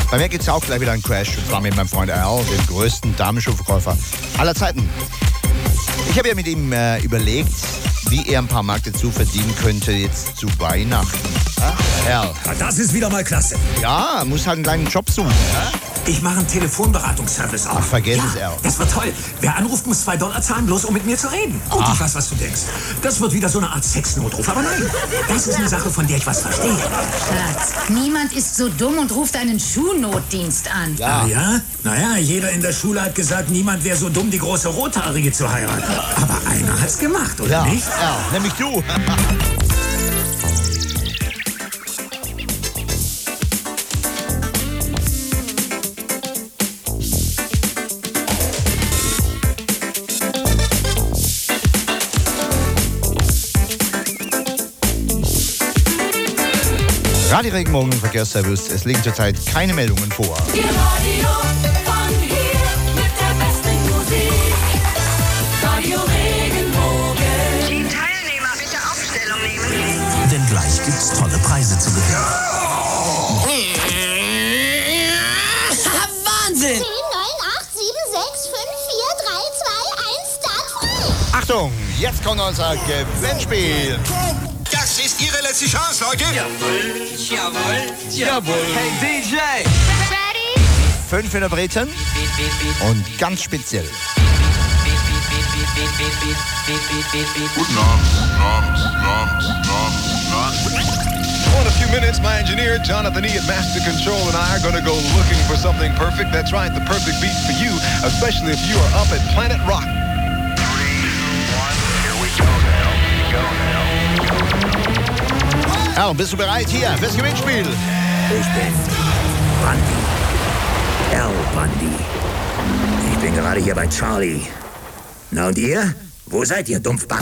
Bei mir gibt es auch gleich wieder einen Crash. Und zwar mit meinem Freund Al, dem größten Damenschuhverkäufer aller Zeiten. Ich habe ja mit ihm äh, überlegt, wie er ein paar Mark dazu verdienen könnte jetzt zu Weihnachten. Ja, Al. Ja, das ist wieder mal klasse. Ja, muss halt einen kleinen Job suchen. Ja? Ich mache einen Telefonberatungsservice auf. Ach, vergiss ja, es, Al. Das wird toll. Wer anruft, muss zwei Dollar zahlen, bloß um mit mir zu reden. Oh, ich weiß, was du denkst. Das wird wieder so eine Art Sexnotruf. Aber nein, das ist eine Sache, von der ich was verstehe. Schatz, niemand ist so dumm und ruft einen Schuhnotdienst an. Ja. Ah, ja? Naja, jeder in der Schule hat gesagt, niemand wäre so dumm, die große Rothaarige zu heiraten. Aber einer hat's gemacht, oder ja, nicht? Ja, nämlich du. Radio Regenbogen Verkehrsservice. Es liegen zurzeit keine Meldungen vor. Die Radio von hier mit der besten Musik. Radio Regenbogen. Die Teilnehmer bitte Aufstellung nehmen. Denn gleich gibt's tolle Preise zu gewinnen. Wahnsinn! zehn, neun, acht, sieben, sechs, fünf, vier, drei, zwei, eins, Start frei! Achtung, jetzt kommt unser Gewinnspiel. Das ist Ihre letzte Chance, Leute. Jawohl, jawohl, Jawohl. Hey D J. Ready? Fünf Interpreten und ganz speziell. Guten Abend, guten Abend, guten Abend, guten Abend, guten Abend. Well, in a few minutes, my engineer, Jonathan E. at Master Control, and I are going to go looking for something perfect. That's right, the perfect beat for you, especially if you are up at Planet Rock. Ja, bist du bereit hier fürs Gewinnspiel? Ich bin Bundy. Al Bundy. Ich bin gerade hier bei Charlie. Na und ihr? Wo seid ihr, Dumpfbacken?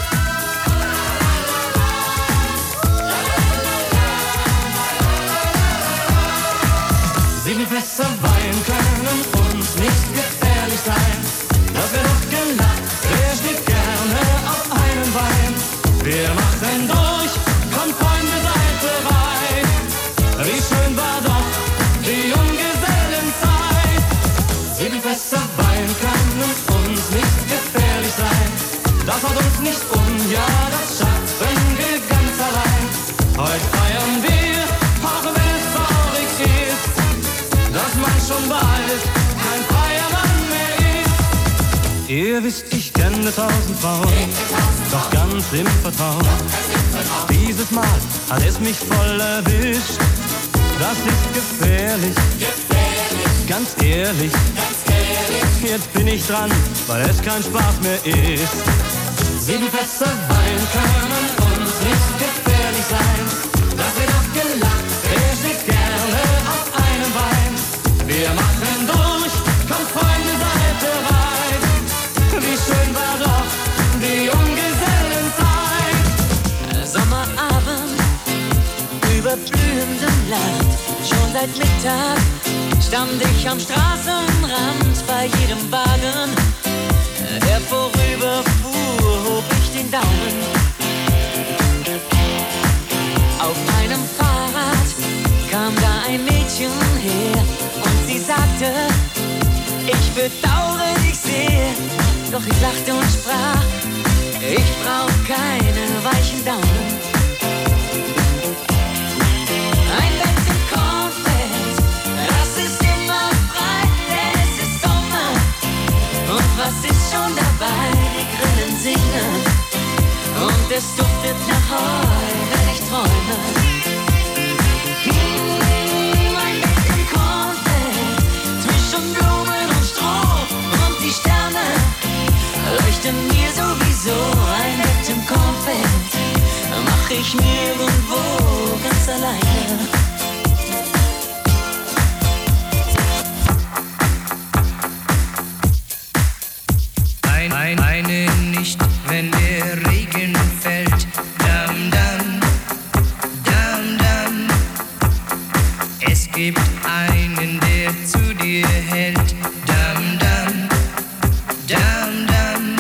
Sieben Fässer Wein können uns nicht gefährlich sein. Das wird doch gelacht, wer steht gerne auf einem Bein? Wir machen durch, kommt Freunde, seid bereit. Wie schön war doch die Junggesellenzeit. Sieben Fässer Wein können uns nicht gefährlich sein. Das haut uns nicht um, ja, das schaffen wir ganz allein. Heute feiern wir, auch wenn es traurig ist, dass man schon bald kein freier Mann mehr ist. Ihr wisst, ich kenne tausend Frauen, doch ganz im Vertrauen. Dieses Mal hat es mich voll erwischt. Das ist gefährlich, ganz ehrlich. Jetzt bin ich dran, weil es kein Spaß mehr ist. Sieben Fässer Wein können uns nicht gefährlich sein. Das wird auch gelacht, wer steht gerne auf einem Bein. Wir machen durch, kommt Freunde, seid bereit. Wie schön war doch die Junggesellenzeit. Sommerabend über blühendem Land. Schon seit Mittag stand ich am Straßenrand. Bei jedem Wagen, der vorüberfuhr, hob ich den Daumen. Auf meinem Fahrrad kam da ein Mädchen her und sie sagte, ich bedauere dich sehr. Doch ich lachte und sprach, ich brauch keine weichen Daumen. Ein Bett im Kornfeld, das ist immer frei, denn es ist Sommer. Und was ist schon dabei? Die Grillen singen und es duftet nach Heu, wenn ich träume. Hm, ein Bett im Kornfeld, zwischen Blumen und Stroh und die Sterne leuchten mir sowieso. Ein Bett im Kornfeld mach ich mir irgendwo ganz alleine. Ein, ein, eine nicht, wenn der Regen fällt. Dam, dam, dam, dam. Es gibt einen, der zu dir hält. Dam, dam, dam, dam.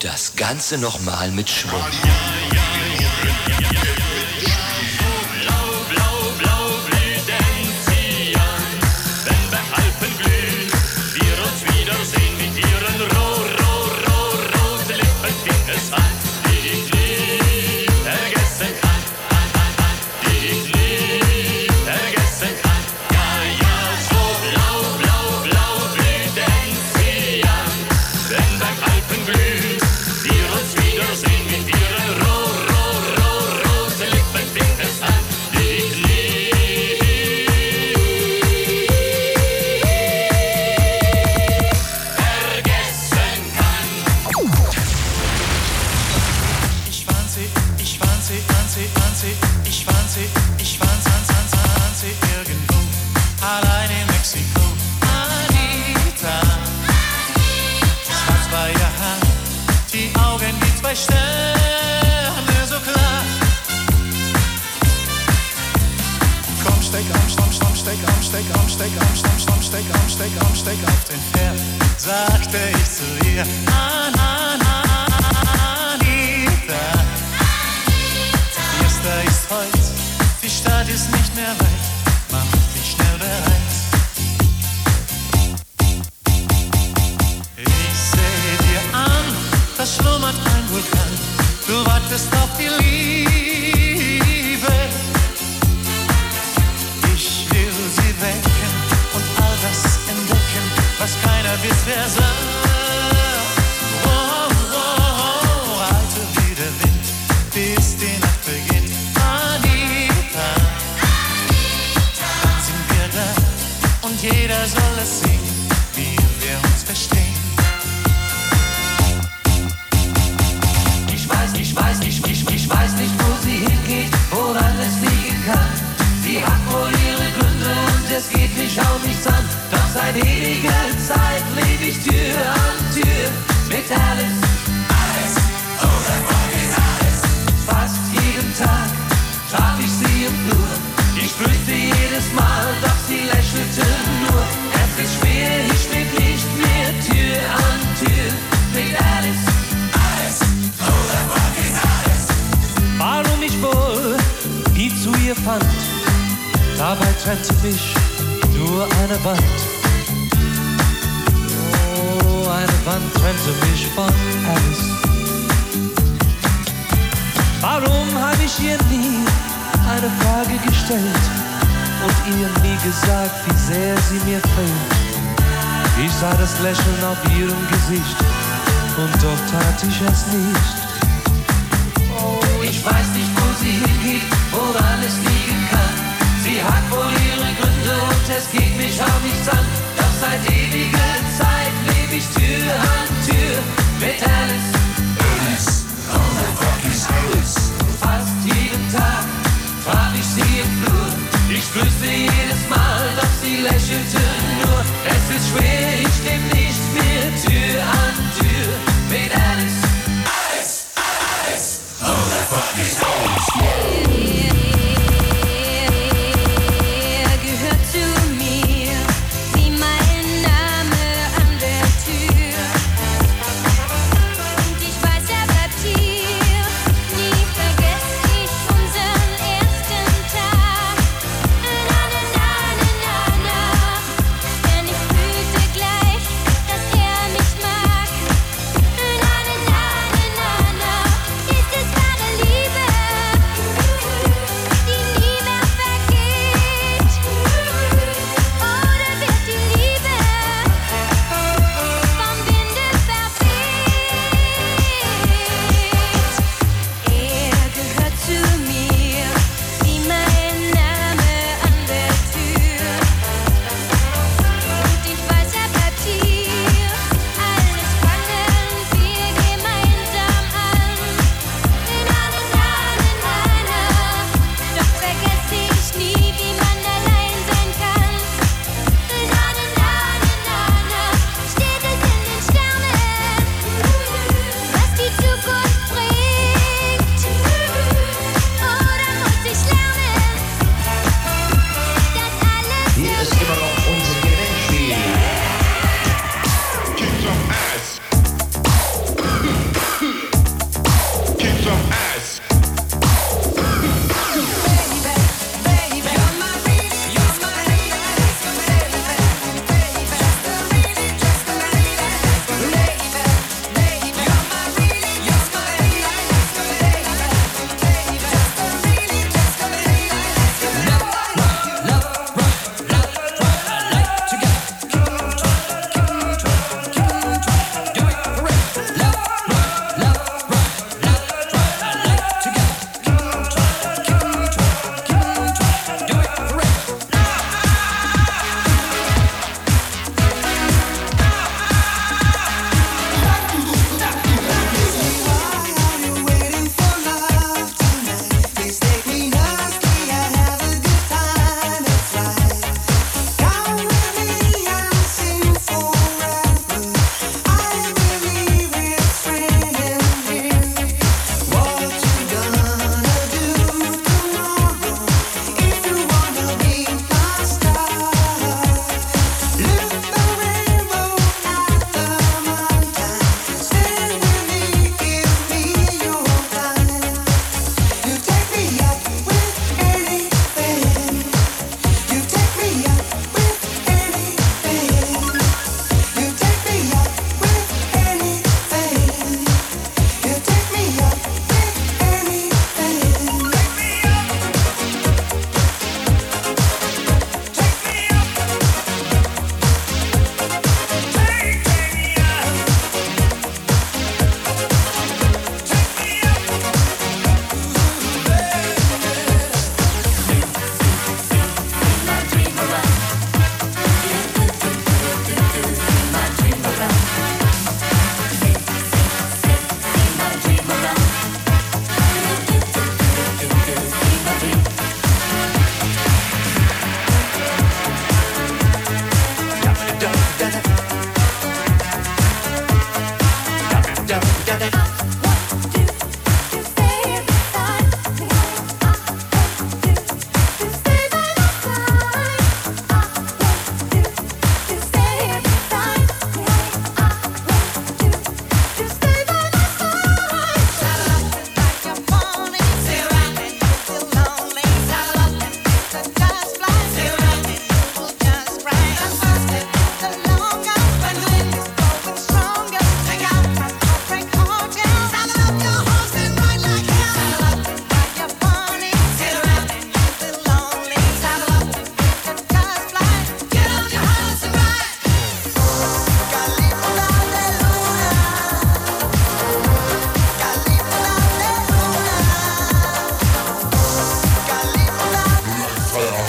das Ganze nochmal mit Schwung.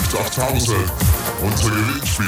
acht achttausend. Unser Gewinnspiel.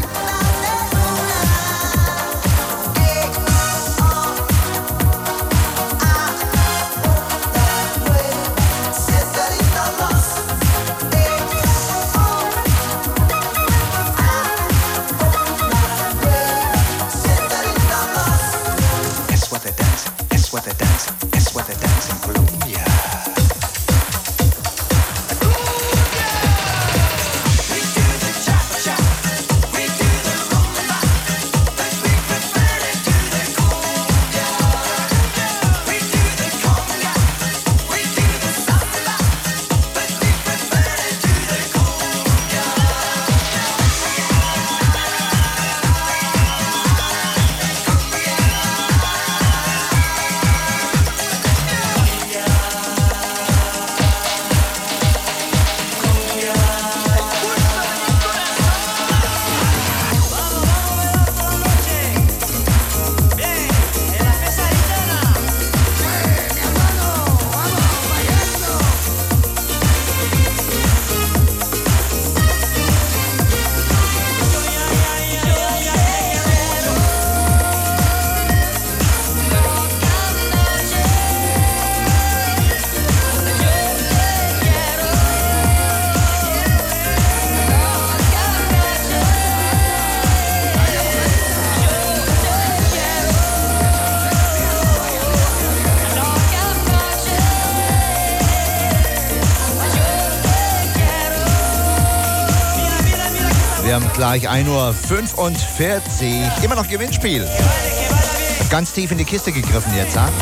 Gleich ein Uhr fünfundvierzig. Immer noch Gewinnspiel. Ganz tief in die Kiste gegriffen jetzt, ha?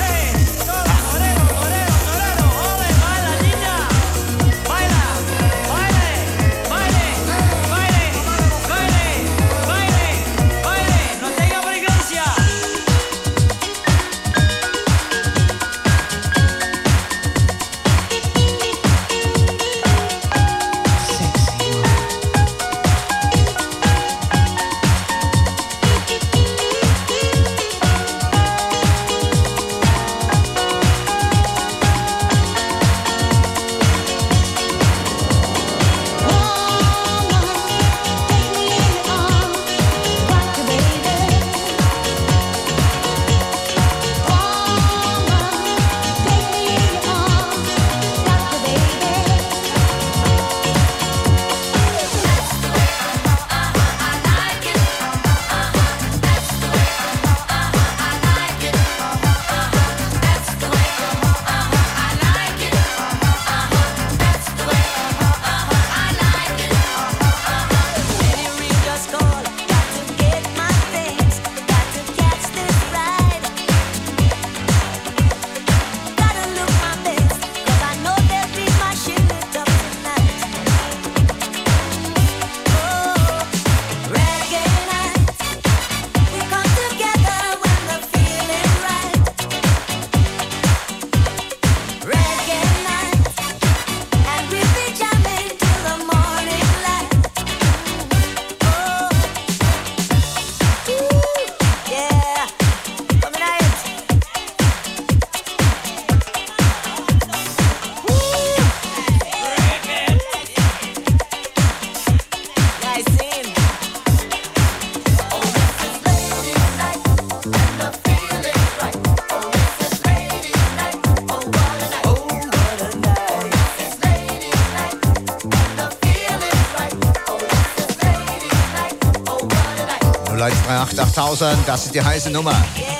null eins drei acht achttausend, das ist die heiße Nummer.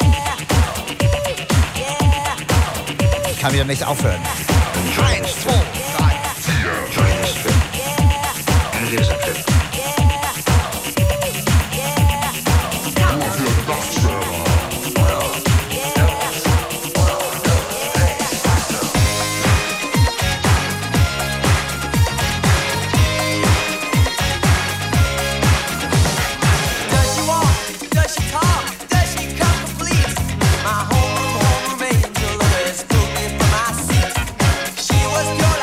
Ich kann wieder nicht aufhören. Eins, zwei, drei, vier, Und hier ist der Clip. She was pure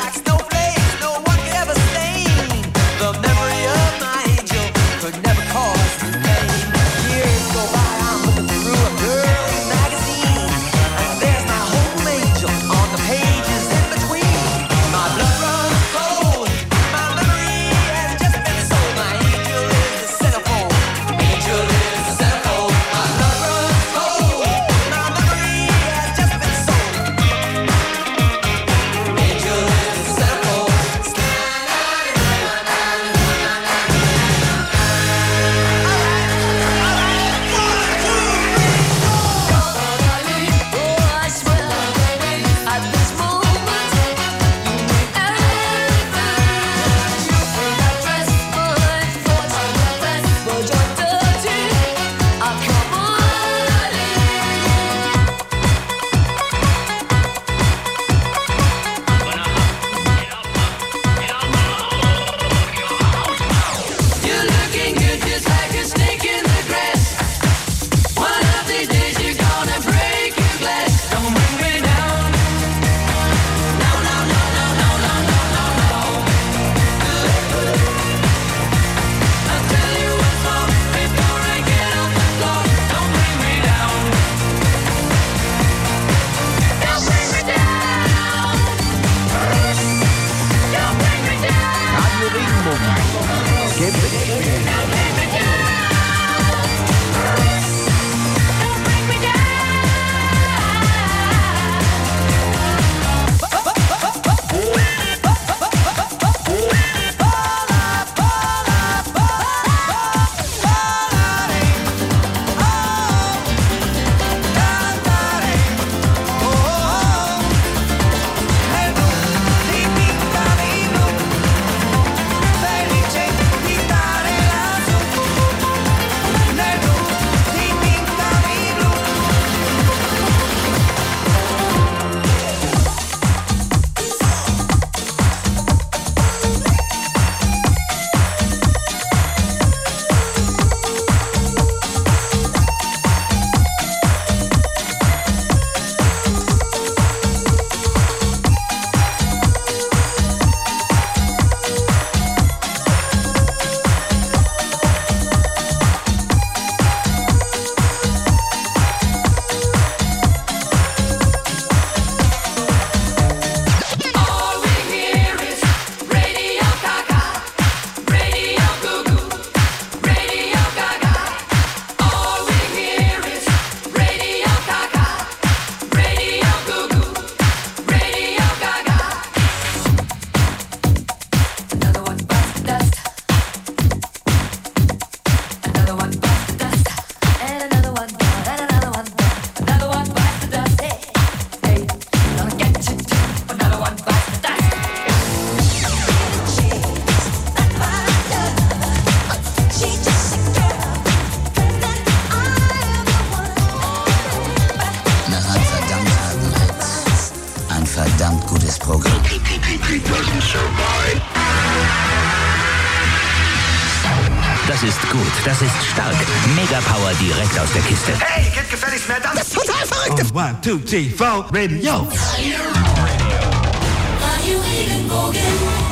Gewinnspiel. Das ist gut, das ist stark. Mega Power direkt aus der Kiste. Hey, geht gefälligst mehr Dampf. Total verrückt. Oh, one, two, three, four, Radio. Radio Regenbogen.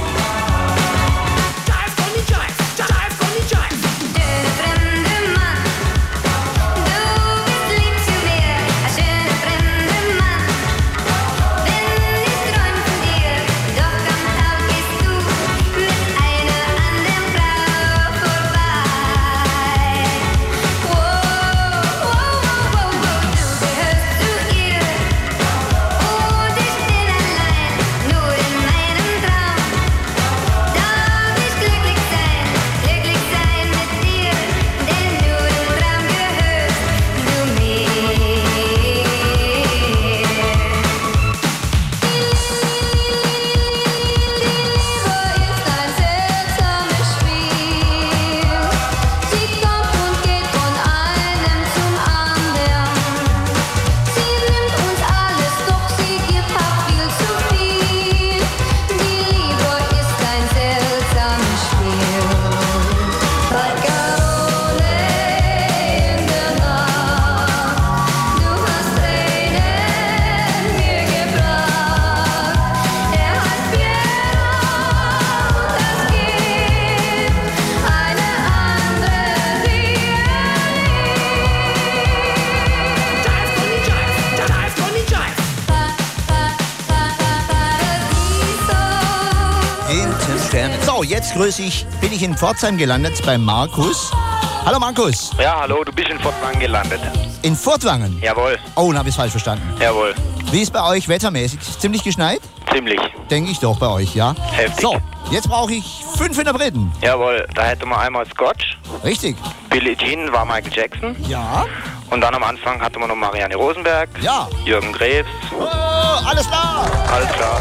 So, jetzt grüße ich, bin ich in Pforzheim gelandet bei Markus. Hallo Markus. Ja, hallo, du bist in Furtwangen gelandet. In Furtwangen? Jawohl. Oh, dann habe ich es falsch verstanden. Jawohl. Wie ist bei euch wettermäßig? Ziemlich geschneit? Ziemlich. Denke ich doch bei euch, ja? Heftig. So, jetzt brauche ich fünf Interpreten. Jawohl, da hätten wir einmal Scotch. Richtig. Billie Jean war Michael Jackson. Ja. Und dann am Anfang hatten wir noch Marianne Rosenberg. Ja. Jürgen Drews. Oh, alles klar. Alles klar.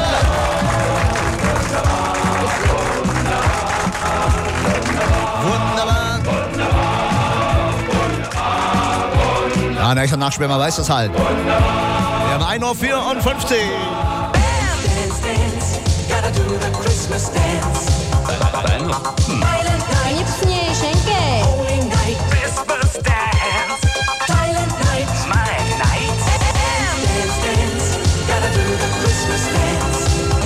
Wunderbar. Ja, nächster Nachspiel, man weiß das halt. Wir haben ein Uhr vierundfünfzig. Gibt's nie Geschenke? Christmas dance. Silent night. My night. Dance, dance. Gotta do the Christmas dance.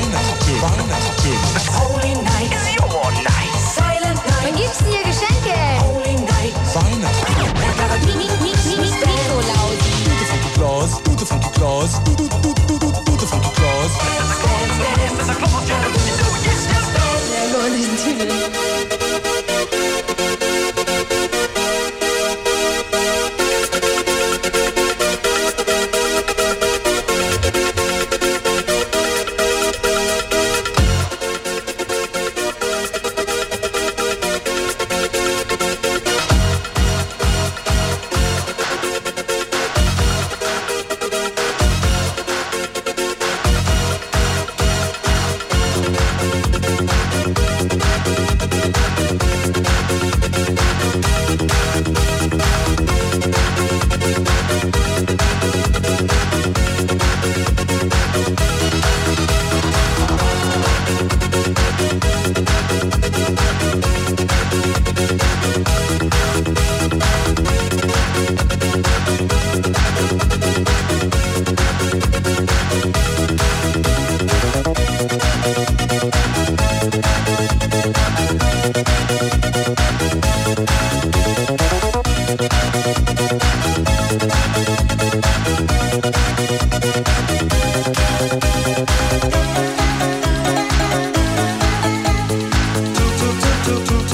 Holy night. Is your night. Silent night. Wann gibt's denn hier Geschenke? Holy night. Nikolaus. Do the funky claus. Do the funky claus. Do do do do do do the funky claus. Dance, dance. There's a Claus, yeah. Do yes, yes, no. Ja, nur diesen Titel.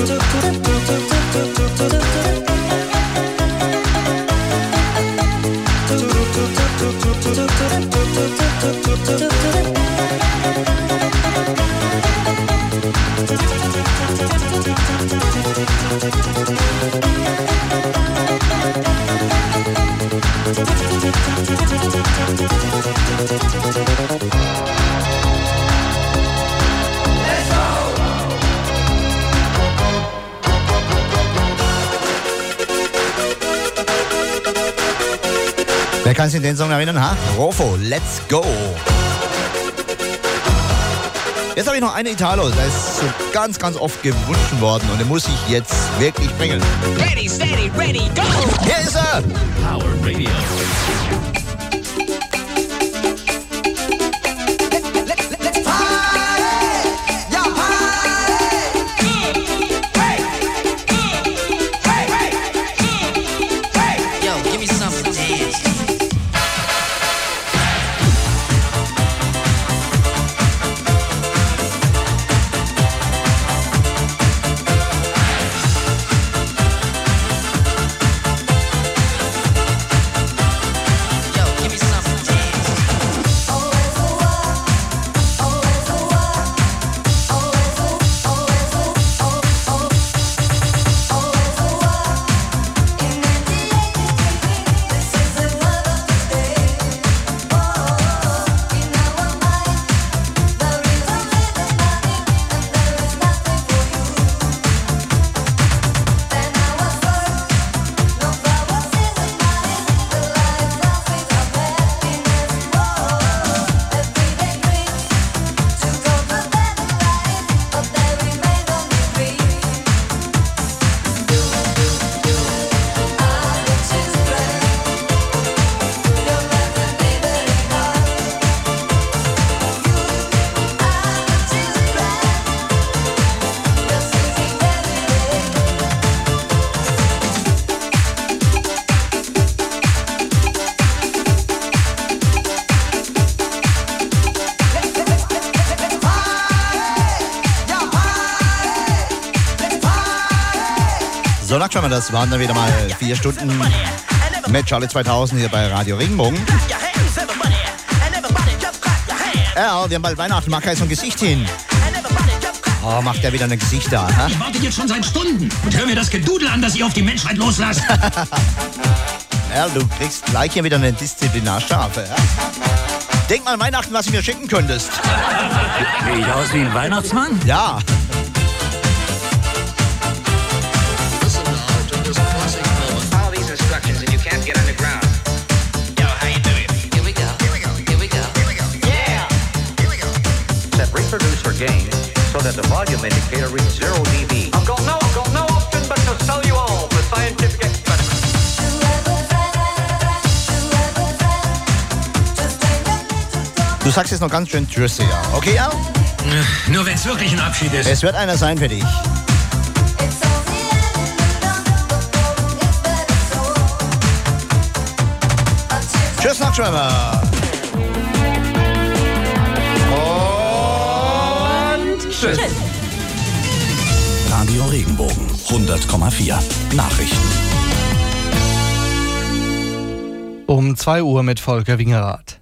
Wer kann sich an den Song erinnern? Ha? Rofo, Let's Go. Jetzt habe ich noch eine Italo, der ist so ganz, ganz oft gewünscht worden und den muss ich jetzt wirklich bringen. Ready, steady, ready, go! Hier ist er! Power Radio. So, Nachtschwimmer, das waren dann wieder mal vier Stunden mit Charlie zweitausend hier bei Radio Regenbogen. Ja, wir haben bald Weihnachten, macht kein so ein Gesicht hin. Oh, macht der wieder ein Gesicht da, ha? Ich warte jetzt schon seit Stunden und hör mir das Gedudel an, das ihr auf die Menschheit loslasst. Ja, du kriegst gleich hier wieder eine Disziplinarstrafe, ja? Denk mal Weihnachten, was du mir schicken könntest. Sehe ich aus wie ein Weihnachtsmann? Ja. Reproducer gain so that the volume indicator reads zero dB. I've got no, I've got no option but to sell you all for scientific experiments. Du sagst jetzt noch ganz schön Tschüss, ja. Okay, ja? Nur wenn es wirklich ein Abschied ist. Es wird einer sein für dich. Tschüss, Nachtschwimmer. Tschüss. Radio Regenbogen hundert Komma vier. Nachrichten. Um zwei Uhr mit Volker Wingerath.